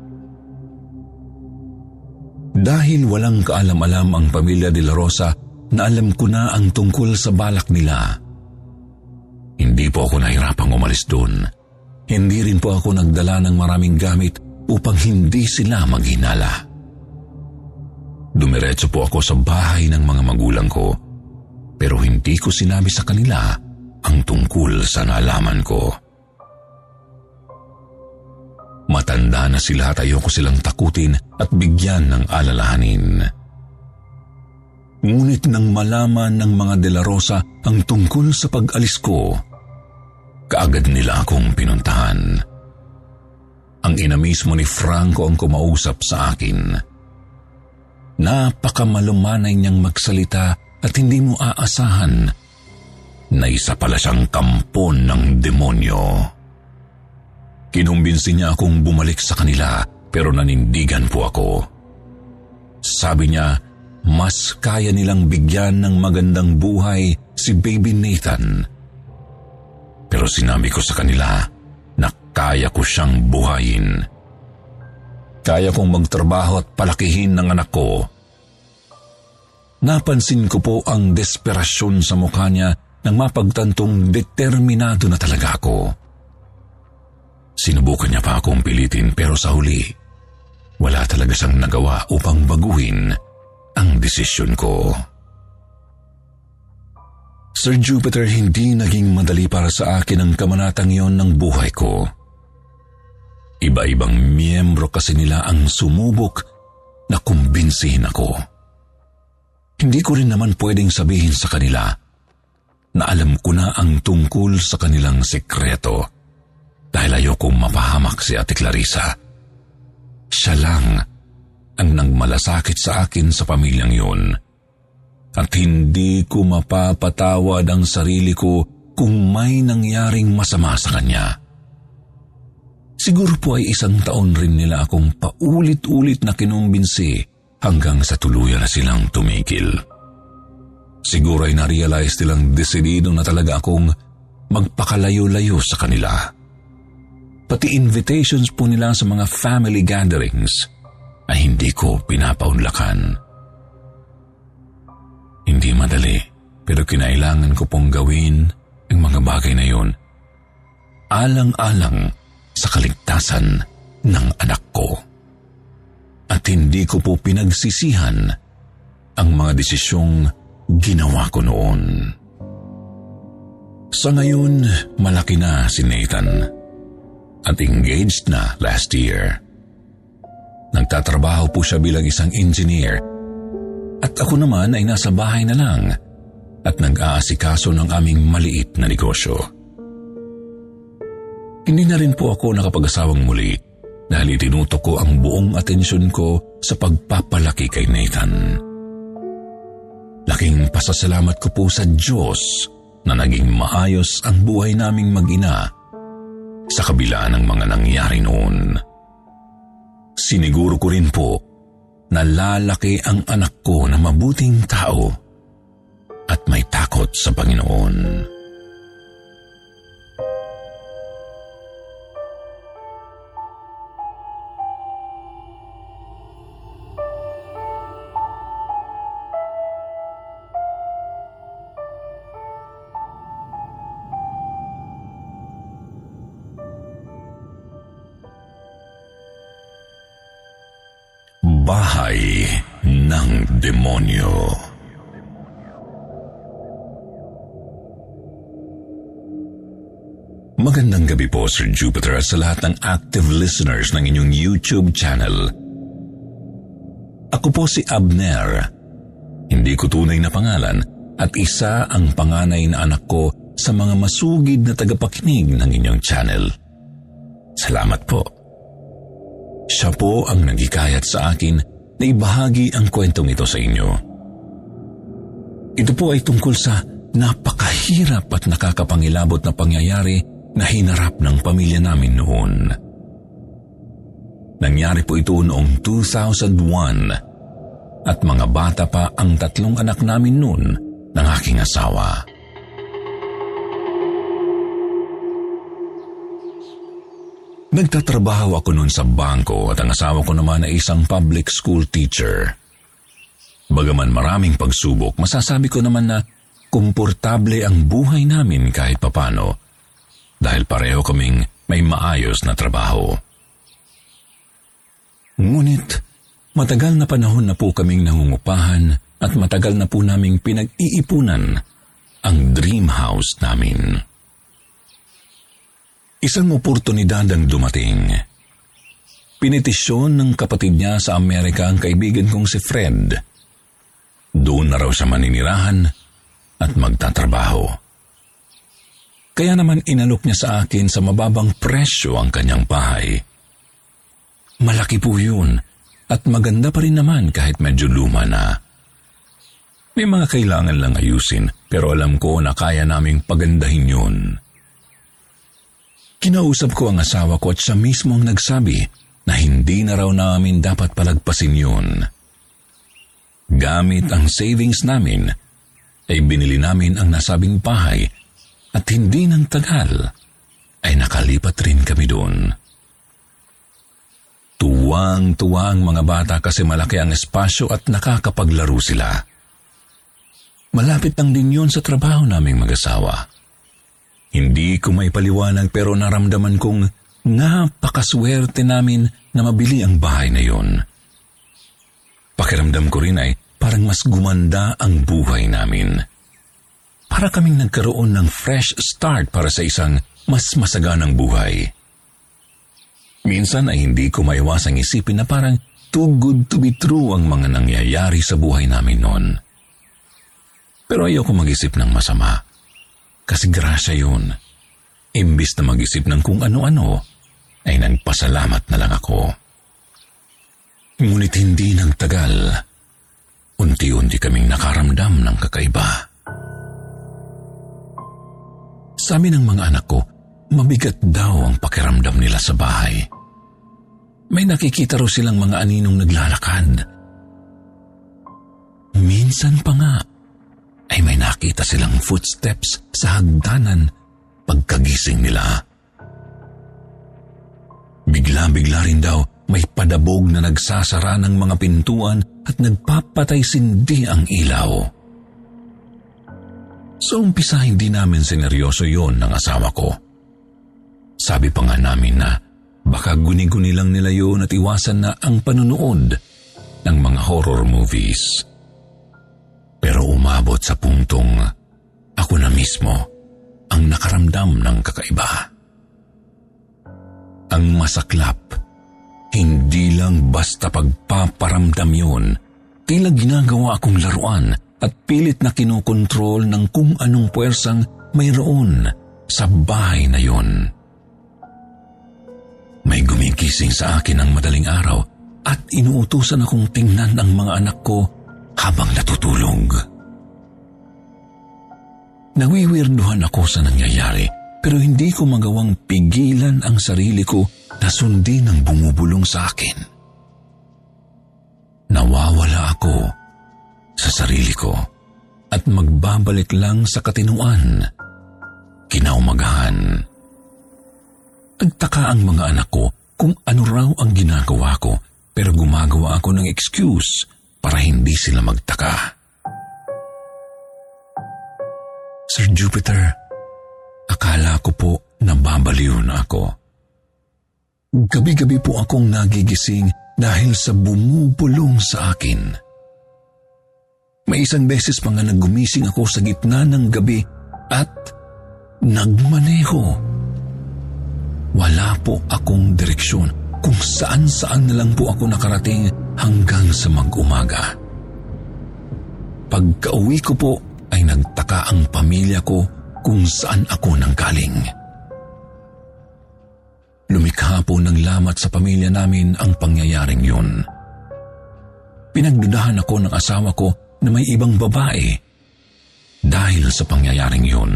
Dahil walang kaalam-alam ang pamilya de la Rosa na alam ko na ang tungkol sa balak nila, hindi po ako nahirapang umalis doon. Hindi rin po ako nagdala ng maraming gamit upang hindi sila maghinala. Dumiretso po ako sa bahay ng mga magulang ko, pero hindi ko sinabi sa kanila ang tungkol sa nalaman ko. Matanda na sila at ayoko silang takutin at bigyan ng alalahanin. Ngunit nang malaman ng mga de la Rosa ang tungkol sa pag-alis ko, kaagad nila akong pinuntahan. Ang ina mismo ni Franco ang kumausap sa akin. Napakamalumanay niyang magsalita at hindi mo aasahan na isa pala siyang kampon ng demonyo. Kinumbinsi niya akong bumalik sa kanila pero nanindigan po ako. Sabi niya, mas kaya nilang bigyan ng magandang buhay si Baby Nathan. Pero sinabi ko sa kanila na kaya ko siyang buhayin. Kaya kong magtrabaho at palakihin ng anak ko. Napansin ko po ang desperasyon sa mukha niya nang mapagtantong determinado na talaga ako. Sinubukan niya pa akong pilitin pero sa huli, wala talaga siyang nagawa upang baguhin ang desisyon ko. Sir Jupiter, hindi naging madali para sa akin ang kamanatang yon ng buhay ko. Iba-ibang miyembro kasi nila ang sumubok na kumbinsihin ako. Hindi ko rin naman pwedeng sabihin sa kanila na alam ko na ang tungkol sa kanilang sekreto dahil ayokong mapahamak si Ate Clarissa. Siya lang ang nagmalasakit sa akin sa pamilyang yun. At hindi ko mapapatawad ang sarili ko kung may nangyaring masama sa kanya. Siguro po ay isang taon rin nila akong paulit-ulit na kinumbinsi hanggang sa tuluyan na silang tumigil. Siguro ay na-realize nilang desidido na talaga akong magpakalayo-layo sa kanila. Pati invitations po nila sa mga family gatherings ay hindi ko pinapaunlakan. Hindi madali, pero kinailangan ko pong gawin ang mga bagay na yun. Alang-alang sa kaligtasan ng anak ko. At hindi ko po pinagsisihan ang mga desisyong ginawa ko noon. Sa ngayon, malaki na si Nathan at engaged na last year. Nagtatrabaho po siya bilang isang engineer at ako naman ay nasa bahay na lang at nag-aasikaso ng aming maliit na negosyo. Hindi na rin po ako nakapag-asawang muli dahil itinutok ko ang buong atensyon ko sa pagpapalaki kay Nathan. Laking pasasalamat ko po sa Diyos na naging maayos ang buhay naming mag-ina sa kabila ng mga nangyari noon. Siniguro ko rin po na lalaki ang anak ko na mabuting tao at may takot sa Panginoon. Bahay ng Demonyo. Magandang gabi po, Sir Jupiter, sa lahat ng active listeners ng inyong YouTube channel. Ako po si Abner. Hindi ko tunay na pangalan at isa ang panganay na anak ko sa mga masugid na tagapakinig ng inyong channel. Salamat po. Siya po ang naghikayat sa akin na ibahagi ang kwentong ito sa inyo. Ito po ay tungkol sa napakahirap at nakakapangilabot na pangyayari na hinarap ng pamilya namin noon. Nangyari po ito noong two thousand one at mga bata pa ang tatlong anak namin noon ng aking asawa. Nagtatrabaho ako noon sa bangko at ang asawa ko naman ay isang public school teacher. Bagaman maraming pagsubok, masasabi ko naman na komportable ang buhay namin kahit papano dahil pareho kaming may maayos na trabaho. Ngunit matagal na panahon na po kaming nangungupahan at matagal na po naming pinag-iipunan ang dream house namin. Isang oportunidad ang dumating. Pinitisyon ng kapatid niya sa Amerika ang kaibigan kong si Fred. Doon na raw siya maninirahan at magtatrabaho. Kaya naman inalok niya sa akin sa mababang presyo ang kanyang bahay. Malaki po yun at maganda pa rin naman kahit medyo luma na. May mga kailangan lang ayusin pero alam ko na kaya naming pagandahin yun. Kinausap ko ang asawa ko at siya mismo ang nagsabi na hindi na raw namin dapat palagpasin yun. Gamit ang savings namin, ay binili namin ang nasabing bahay at hindi nang tagal ay nakalipat rin kami doon. Tuwang-tuwa ang mga bata kasi malaki ang espasyo at nakakapaglaro sila. Malapit lang din yun sa trabaho naming mag-asawa. Hindi ko may paliwanag pero naramdaman kong napakaswerte namin na mabili ang bahay na yun. Pakiramdam ko rin ay parang mas gumanda ang buhay namin. Para kaming nagkaroon ng fresh start para sa isang mas masaganang buhay. Minsan ay hindi ko maiwasang isipin na parang too good to be true ang mga nangyayari sa buhay namin noon. Pero ayoko mag-isip ng masama. Kasi grasya yun. Imbis na mag-isip ng kung ano-ano, ay nagpasalamat na lang ako. Ngunit hindi nang tagal, unti-unti kaming nakaramdam ng kakaiba. Sabi ng mga anak ko, mabigat daw ang pakiramdam nila sa bahay. May nakikita raw silang mga aninong naglalakad. Minsan pa nga, ay may nakita silang footsteps sa hagdanan pagkagising nila. Bigla-bigla rin daw may padabog na nagsasara ng mga pintuan at nagpapatay-sindi ang ilaw. Sa umpisa hindi namin sineryoso yon ng asawa ko. Sabi pa nga namin na baka guni-guni lang nila yun at iwasan na ang panunood ng mga horror movies. Pero umabot sa puntong ako na mismo ang nakaramdam ng kakaiba. Ang masaklap, hindi lang basta pagpaparamdam yun, tila ginagawa akong laruan at pilit na kinokontrol ng kung anong puwersang mayroon sa bahay na yun. May gumigising sa akin ng madaling araw at inuutusan akong tingnan ang mga anak ko habang natutulog. Nawiwirduhan ako sa nangyayari pero hindi ko magawang pigilan ang sarili ko na sundin ang bumubulong sa akin. Nawawala ako sa sarili ko at magbabalik lang sa katinuan kinaumagahan. Nagtaka ang mga anak ko kung ano raw ang ginagawa ko pero gumagawa ako ng excuse para hindi sila magtaka. Sir Jupiter, akala ko po nababaliw na ako. Gabi-gabi po akong nagigising dahil sa bumubulong sa akin. May isang beses pa nga naggumising ako sa gitna ng gabi at nagmaneho. Wala po akong direksyon kung saan-saan na lang po ako nakarating hanggang sa mag-umaga. Pagka-uwi ko po ay nagtaka ang pamilya ko kung saan ako nanggaling. lumikha po ng lamat sa pamilya namin ang pangyayaring yun. Pinagdudahan ako ng asawa ko na may ibang babae dahil sa pangyayaring yun.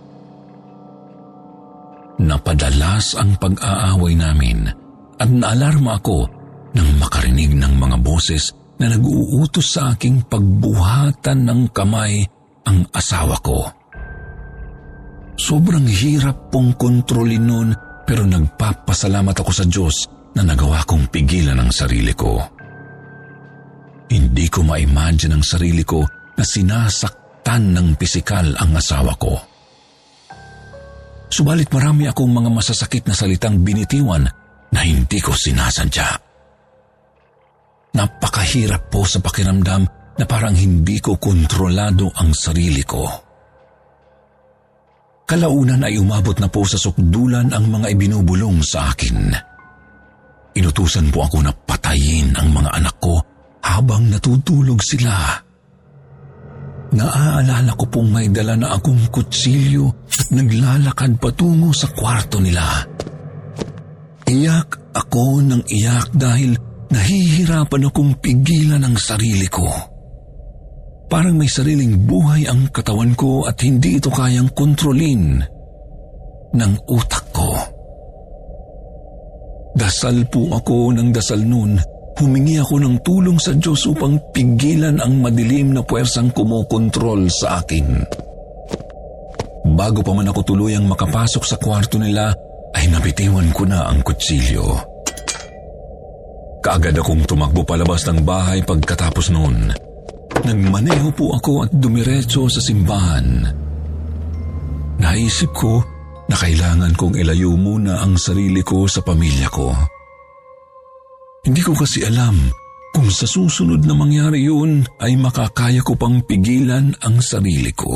Napadalas ang pag-aaway namin at naalarma ako nang makarinig ng mga boses na nag-uutos sa aking pagbuhatan ng kamay ang asawa ko. Sobrang hirap pong kontrolin nun, pero nagpapasalamat ako sa Diyos na nagawa kong pigilan ang sarili ko. Hindi ko ma-imagine ang sarili ko na sinasaktan ng pisikal ang asawa ko. Subalit marami akong mga masasakit na salitang binitiwan na hindi ko sinasadya. Napakahirap po sa pakiramdam na parang hindi ko kontrolado ang sarili ko. Kalaunan ay umabot na po sa sukdulan ang mga ibinubulong sa akin. Inutusan po ako na patayin ang mga anak ko habang natutulog sila. Naaalala ko pong may dala na akong kutsilyo at naglalakad patungo sa kwarto nila. Iyak ako ng iyak dahil nahihirapan akong pigilan ang sarili ko. Parang may sariling buhay ang katawan ko at hindi ito kayang kontrolin ng utak ko. Dasal po ako ng dasal noon. Humingi ako ng tulong sa Diyos upang pigilan ang madilim na puwersang kumokontrol sa akin. Bago pa man ako tuluyang makapasok sa kwarto nila, ay nabitiwan ko na ang kutsilyo. Kaagad akong tumakbo palabas ng bahay pagkatapos noon. Nagmaneho po ako at dumiretso sa simbahan. Naisip ko na kailangan kong ilayo muna ang sarili ko sa pamilya ko. Hindi ko kasi alam kung sa susunod na mangyari yun ay makakaya ko pang pigilan ang sarili ko.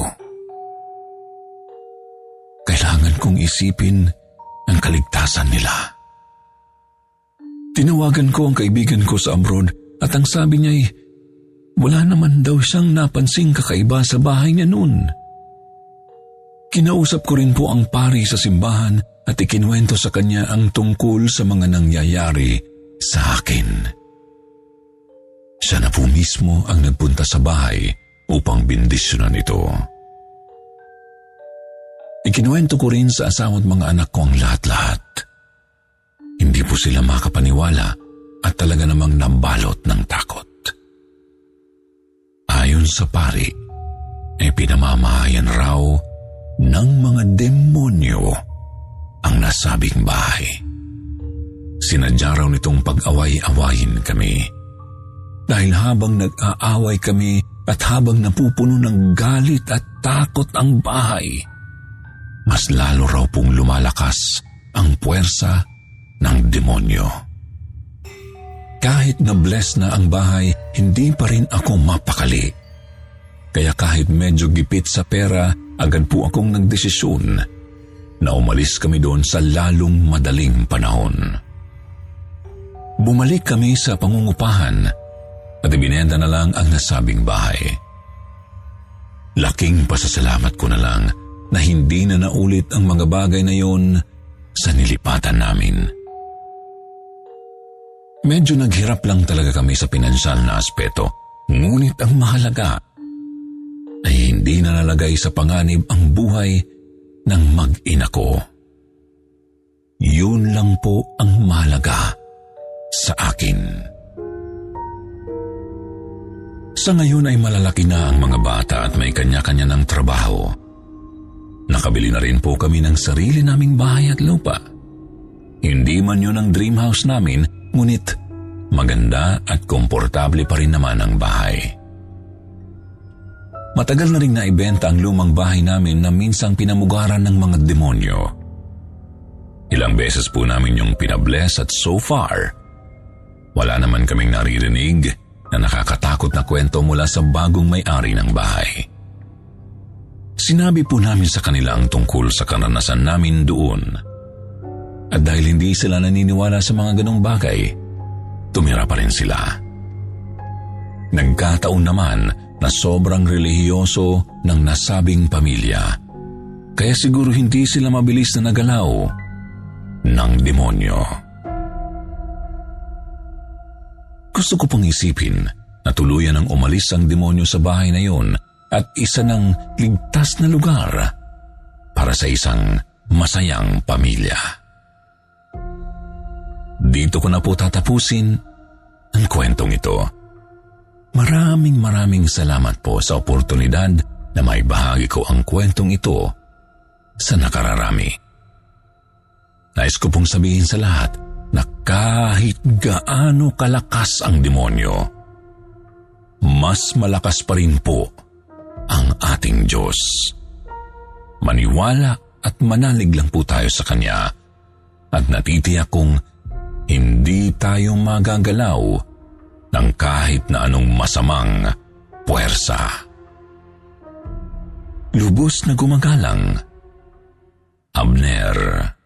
Kailangan kong isipin ang kaligtasan nila. Tinawagan ko ang kaibigan ko sa abroad at ang sabi niya ay wala naman daw siyang napansing kakaiba sa bahay niya noon. Kinausap ko rin po ang pari sa simbahan at ikinuwento sa kanya ang tungkol sa mga nangyayari sa akin. Siya na po mismo ang nagpunta sa bahay upang bindisyonan ito. Ikinuwento ko rin sa asawa at mga anak ko ang lahat-lahat. Hindi po sila makapaniwala at talaga namang nabalot ng takot. Ayon sa pari, ay pinamamahayan raw ng mga demonyo ang nasabing bahay. Sinadya raw nitong pag-away-awayin kami. Dahil habang nag-aaway kami at habang napupuno ng galit at takot ang bahay, mas lalo raw pong lumalakas ang puwersa ng demonyo. Kahit na-bless na ang bahay, hindi pa rin ako mapakali. Kaya kahit medyo gipit sa pera, agad po akong nagdesisyon na umalis kami doon sa lalong madaling panahon. Bumalik kami sa pangungupahan at ibinenta na lang ang nasabing bahay. Laking pasasalamat ko na lang na hindi na naulit ang mga bagay na yon sa nilipatan namin. Medyo naghirap lang talaga kami sa pinansyal na aspeto, ngunit ang mahalaga ay hindi na nalagay sa panganib ang buhay ng mag-ina ko. Yun lang po ang mahalaga sa akin. Sa ngayon ay malalaki na ang mga bata at may kanya-kanya ng trabaho. Nakabili na rin po kami ng sarili naming bahay at lupa. Hindi man yun ang dream house namin, ngunit maganda at komportable pa rin naman ang bahay. Matagal na rin naibenta ang lumang bahay namin na minsang pinamugaran ng mga demonyo. Ilang beses po namin yung pinabless at so far, wala naman kaming naririnig na nakakatakot na kwento mula sa bagong may-ari ng bahay. Sinabi po namin sa kanila ang tungkol sa karanasan namin doon. At dahil hindi sila naniniwala sa mga ganong bagay, tumira pa rin sila. Nagkataon naman na sobrang relihiyoso ng nasabing pamilya. Kaya siguro hindi sila mabilis na nagalaw ng demonyo. Gusto ko pang isipin na tuluyan ng umalis ang demonyo sa bahay na yon at isa ng ligtas na lugar para sa isang masayang pamilya. Dito ko na po tatapusin ang kwentong ito. Maraming maraming salamat po sa oportunidad na maibahagi ko ang kwentong ito sa nakararami. Nais ko pong sabihin sa lahat na kahit gaano kalakas ang demonyo, mas malakas pa rin po ang ating Diyos. Maniwala at manalig lang po tayo sa Kanya at natitiyak kong hindi tayo magagalaw ng kahit na anong masamang puwersa. Lubos na gumagalang, Abner.